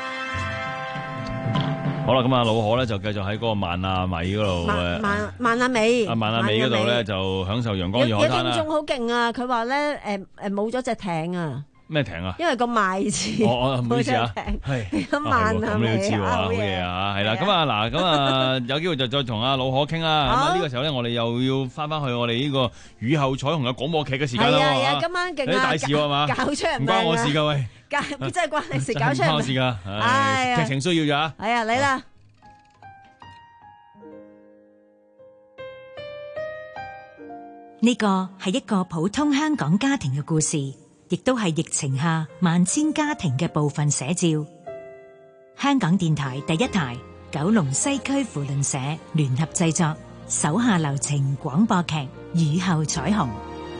好啦，咁啊，老何咧就繼續喺嗰個萬亞米嗰度誒， 萬萬亞美， 啊萬亞美嗰度咧就享受陽光與海灘啦。有聽眾好勁啊，佢話咧誒誒冇咗隻艇啊。 咩艇啊？ 因為個賣字， 我我唔好意思啊， 係咁萬亞美， 咁你要知喎，好嘢啊，係啦，咁啊嗱，咁啊有機會就再同阿老何傾啦。咁啊呢個時候咧，我哋又要翻翻去我哋呢個雨後彩虹嘅廣播劇嘅時間啦。 係啊係啊，今晚勁啊！ 啲大事喎嘛， 搞出人命啊！ 唔關我事噶喂， 真係關你事，搞出人命。 唔關我事噶，係劇情需要咋？ 係啊，嚟啦！ 呢個係一個普通香港家庭嘅故事，亦都係疫情下萬千家庭嘅部分寫照。香港電台第一台、九龍西區扶輪社聯合製作，手下留情廣播劇《雨後彩虹》。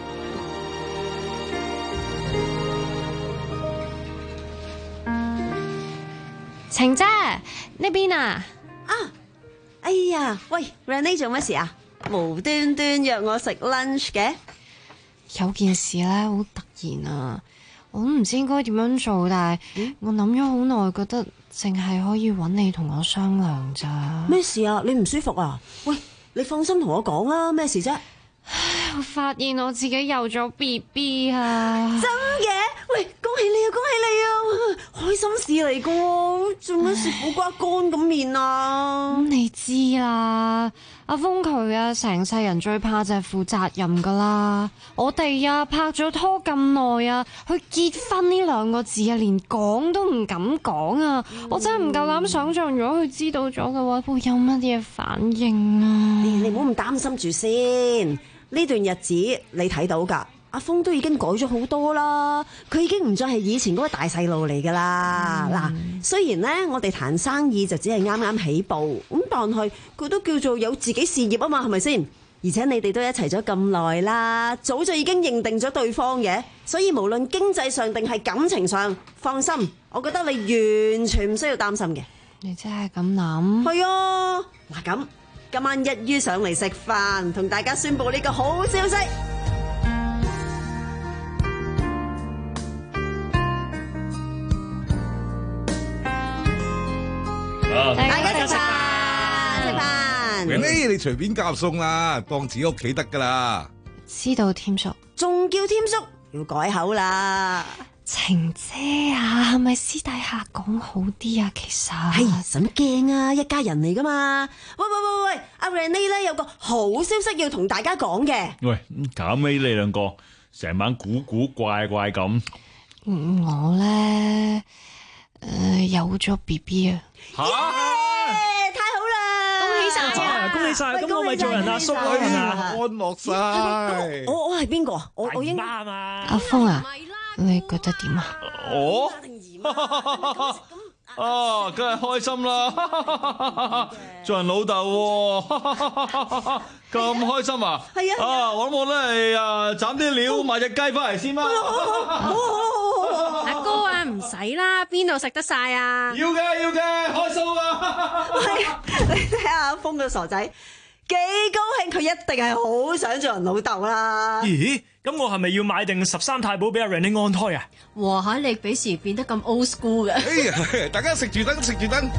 晴姐呢邊啊？ 啊！哎呀，喂 ，Renee 做乜事啊？無端端約我食 lunch 嘅？ 有件事咧，好突然啊！我都唔知應該點樣做，但係我諗咗好耐，覺得淨係可以揾你同我商量咋。 咩事啊？你唔舒服啊？喂，你放心同我講啦，咩事啫？ 唉，我發現我自己有咗 B B 啊！ 真嘅？喂，恭喜你啊！恭喜你啊！開心事嚟噶，做乜食苦瓜乾咁面啊？ 咁你知啦，阿峰佢啊，成世人最怕就係負責任噶啦。我哋啊拍咗拖咁耐啊，去結婚呢兩個字啊，連講都唔敢講啊！嗯、我真係唔夠膽想象，如果佢知道咗嘅話，會有乜嘢反應啊？ 你唔好咁擔心住先，呢段日子你睇到噶。阿峰都已經改咗好多啦，佢已經唔再係以前嗰個大細路嚟噶啦。嗱、嗯，雖然咧我哋談生意就只係啱啱起步，咁但係佢都叫做有自己事業啊嘛，係咪先？而且你哋都一齊咗咁耐啦，早就已經認定咗對方嘅，所以無論經濟上定係感情上，放心，我覺得你完全唔需要擔心嘅。 你真係咁諗？ 係啊，嗱咁，今晚一於上嚟食飯，同大家宣布呢個好消息。大家食飯，食飯。 呢你隨便夾餸啦，當自己屋企得噶啦。 知道添叔， 仲叫添叔，要改口啦。 晴姐啊，係咪私底下講好啲啊？其實係使乜驚啊？一家人嚟噶嘛。喂喂喂喂，阿 Renee 咧有個好消息要同大家講嘅。 喂，搞咩你兩個成晚古古怪怪咁？ 嗯，我咧誒有咗 B B 啊！ 吓！太好啦！ 恭喜晒！ 恭喜晒！咁我咪做人阿叔咯，係咪啊？ 安樂晒！ 我我係邊個啊？我我應媽嘛？ 阿峰啊，你覺得點啊？ 我啊，梗係開心啦！做人老豆咁開心啊！ 係啊！ 啊，我諗我都係啊，斬啲料買隻雞翻嚟先啦！ 阿哥啊，唔使啦，邊度食得晒啊？ 要嘅要嘅，開心啊！ 你睇下阿峰個傻仔幾高興，佢一定係好想做人老豆啦！ 咦？咁我係咪要買定十三太保俾阿 Renee 安胎啊？ 哇！嚇你幾時變得咁 old school 嘅？ 哎呀，大家食住等，食住等。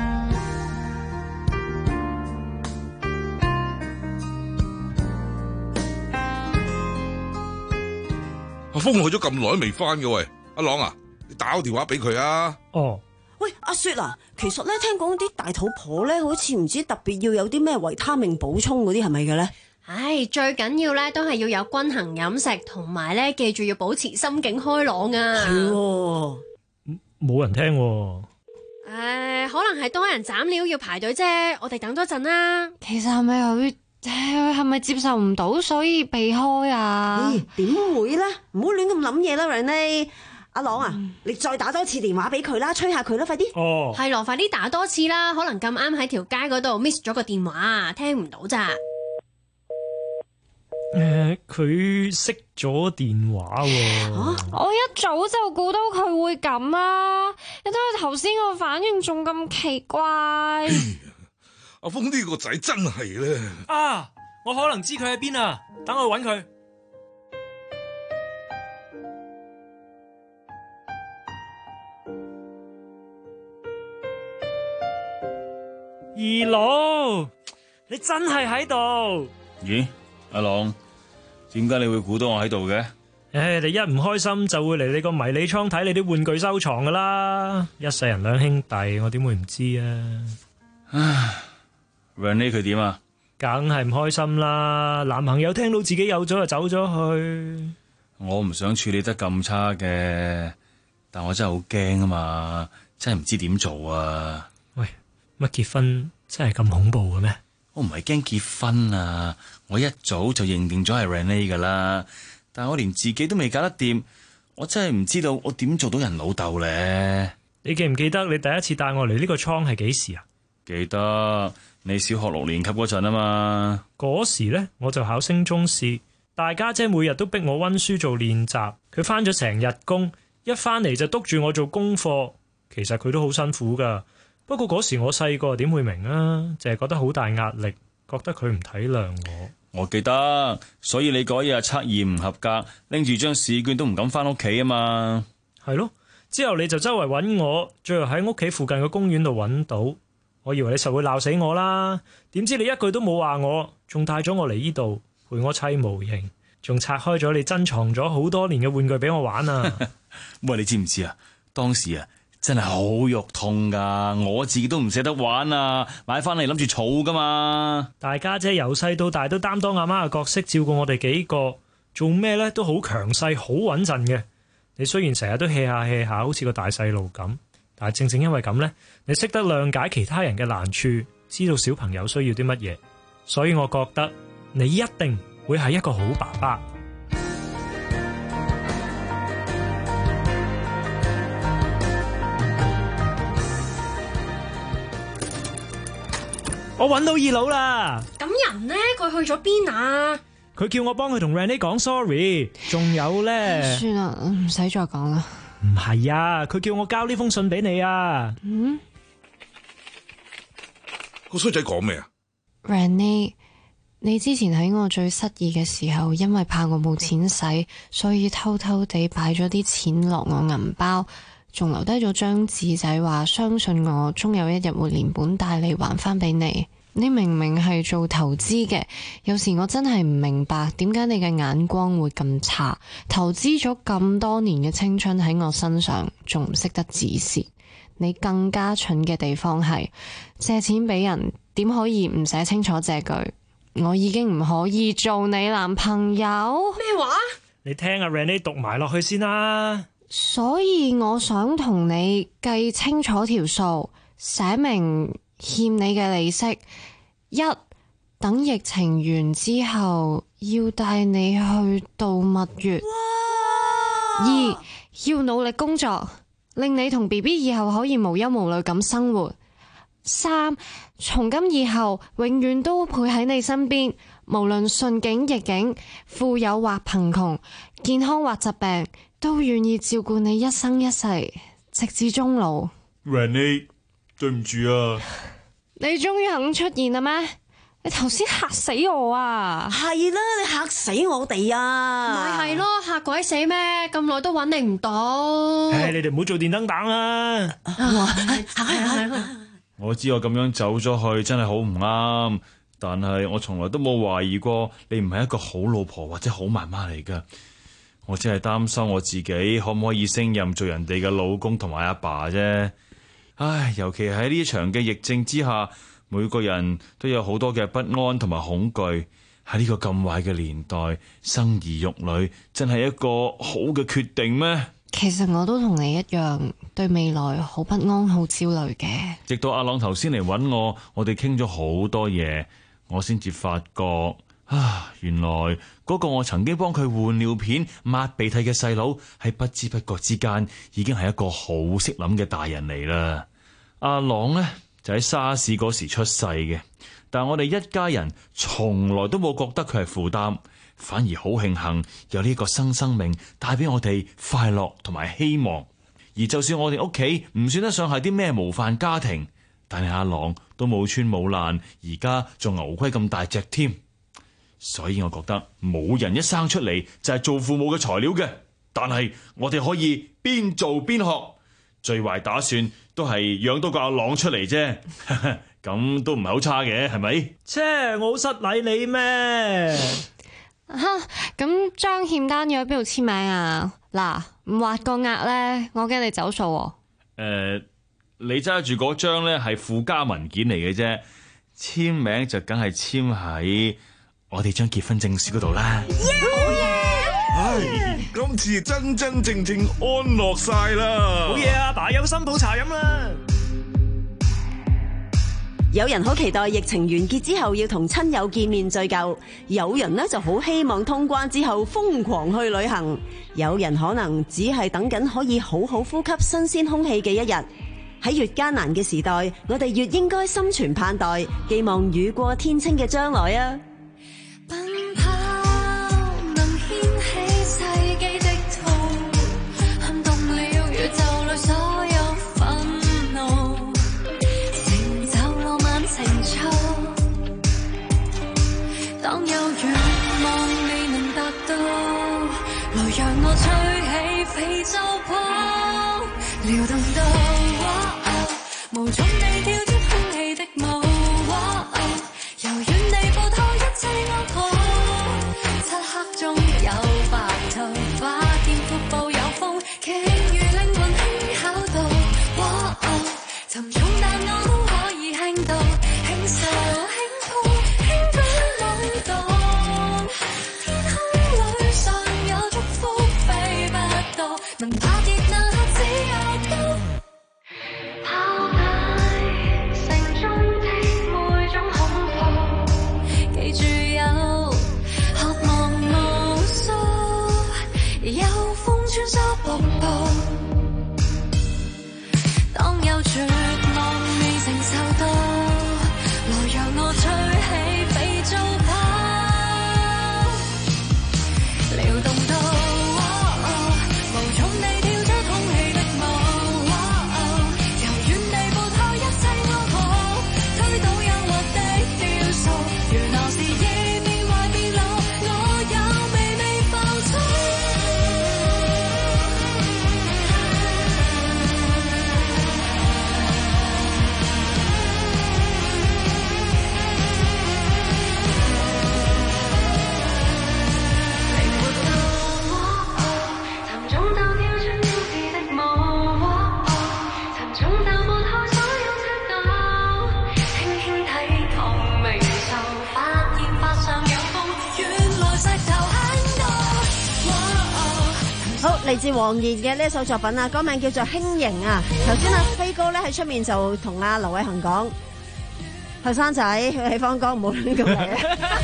阿峰去咗咁耐都未翻嘅喂，阿朗啊，你打個電話俾佢啊。 哦。 喂，阿雪啊，其實咧聽講啲大肚婆咧，好似唔知特別要有啲咩維他命補充嗰啲，係咪嘅咧？ 唉，最緊要咧都係要有均衡飲食，同埋咧記住要保持心境開朗啊！ 係， 冇人聽喎。 誒，可能係多人斬料要排隊啫，我哋等多陣啦。其實係咪佢係咪接受唔到，所以避開啊？ 點會咧？唔好亂咁諗嘢啦 Renee。阿朗啊，嗯、你再打多次電話俾佢啦，催下佢啦，快啲。 哦， 係咯，快啲打多次啦，可能咁啱喺條街嗰度 miss 咗個電話，聽唔到咋。 誒、呃，佢熄咗電話喎、啊。 我一早就估到佢會咁啊！你睇佢頭先個反應仲咁奇怪。 阿峰呢個仔真係咧。 啊，我可能知佢喺邊啊，等我搵佢。 二佬，你真係喺度？ 咦，阿朗，點解你會估到我喺度嘅？ 唉，你一唔開心就會嚟你個迷你倉睇你啲玩具收藏噶啦。一世人兩兄弟，我點會唔知啊？ 唉 Renee 佢點啊？ 梗係唔開心啦！男朋友聽到自己有咗就走咗去。 我唔想處理得咁差嘅，但我真係好驚啊嘛，真係唔知點做啊！ 喂，乜結婚真係咁恐怖嘅咩？ 我唔係驚結婚啊，我一早就認定咗係 Renee 噶啦。但我連自己都未搞得掂，我真係唔知道我點做到人老豆咧。 你記唔記得你第一次帶我嚟呢個倉係幾時啊？ 記得，你小學六年級嗰陣啊嘛。 嗰時呢，我就考升中試，大家姐每日都逼我溫書做練習，佢返咗成日工，一返嚟就督住我做功課。其實佢都好辛苦噶，不過嗰時我細個點會明啊？淨係覺得好大壓力，覺得佢唔體諒我。 我記得，所以你嗰日測驗唔合格，拎住張試卷都唔敢翻屋企啊嘛。 係咯，之後你就周圍揾我，最後喺屋企附近嘅公園度揾到。我以為你實會鬧死我啦，點知你一句都冇話我，仲帶咗我嚟呢度陪我砌模型，仲拆開咗你珍藏咗好多年嘅玩具俾我玩啊！ 喂，你知唔知啊？當時啊，真係好肉痛噶，我自己都唔捨得玩啊，買翻嚟諗住儲噶嘛。 大家姐由細到大都擔當阿媽嘅角色，照顧我哋幾個，做咩咧都好強勢，好穩陣嘅。你雖然成日都 hea 下 hea 下，好似個大細路咁，但係正正因為咁呢，你識得諒解其他人嘅難處，知道小朋友需要啲乜嘢，所以我覺得你一定會係一個好爸爸。我揾到二佬啦！ 咁人呢？佢去咗邊啊？ 佢叫我幫佢同 Renee 講 sorry， 仲有呢？ 算啦，唔使再講啦。 唔係啊，佢叫我交呢封信俾你啊。 嗯， 個衰仔講咩啊 ？Renee，你之前喺我最失意嘅時候，因為怕我冇錢使，所以偷偷地擺咗啲錢落我銀包，仲留低咗張紙仔，話相信我終有一日會連本帶利還翻俾你。你明明係做投資嘅，有時我真係唔明白點解你嘅眼光會咁差。投資咗咁多年嘅青春喺我身上，仲唔識得止蝕。你更加蠢嘅地方係借錢俾人，點可以唔寫清楚借據？我已經唔可以做你男朋友。 咩話？ 你聽阿 Renee 讀埋落去先啦。 所以我想同你計清楚條數，寫明欠你嘅利息。一，等疫情完之後要帶你去度蜜月。二，要努力工作，令你同 B B 以後可以無憂無慮咁生活。三，從今以後永遠都陪喺你身邊，無論順境逆境，富有或貧窮，健康或疾病，都願意照顧你一生一世，直至終老。 Renee， 對唔住啊！ 你終於肯出現啦咩？你頭先嚇死我啊！ 係啦，你嚇死我哋啊！ 咪係咯，嚇鬼死咩？咁耐都揾你唔到。 唉，你哋唔好做電燈膽啦！ 我知我咁樣走咗去真係好唔啱，但係我從來都冇懷疑過你唔係一個好老婆或者好媽媽嚟噶。我只係擔心我自己可唔可以勝任做人哋嘅老公同埋阿爸啫。唉，尤其喺呢場嘅疫症之下，每個人都有好多嘅不安同埋恐懼。喺呢個咁壞嘅年代，生兒育女真係一個好嘅決定咩？ 其實我都同你一樣，對未來好不安、好焦慮嘅。 直到阿朗頭先嚟揾我，我哋傾咗好多嘢，我先至發覺啊，原來嗰個我曾經幫佢換尿片、抹鼻涕嘅細佬，喺不知不覺之間已經係一個好識諗嘅大人嚟啦。阿朗呢，就喺沙士嗰時出世嘅，但我哋一家人從來都冇覺得佢係負擔，反而好慶幸有呢個新生命帶俾我哋快樂同埋希望。而就算我哋屋企唔算得上係啲咩模範家庭，但係阿朗都冇穿冇爛，而家仲牛龜咁大隻添。所以我覺得冇人一生出嚟就係做父母嘅材料嘅，但係我哋可以邊做邊學，最壞打算都係養多個阿朗出嚟啫，咁都唔係好差嘅，係咪？ 切，我好失禮你咩？ 吓，咁張欠單要喺邊度簽名啊？嗱，唔畫個額咧，我驚你走數喎。 誒、呃，你揸住嗰張咧係附加文件嚟嘅啫，簽名就梗係簽喺我哋張結婚證書嗰度啦。 好嘢！唉，今次真真正正安樂晒啦！ 好嘢啊，爸有新抱茶飲啦！ 有人好期待疫情完結之後要同親友見面聚舊，有人呢就好希望通關之後瘋狂去旅行，有人可能只係等緊可以好好呼吸新鮮空氣嘅一日。喺越艱難嘅時代，我哋越應該心存盼待，寄望雨過天青嘅將來啊！ 當有願望未能達到，來讓我吹起非洲豹，撩動到、哦、無盡地跳出空氣的霧、哦、由遠地撥開一切惡徒，漆黑中有白頭髮，肩闊步有風，傾如靈魂輕巧到、哦、沉重但我都可以輕到輕受。能怕跌那刻只有刀，拋低城中的每種恐怖，記住有渴望無數，有風穿梭瀑布。當有絕望未承受到，來讓我吹起非洲豹，撩動到。 嚟自黃妍嘅呢一首作品啊，歌名叫做《輕盈》啊。頭先阿飛哥咧喺出面就同阿劉偉恒講，後生仔喺芳江唔好亂咁嚟啊！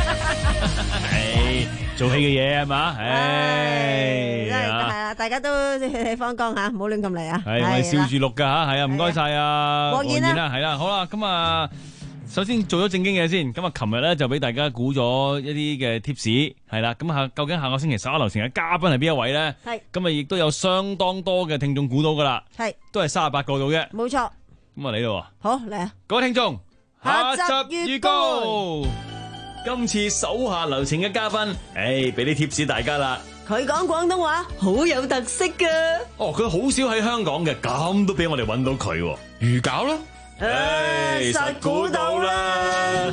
係做戲嘅嘢係嘛？唉， 係啊，大家都喺芳江吓，唔好亂咁嚟啊！ 係我哋笑住錄噶吓，係啊，唔該晒啊， 黃妍啦， 係啦，好啦，咁啊。首先做咗正經嘢先，咁啊，琴日咧就俾大家估咗一啲嘅 tips，係啦，咁下究竟下個星期十一樓城嘅嘉賓係邊一位咧？係，今日亦都有相當多嘅聽眾估到噶啦，係，都係三十八個度嘅， 冇錯。咁啊嚟咯， 好嚟啊！ 各位聽眾， 下集預告， 今次手下留情嘅嘉賓，誒，俾啲 tips 大家啦。 佢講廣東話好有特色噶。 哦，佢好少喺香港嘅，咁都俾我哋揾到佢，魚餃咯。 誒，實估到啦！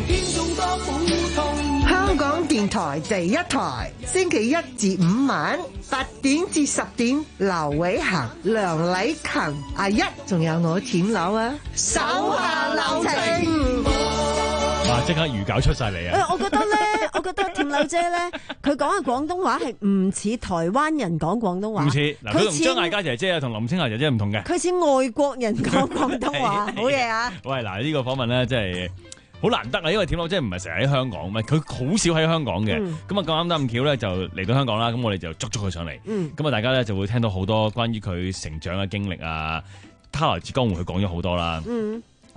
香港電台第一台，星期一至五晚八點至十點，劉偉恒、梁禮勤、阿一，仲有我舔樓啊！手下留情。 哇！即刻魚餃出晒嚟啊！ 誒，我覺得咧，我覺得甜柳姐咧，佢講嘅廣東話係唔似台灣人講廣東話， 唔似嗱，佢同張艾嘉姐姐啊，同林青霞姐姐唔同嘅， 佢似外國人講廣東話，好嘢啊！ 喂，嗱呢個訪問咧，真係好難得啊，因為甜柳姐唔係成日喺香港咩，佢好少喺香港嘅，咁啊咁啱得咁巧咧，就嚟到香港啦，咁我哋就捉咗佢上嚟，咁啊大家咧就會聽到好多關於佢成長嘅經歷啊，他來自江湖佢講咗好多啦。嗯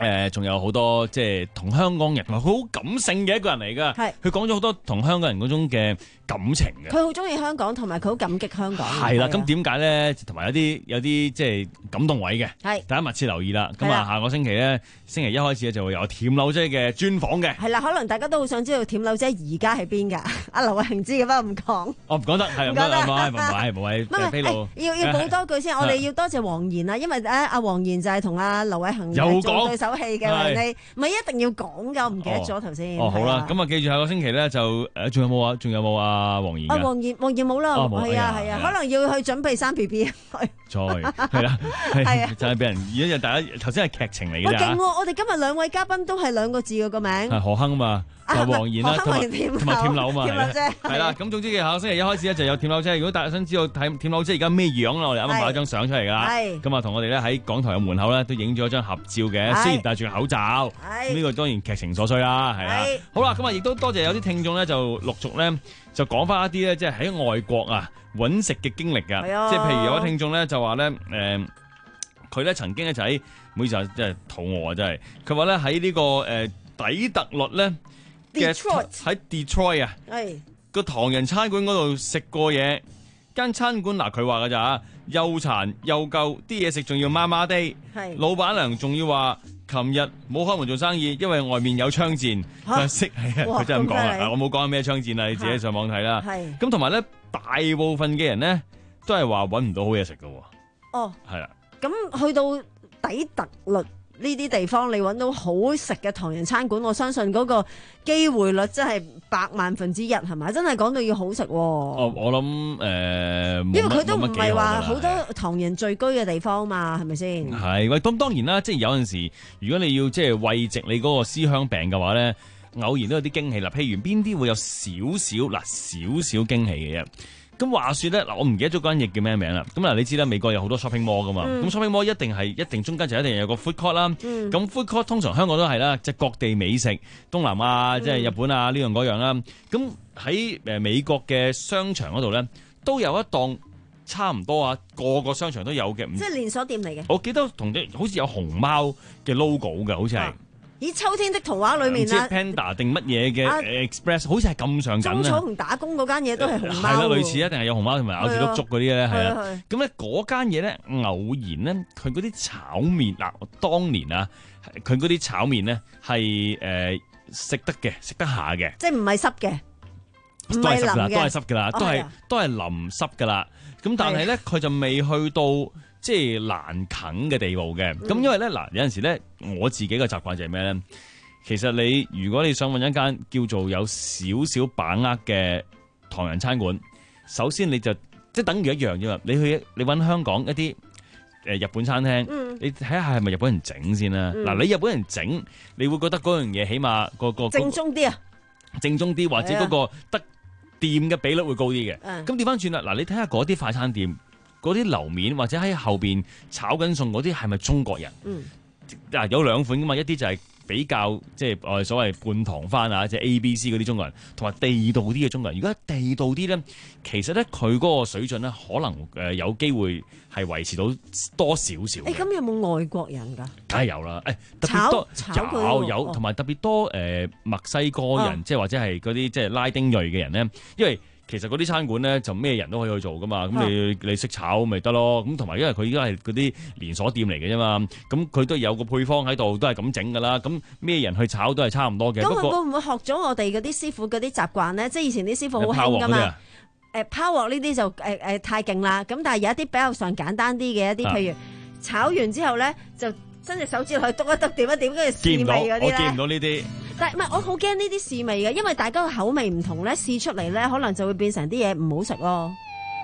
誒，仲、呃、有好多即係同香港人，佢好感性嘅一個人嚟㗎。係，佢講咗好多同香港人嗰種嘅感情嘅。佢好中意香港，同埋佢好感激香港。係啦，咁點解咧？同埋有啲有啲即係感動位嘅。係，大家密切留意啦。咁啊，下個星期咧，星期一開始咧就會有甜柳姐嘅專訪嘅。係啦，可能大家都好想知道甜柳姐而家喺邊㗎？阿劉慧卿知嘅，不過唔講。我唔講得，係唔講得，唔係唔係唔係，唔披露。要要補多句先，我哋要多謝黃妍啊，因為咧阿黃妍就係同阿劉慧卿做對手戲嘅，你唔係一定要講㗎，我唔記得咗頭先。哦，好啦，咁啊，記住下個星期咧就誒，仲有冇啊？仲有冇啊？黃妍啊？黃妍黃妍冇啦，係啊係啊，可能要去準備生 B B。再係啦，係啊，就係俾人而家大家頭先係劇情嚟嘅。勁喎！我哋今日兩位嘉賓都係兩個字嘅個名。係何鏗啊嘛。就黃妍啦，同埋同埋甜柳啊嘛，係啦。咁總之嘅下個星期一開始咧就有甜柳姐。如果大家想知道睇甜柳姐而家咩樣啦，我哋啱啱擺咗張相出嚟噶啦。咁啊，同我哋咧喺港台嘅門口咧都影咗張合照嘅，雖然戴住口罩。呢個當然劇情所需啦，係啦。好啦，咁啊亦都多謝有啲聽眾咧就陸續咧就講翻一啲咧即係喺外國啊揾食嘅經歷噶。即係譬如有啲聽眾咧就話咧誒，佢咧曾經咧就喺唔好意思啊，真係肚餓啊真係。佢話咧喺呢個誒底特律咧。喺 Detroit 啊，個唐人餐館嗰度食過嘢，間餐館嗱佢話㗎咋，又殘又舊，啲嘢食仲要麻麻地，老闆娘仲要話，琴日冇開門做生意，因為外面有槍戰。佢識係啊，佢真係咁講啊，我冇講咩槍戰啊，你自己上網睇啦。咁同埋咧，大部分嘅人咧都係話揾唔到好嘢食㗎。哦，係啦，咁去到底特律。呢啲地方你揾到好食嘅唐人餐館，我相信嗰個機會率真係百萬分之一，係咪？真係講到要好食喎。哦，我諗誒，呃、因為佢都唔係話好多唐人聚居嘅地方嘛，係咪先？係喂，咁當然啦，即係有陣時，如果你要即係慰藉你嗰個思鄉病嘅話咧，偶然都有啲驚喜啦。譬如邊啲會有少少嗱少少驚喜嘅啫。咁話說咧，嗱我唔記得咗嗰間嘢叫咩名啦。咁嗱，你知啦，美國有好多 shopping mall 噶嘛。咁、嗯、shopping mall 一定係一定中間就一定有個 food court 啦。咁、嗯、food court 通常香港都係啦，即係各地美食，東南亞、嗯、即係日本啊呢樣嗰樣啦。咁喺誒美國嘅商場嗰度咧，都有一檔差唔多啊，個個商場都有嘅。即係連鎖店嚟嘅。我記得同啲好似有熊貓嘅 logo 嘅，好似係。以秋天的圖畫裏面啊 ，Panda 定乜嘢嘅 Express，好似係咁上緊啊！中草同打工嗰間嘢都係熊貓。係啦，類似一定係有熊貓同埋咬住碌竹嗰啲咧，係啦。咁咧嗰間嘢咧，偶然咧，佢嗰啲炒麵嗱，當年啊，佢嗰啲炒麵咧係誒食得嘅，食得下嘅。即係唔係濕嘅，都係濕㗎，都係濕㗎啦，都係都係淋濕㗎啦。咁但係咧，佢就未去到。即係難啃嘅地步嘅，咁、嗯、因為咧嗱有陣時咧我自己嘅習慣就係咩咧？其實你如果你想揾一間叫做有少少把握嘅唐人餐館，首先你就即係等於一樣啫嘛。你去你揾香港一啲誒日本餐廳，嗯、你睇下係咪日本人整先啦。嗱、嗯，你日本人整，你會覺得嗰樣嘢起碼個個正宗啲啊，正宗啲或者嗰個得掂嘅比率會高啲嘅。咁調翻轉啦，嗱你睇下嗰啲快餐店。嗰啲樓面或者喺後邊炒緊餸嗰啲係咪中國人？嗯，嗱有兩款噶嘛，一啲就係比較即係我哋所謂半唐番啊，即係 A B C 嗰啲中國人，同埋地道啲嘅中國人。如果地道啲咧，其實咧佢嗰個水準咧，可能誒有機會係維持到多少少。誒、欸，咁有冇外國人㗎？梗係有啦，誒、欸、特別多有有，同埋、哦、特別多誒、呃、墨西哥人，即係、哦、或者係嗰啲即係拉丁裔嘅人咧，因為。其實嗰啲餐館咧就咩人都可以去做噶嘛，咁、啊、你你識炒咪得咯，咁同埋因為佢依家係嗰啲連鎖店嚟嘅啫嘛，咁佢都有個配方喺度，都係咁整噶啦，咁咩人去炒都係差唔多嘅。咁會唔會學咗我哋嗰啲師傅嗰啲習慣咧？即係以前啲師傅好興噶嘛，誒拋鑊呢啲就誒誒、呃、太勁啦，咁但係有一啲比較上簡單啲嘅一啲，譬如炒完之後咧就伸隻手指落去篤一篤點一點，跟住試味嗰啲咧。我見唔到呢啲。但係唔係，我好驚呢啲試味嘅，因為大家嘅口味唔同咧，試出嚟咧可能就會變成啲嘢唔好食咯。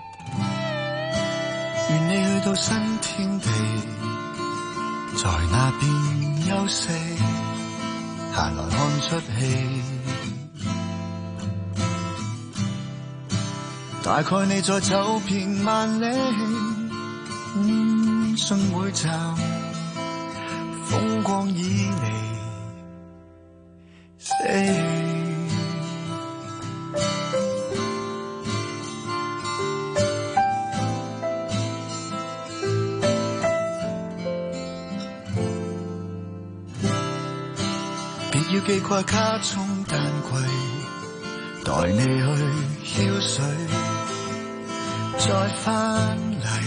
願你去到新天地，在那邊休息，閒來看出戲。大概你再走遍萬里，嗯，信每站風光已離。 別要記掛卡中單櫃，待你去澆水，再翻嚟。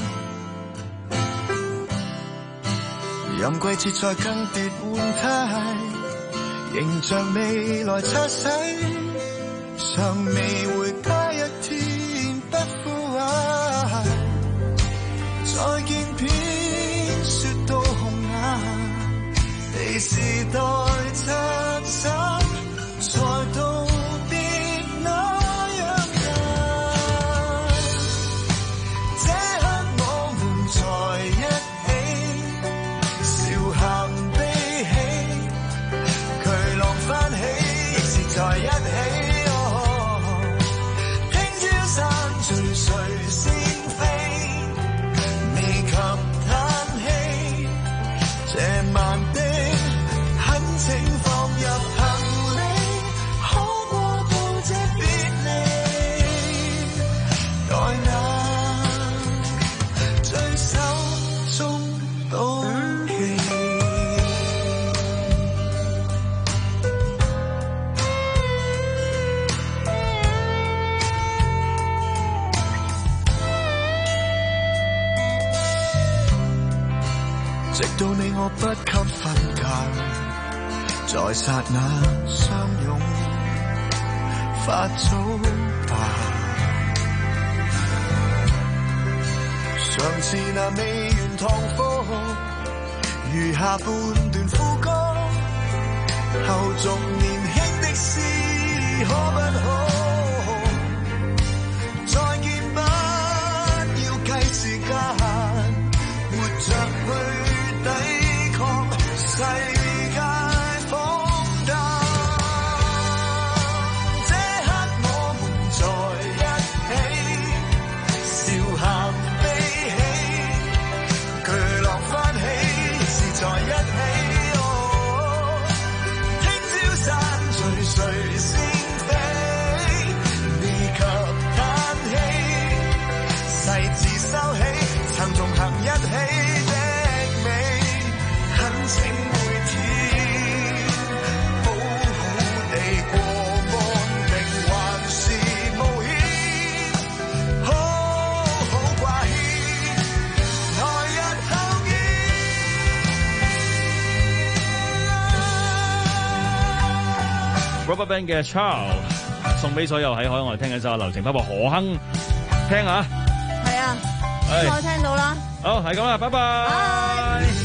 任季節再更迭換態，形象未來擦洗，尚未回家一天不枯萎。再見片雪到紅顏，被時代拆散，再道別那樣人。這刻我們在一起，笑喊悲喜，巨浪翻起，亦是在一起。聽朝散聚誰先飛，未及嘆氣，這晚的懇請放入行李，可過到這別離，待那最手中到期。直到你我不給瞓覺，在剎那相擁發早吧。上次那未完堂課，餘下半段副歌，後續年輕的事可不可？再見不要計時間，活着去抵抗世界荒誕。這刻我們在一起，笑喊悲喜，巨浪翻起，是在一起。哦，聽朝散聚誰先飛，未及嘆氣，細字收起，曾同行一起。請每天好好地過安定，還是冒險，好好掛牽，來日後見。 RubberBand 嘅 Charles 送俾所有喺海外聽緊首流情包括何亨聽下。 係啊，我聽到啦。 好，係咁啦，拜拜。